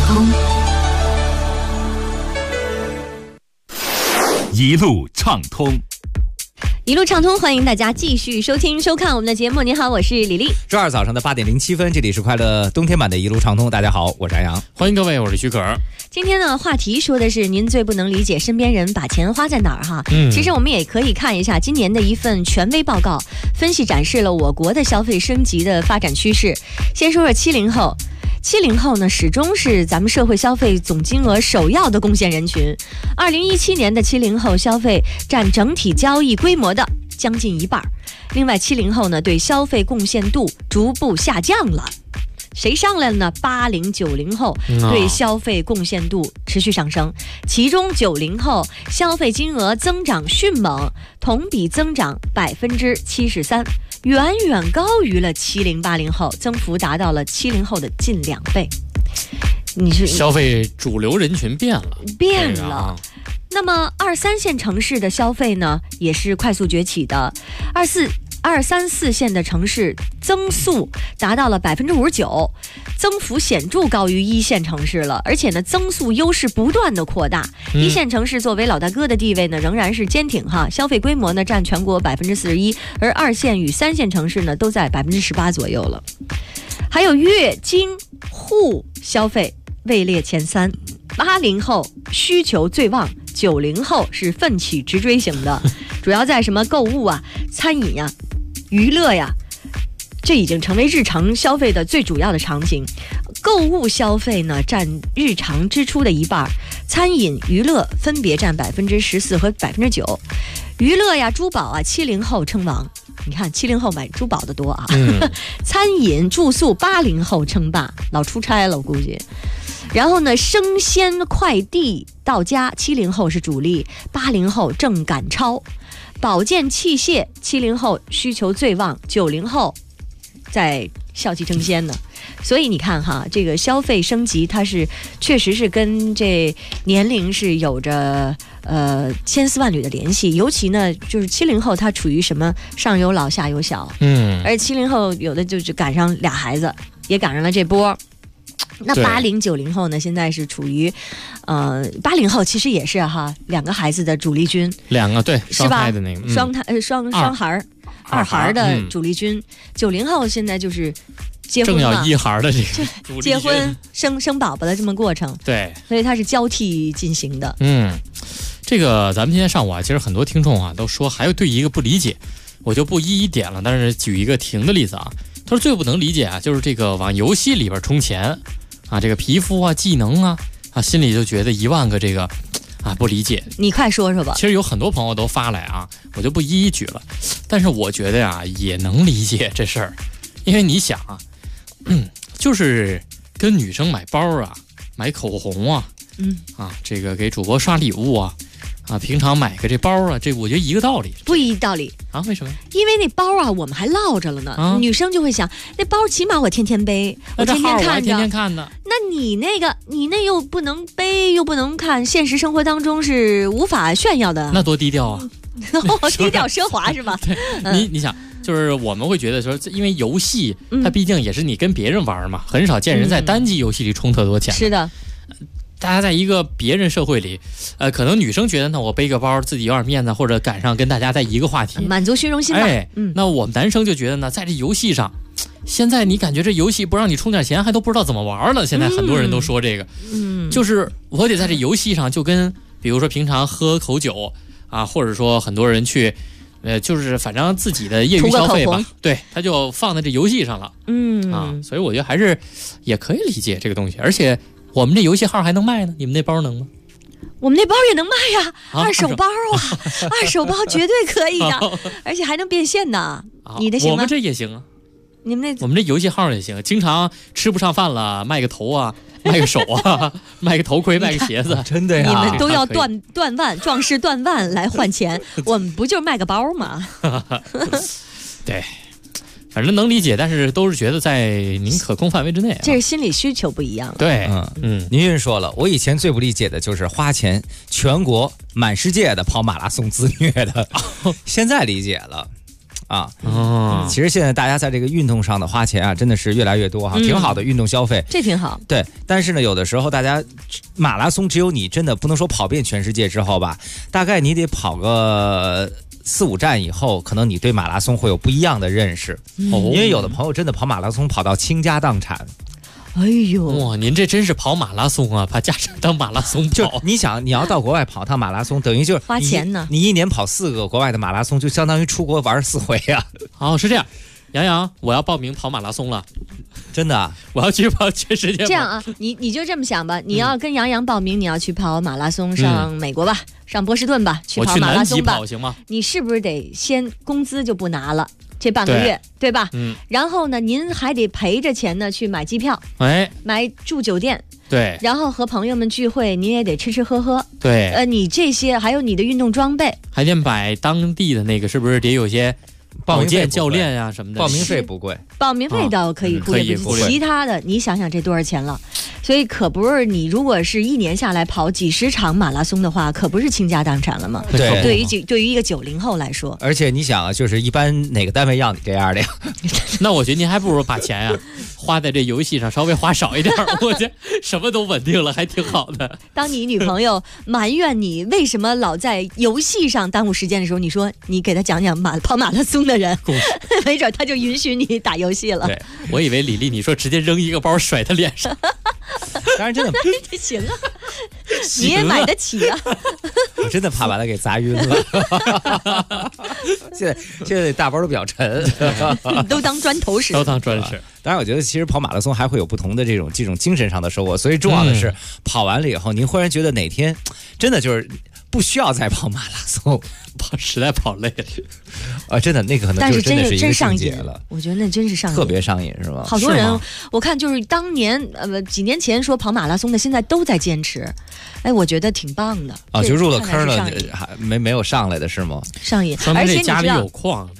通，一路畅通。 一路畅通，欢迎大家继续收听收看我们的节目。你好，我是李丽。 周二早上的8点07分，这里是快乐冬天版的一路畅通。大家好，我是安阳， 欢迎各位，我是徐可。 今天呢，话题说的是您最不能理解身边人把钱花在哪儿哈。其实我们也可以看一下今年的一份权威报告，分析展示了我国的消费升级的发展趋势。先说说70后。70后呢，始终是咱们社会消费总金额首要的贡献人群。2017年的70后消费占整体交易规模的将近一半。另外，70后呢对消费贡献度逐步下降了。谁上来了呢？80、90后对消费贡献度持续上升，其中90后消费金额增长迅猛，同比增长73%，远远高于了70、80后，增幅达到了70后的近2倍。你是消费主流人群变了。 那么2、3线城市的消费呢，也是快速崛起的。2、3、4线的城市增速达到了59%，增幅显著高于1线城市了，而且呢，增速优势不断的扩大。1线城市作为老大哥的地位呢，仍然是坚挺哈，消费规模呢占全国41%，而2线与3线城市呢都在18%左右了。还有粤京沪消费位列前3。80后需求最旺，90后是奋起直追型的，主要在什么购物啊、餐饮呀、娱乐呀，这已经成为日常消费的最主要的场景。购物消费呢占日常支出的一半，餐饮、娱乐分别占14%和9%。娱乐呀、珠宝啊，70后称王。你看70后买珠宝的多啊。餐饮、住宿80后称霸，老出差了我估计。然后呢，生鲜快递到家，70后是主力，80后正赶超。保健器械，70后需求最旺，90后在笑气争先呢。所以你看哈，这个消费升级，它是确实是跟这年龄是有着千丝万缕的联系。尤其呢，就是70后，他处于什么上有老下有小，而70后有的就是赶上俩孩子，也赶上了这波。那80、90后呢？现在是处于，80后其实也是哈，2个孩子的主力军 ，2个对是吧？ 双胎的那个双孩二孩的主力军。90后现在就是结婚正要1孩的这个结婚生宝宝的这么过程， 对， 所以它是交替进行的。 这个咱们今天上午啊，其实很多听众啊都说还有对一个不理解，我就不一一点了，但是举一个停的例子啊。他说最不能理解啊，就是这个往游戏里边充钱啊，这个皮肤啊、技能啊，心里就觉得1万个这个啊不理解。 你快说说吧。 其实有很多朋友都发来啊，我就不一一举了。但是我觉得呀，也能理解这事儿，因为你想啊，就是跟女生买包啊、买口红啊，这个给主播刷礼物啊。平常买个这包啊，这我觉得一个道理。 不一道理啊？为什么？ 因为那包啊，我们还落着了呢。女生就会想，那包起码我天天背，我天天看着， 天天看的。 那你那又不能背，又不能看，现实生活当中是无法炫耀的。 那多低调啊！ 低调奢华是吧？ 对，你想，就是我们会觉得说，因为游戏它毕竟也是你跟别人玩嘛，很少见人在单机游戏里充特多钱。 是的。 大家在一个别人社会里，可能女生觉得那我背个包自己有点面子，或者赶上跟大家在一个话题， 满足虚荣心吧。 那我们男生就觉得呢，在这游戏上，现在你感觉这游戏不让你充点钱，还都不知道怎么玩了。现在很多人都说这个，就是我得在这游戏上，就跟比如说平常喝口酒啊，或者说很多人去，就是反正自己的业余消费吧，对，他就放在这游戏上了。所以我觉得还是也可以理解这个东西，而且。我们这游戏号还能卖呢，你们那包能吗？ 我们那包也能卖呀，二手包啊，二手包绝对可以的，而且还能变现呢。你的行吗？ 我们这也行啊。 你们我们这游戏号也行，经常吃不上饭了，卖个头啊，卖个手啊，卖个头盔，卖个鞋子， 真的呀。 你们都要断腕，壮士断腕来换钱，我们不就是卖个包吗？ 对。反正能理解，但是都是觉得在您可控范围之内。 这是心理需求不一样。 对， 您说了，我以前最不理解的就是花钱全国满世界的跑马拉松自虐的，现在理解了。其实现在大家在这个运动上的花钱啊，真的是越来越多哈，挺好的运动消费， 这挺好。 对，但是呢，有的时候大家马拉松只有你真的不能说跑遍全世界之后吧，大概你得跑个4、5站以后，可能你对马拉松会有不一样的认识。因为有的朋友真的跑马拉松跑到倾家荡产。 哎呦， 哇，您这真是跑马拉松啊，把家产当马拉松跑。 就你想，你要到国外跑趟马拉松，等于就是花钱呢。 你1年跑4个国外的马拉松，就相当于出国玩4回啊。 是这样。杨洋，我要报名跑马拉松了， 真的啊！ 我要去跑全世界。 这样啊，你就这么想吧，你要跟杨洋报名，你要去跑马拉松，上美国吧，上波士顿吧，去跑马拉松吧。 我去南极跑行吗？ 你是不是得先工资就不拿了？这半个月，对吧？然后呢，您还得赔着钱呢去买机票，买住酒店， 对， 然后和朋友们聚会，您也得吃吃喝喝， 对， 你这些还有你的运动装备， 还得买当地的那个，是不是得有些保健教练呀什么的？ 报名费不贵， 报名费倒可以忽略不计，其他的你想想这多少钱了？所以可不是你如果是1年下来跑几10场马拉松的话，可不是倾家荡产了吗？ 对， 对于一个90后来说， 而且你想啊，就是一般哪个单位要你这样的呀？ 那我觉得您还不如把钱呀花在这游戏上，稍微花少一点，我觉得什么都稳定了，还挺好的。 当你女朋友埋怨你为什么老在游戏上耽误时间的时候，你说你给她讲讲跑马拉松的人，没准她就允许你打游戏了。 对，我以为李丽你说直接扔一个包甩她脸上。 当然真的行啊，你也买得起啊！ 我真的怕把它给砸晕了。现在大包都比较沉， 都当砖头使， 都当砖使。 当然，我觉得其实跑马拉松还会有不同的这种精神上的收获，所以重要的是跑完了以后，您忽然觉得哪天真的就是不需要再跑马拉松， 实在跑累了真的那个可能就真的是一个境界了。 我觉得那真是上瘾， 特别上瘾是吧？ 好多人我看就是当年几年前说跑马拉松的，现在都在坚持。我觉得挺棒的就入了坑了，还没有上来的是吗？ 上瘾， 而且家里有矿。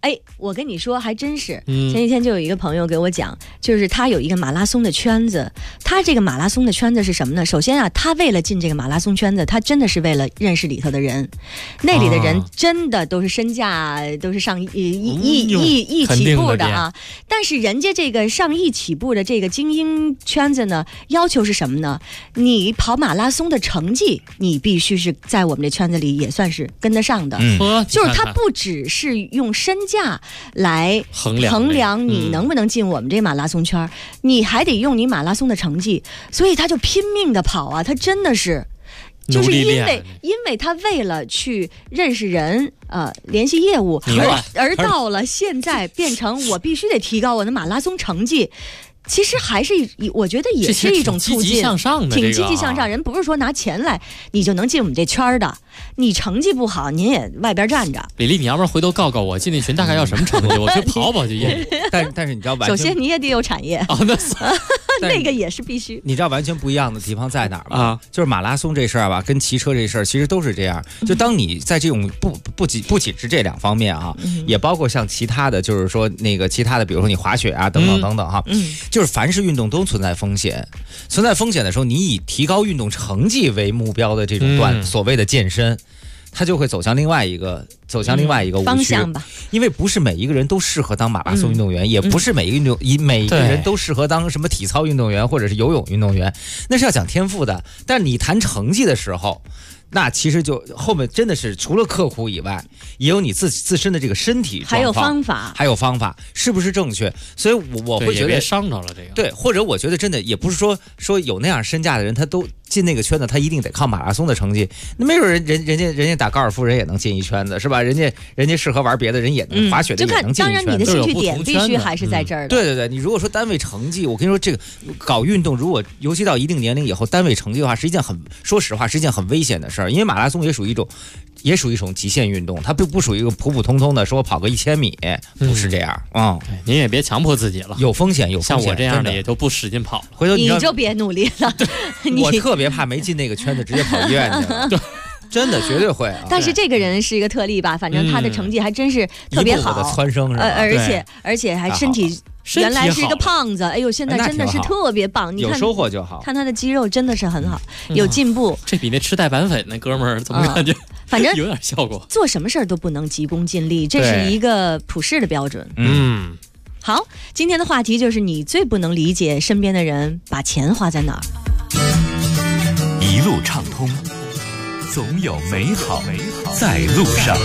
哎，我跟你说，还真是。前几天就有一个朋友给我讲，就是他有一个马拉松的圈子。他这个马拉松的圈子是什么呢？首先啊，他为了进这个马拉松圈子，他真的是为了认识里头的人。那里的人真的都是身价都是上亿起步的啊。但是人家这个上亿起步的这个精英圈子呢，要求是什么呢？你跑马拉松的成绩，你必须是在我们这圈子里也算是跟得上的。就是他不只是用身价来衡量你能不能进我们这马拉松圈，你还得用你马拉松的成绩，所以他就拼命的跑啊，他真的是。就是因为他为了去认识人，联系业务，而到了现在变成我必须得提高我的马拉松成绩。其实还是我觉得也是一种促进，挺积极向上。人不是说拿钱来你就能进我们这圈的，你成绩不好您也外边站着。 李丽，你要不然回头告告我，进那群大概要什么成绩，我去跑就业。 但是你知道， 首先你也得有产业那个也是必须。 你知道完全不一样的地方在哪儿吗？就是马拉松这事儿吧，跟骑车这事儿其实都是这样。就当你在这种不仅是这两方面啊，也包括像其他的，就是说那个其他的，比如说你滑雪啊等等哈，就是凡是运动都存在风险，的时候，你以提高运动成绩为目标的这种所谓的健身，它就会走向另外一个方向吧。 因为不是每一个人都适合当马拉松运动员，也不是每一个人都适合当什么体操运动员或者是游泳运动员，那是要讲天赋的。但是你谈成绩的时候，那其实就后面真的是除了刻苦以外，也有你自身的这个身体状况，还有方法是不是正确？所以我会觉得别伤着了这个。 对，或者我觉得真的也不是说有那样身价的人，他都进那个圈子，他一定得靠马拉松的成绩。那没准人家打高尔夫人也能进一圈子，是吧？人家适合玩别的人也能滑雪的也能进一圈子。 当然你的兴趣点必须还是在这儿的。 对，你如果说单位成绩，我跟你说这个搞运动，如果尤其到一定年龄以后，单位成绩的话，是一件说实话是一件很危险的事儿。因为马拉松也属于一种极限运动，它不属于一个普普通通的说我跑个1000米，不是这样啊。 您也别强迫自己了， 有风险。 像我这样的也就不使劲跑了。 回头你就别努力了。 我特别怕没进那个圈子直接跑医院去了。真的绝对会啊！ 但是这个人是一个特例吧，反正他的成绩还真是特别好， 一步步的蹿升是吧？ 而且还身体原来是一个胖子，哎呦，现在真的是特别棒。你看有收获就好， 看他的肌肉真的是很好，有进步。 这比那吃代板粉那哥们儿怎么感觉？ 反正有点效果。 做什么事儿都不能急功近利，这是一个普世的标准。好，今天的话题就是你最不能理解身边的人把钱花在哪儿。 一路畅通，总有美好在路上。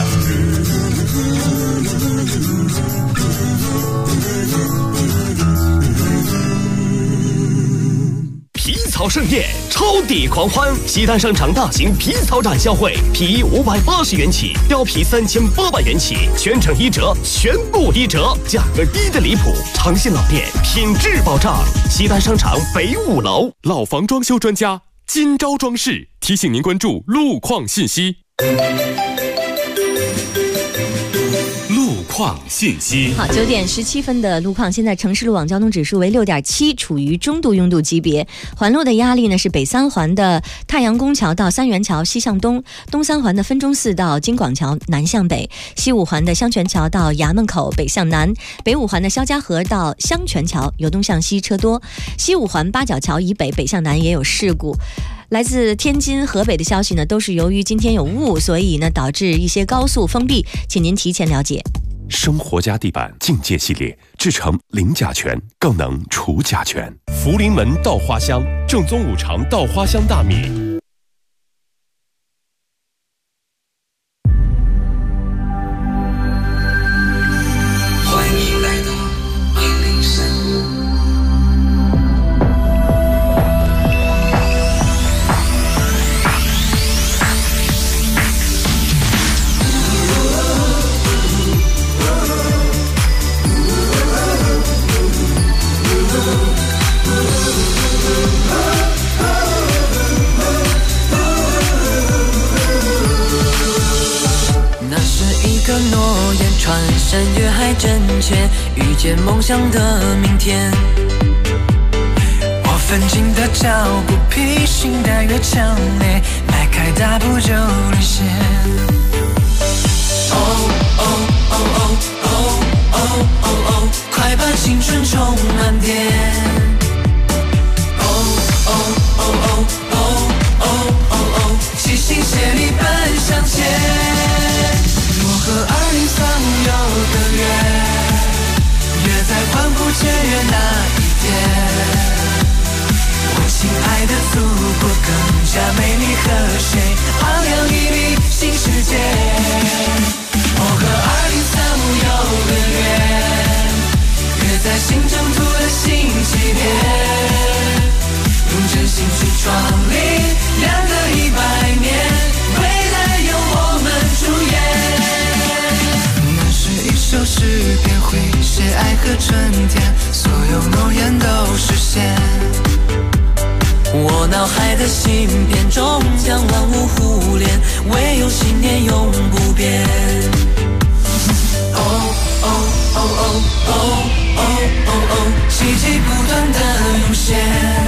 皮草盛宴，超抵狂欢！西单商场大型皮草展销会，皮衣580元起，貂皮3800元起，全程1折，全部1折，价格低得离谱，长信老店，品质保障。西单商场北5楼， 老房装修专家金招装饰提醒您关注路况信息。 信息好，9点17分的路况，现在城市路网交通指数为6.7，处于中度拥堵级别。环路的压力呢是北三环的太阳宫桥到三元桥西向东，东三环的分钟寺到金广桥南向北，西五环的香泉桥到衙门口北向南，北五环的肖家河到香泉桥由东向西车多，西五环八角桥以北北向南也有事故。来自天津、河北的消息呢，都是由于今天有雾，所以呢导致一些高速封闭，请您提前了解。 生活家地板境界系列，制成零甲醛，更能除甲醛。福临门稻花香，正宗五常稻花香大米。 欢迎来到103。 诺言穿山越海真切，遇见梦想的明天。我奋进的脚步，披星戴月强烈，迈开大步就领先。哦哦哦哦。 欢呼雀跃那一天，我亲爱的祖国更加美丽和谐，昂扬屹立新世界。我和2035有个约，约在新征途的新起点，用真心去创立2个100年，未来由我们主演。那是一首诗篇，会写爱和春天，所有诺言都实现。我脑海的芯片终将万物互联，唯有信念永不变。哦哦哦哦哦哦哦哦，奇迹不断的涌现。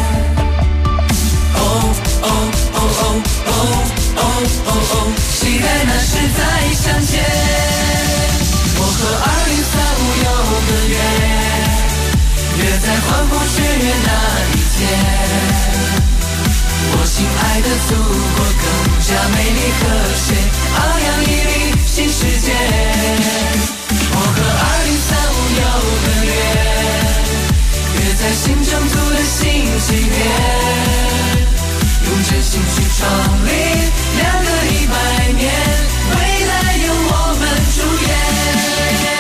哦哦哦哦哦哦哦哦，期待那时再相见。我和2035有个约，约在欢呼雀跃那一天。我亲爱的祖国更加美丽和谐，昂扬屹立新世界。我和2035有个约，约在新征途的新起点，用真心去创立2个100年，未来由我们主演。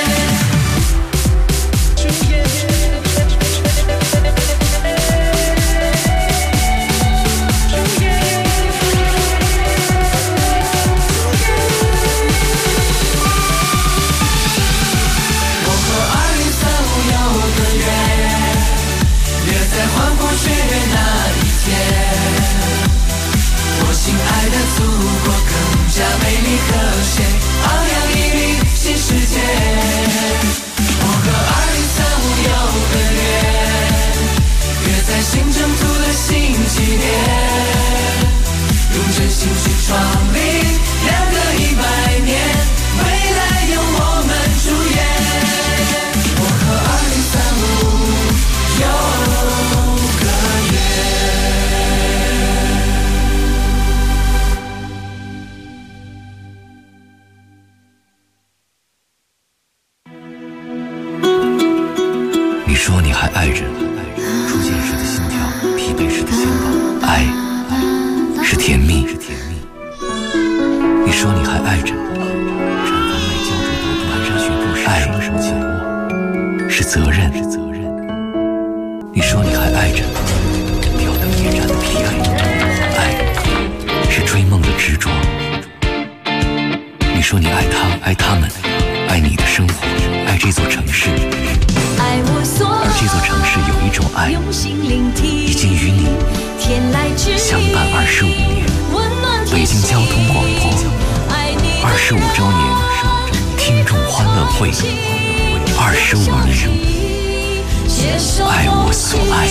欢呼雀跃那一天，我亲爱的祖国更加美丽和谐，昂扬屹立新世界。我和2035有个约，约在新征途的新起点，用真心去创立2个100年，未来由我们主演。我和2035有你说你还爱着，初见时的心跳，疲惫时的肩膀，爱是甜蜜。你说你还爱着，绽放外焦灼的蹒跚学步时双手紧握，是责任。你说你还爱着，吊灯点燃的疲惫，爱是追梦的执着。你说你爱他，爱他们，爱你的生活，爱这座城市。而这座城市有一种爱，已经与你相伴25年。北京交通广播25周年听众欢乐会，25年，爱我所爱。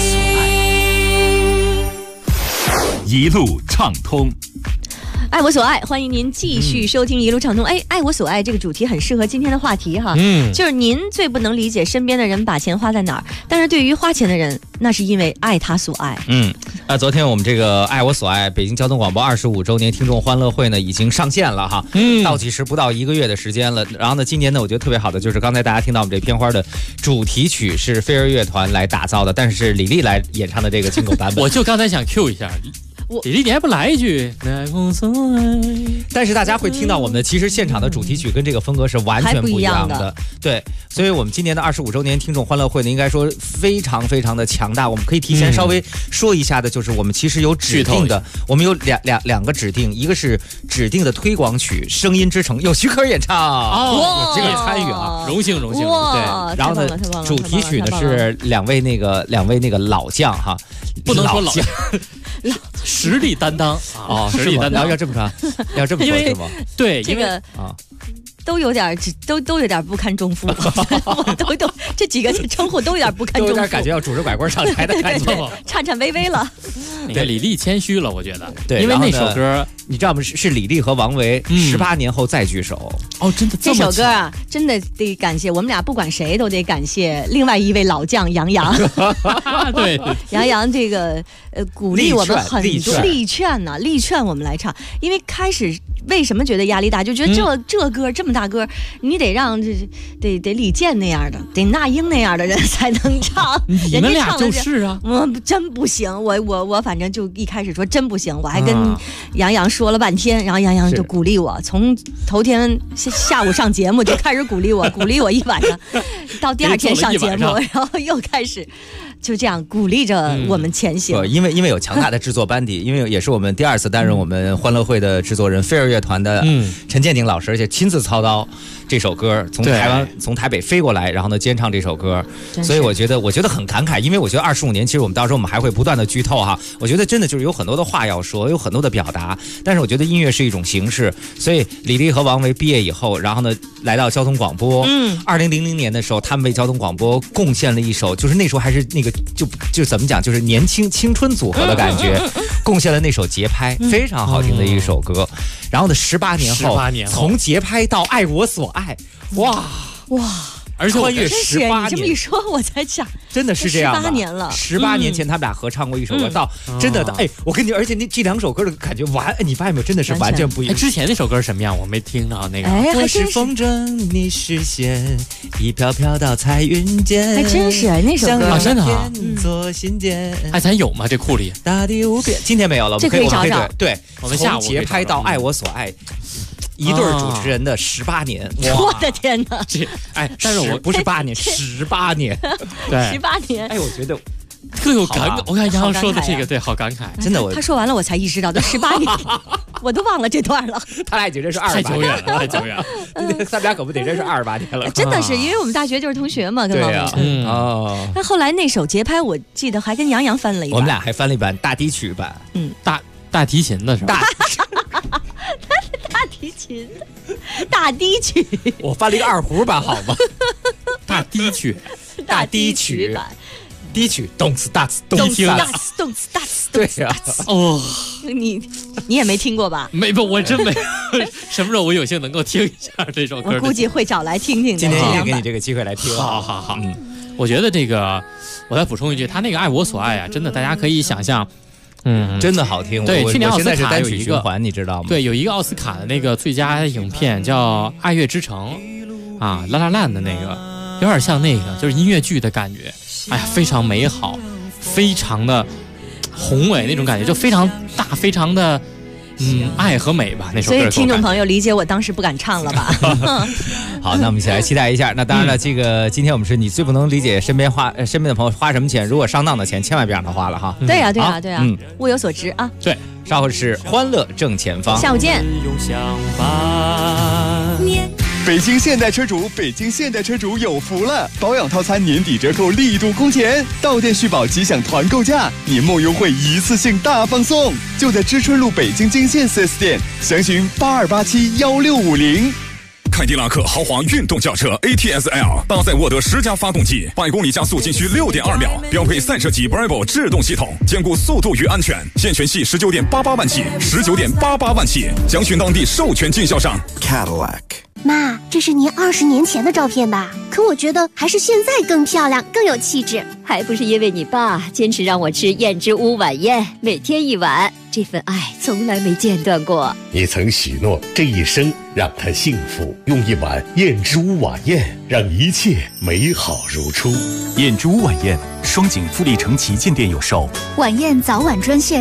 一路畅通。 爱我所爱，欢迎您继续收听一路畅通。爱我所爱这个主题很适合今天的话题哈。就是您最不能理解身边的人把钱花在哪儿，但是对于花钱的人，那是因为爱他所爱。 昨天我们这个爱我所爱北京交通广播25周年听众欢乐会呢已经上线了哈。倒计时不到1个月的时间了。然后呢，今年呢我觉得特别好的就是刚才大家听到我们这片花的主题曲是飞儿乐团来打造的，但是李丽来演唱的这个金狗版本。 我就刚才想 Q 一下。李丽，你还不来一句？ 但是大家会听到我们的，其实现场的主题曲跟这个风格是完全不一样的。对，所以我们今年的25周年听众欢乐会呢，应该说非常非常的强大。我们可以提前稍微说一下的，就是我们其实有指定的，我们有两个指定，一个是指定的推广曲《声音之城》，有徐克演唱，有这个参与啊， 荣幸。 对，然后呢，主题曲呢是两位那个老将哈， 不能说老将。实力担当实力担当要这么说，要这么说是吗？ 对， 这个都有点不堪重负，都这几个称呼都有点不堪重负， 都有点感觉要拄着拐棍上台的感觉， 颤巍巍了。 对，李丽谦虚了，我觉得， 对， 因为那首歌你知道吗？是李丽和王维18年后再聚首。 真的这首歌啊，真的得感谢我们俩，不管谁都得感谢另外一位老将杨洋。 对， 杨洋这个鼓励我们很多，力劝我们来唱，因为开始为什么觉得压力大？就觉得这歌这么大歌，你得让得李健那样的，得那英那样的人才能唱。 你们俩就是啊， 我真不行，我反正就一开始说真不行，我还跟杨洋说了半天，然后杨洋就鼓励我，从头天下午上节目就开始鼓励我，鼓励我一晚上，到第二天上节目，然后又开始。就这样鼓励着我们前行。 因为有强大的制作班底，因为也是我们第2次担任我们欢乐会的制作人，飞儿乐团的陈建宁老师，而且亲自操刀这首歌，从台北飞过来，然后呢监唱这首歌，所以我觉得很感慨，因为我觉得25年，其实我们到时候我们还会不断的剧透哈。我觉得真的就是有很多的话要说，有很多的表达，但是我觉得音乐是一种形式，所以李丽和王维毕业以后，然后呢来到交通广播，2000年的时候，他们为交通广播贡献了一首，就是那时候还是那个就怎么讲，就是年轻青春组合的感觉，贡献了那首节拍，非常好听的一首歌。然后呢，18年后，从节拍到爱我所爱，哇，而且穿越18年， 你这么一说，我才想， 真的是这样吧。 18年了 ，18年前他们俩合唱过一首歌，到真的，我跟你，而且这2首歌的感觉你发现没有，真的是完全不一样。 之前那首歌什么样？我没听到那个。 我是风筝，你是线，一飘飘到彩云间。 还真是那首歌， 真的啊。 做心间， 咱有吗？这库里大地无边，今天没有了， 这可以找找。 对， 我们下午从节拍到爱我所爱。一对主持人的18年， 我的天哪！ 但是我不是8年，18年， 对 ，18年。 我觉得特有感慨。我看杨洋说的这个，对，好感慨， 真的。 他说完了，我才意识到，都18年，我都忘了这段了。 他俩已经认识28 年，太久远了，太久远了。 他们俩可不得认识28年了？ 真的是，因为我们大学就是同学嘛，跟王维。哦。 那后来那首节拍，我记得还跟杨洋翻了一版。 我们俩还翻了一版大低曲版， 大提琴的是吧？ 大低曲， 我翻了一个2胡版，好吗？ 大低曲版， 低曲，动次大次， 动次大次， 对呀。 哦， 你也没听过吧？ 没不，我真没。什么时候我有幸能够听一下这首歌？ 我估计会找来听听的。 今天也给你这个机会来听。 好。我觉得这个，我再补充一句，他那个爱我所爱啊，真的大家可以想象。 真的好听。 对，去年奥斯卡有一个循环，你知道吗？ 对，有一个奥斯卡的那个最佳影片叫《爱乐之城》啊，La La Land的那个，有点像那个，就是音乐剧的感觉。哎呀，非常美好，非常的宏伟那种感觉，就非常大，非常的爱和美吧。那首歌。 所以听众朋友理解我当时不敢唱了吧？ 好，那我们一起来期待一下。那当然了，这个今天我们是你最不能理解身边的朋友花什么钱，如果上当的钱，千万别让他花了哈。 对呀，物有所值啊。 对，稍后是欢乐正前方， 下午见。 北京现代车主有福了！保养套餐年底折扣力度空前，到店续保即享团购价，年末优惠一次性大放送，就在知春路北京金线 4S 店，详询82871650。 凯迪拉克豪华运动轿车 ATS-L 搭载沃德10加发动机，100公里加速仅需6.2秒，标配赛车级 Bravo 制动系统，兼顾速度与安全。现全系19.88万起，19.88万起，详询当地授权经销商。 Cadillac。 妈，这是您20年前的照片吧？可我觉得还是现在更漂亮，更有气质。 还不是因为你爸坚持让我吃燕之屋晚宴，每天1碗，这份爱从来没间断过。 你曾许诺这一生让他幸福，用1碗燕之屋晚宴让一切美好如初。 燕之屋晚宴，双井富力城旗舰店有售。 晚宴早晚专线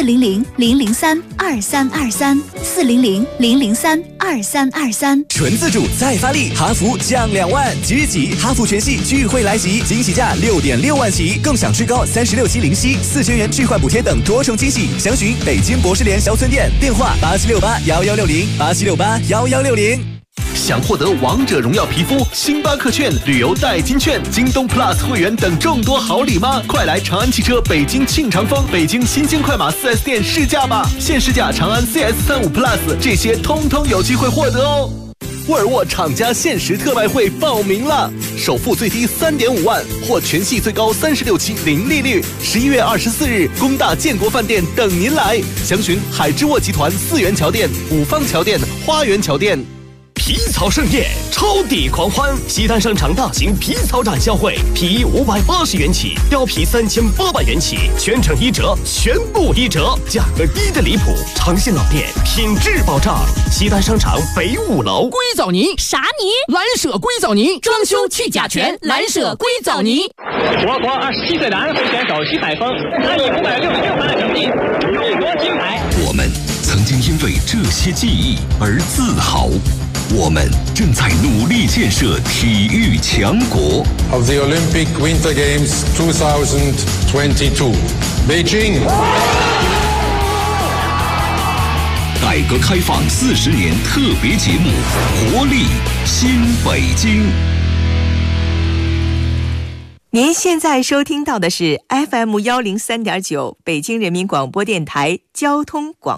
400-003-2323，400-003-2323。 纯自主再发力，哈弗降2万，即日起哈弗全系聚会来袭，惊喜价6.6万起，更享至高36期零息、4000元置换补贴等多重惊喜。详询北京博士联销村店，电话87681160，87681160。 想获得王者荣耀皮肤、星巴克券、旅游代金券、京东 Plus 会员等众多好礼吗？快来长安汽车北京庆长峰、北京新京快马 4S 店试驾吧！现试驾长安 CS35 Plus， 这些通通有机会获得哦。沃尔沃厂家限时特卖会报名了，首付最低3.5万，或全系最高36期零利率。11月24日，工大建国饭店等您来。详询海之沃集团4元桥店、五方桥店、花园桥店。 皮草盛宴，超抵狂欢！西单商场大型皮草展销会，皮衣580元起，貂皮3800元起，全程1折，全部1折，价格低的离谱。长信老店，品质保障。西单商场北5楼。 硅藻泥啥泥？ 蓝舍硅藻泥，装修去甲醛，蓝舍硅藻泥。 我国27岁男会选手徐海峰，他以566分的成绩荣夺金牌。 我们曾经因为这些记忆而自豪，我们正在努力建设体育强国。 Of the Olympic Winter Games 2022, Beijing。 改革开放40年特别节目，活力新北京。 您现在收听到的是 FM103.9北京人民广播电台交通广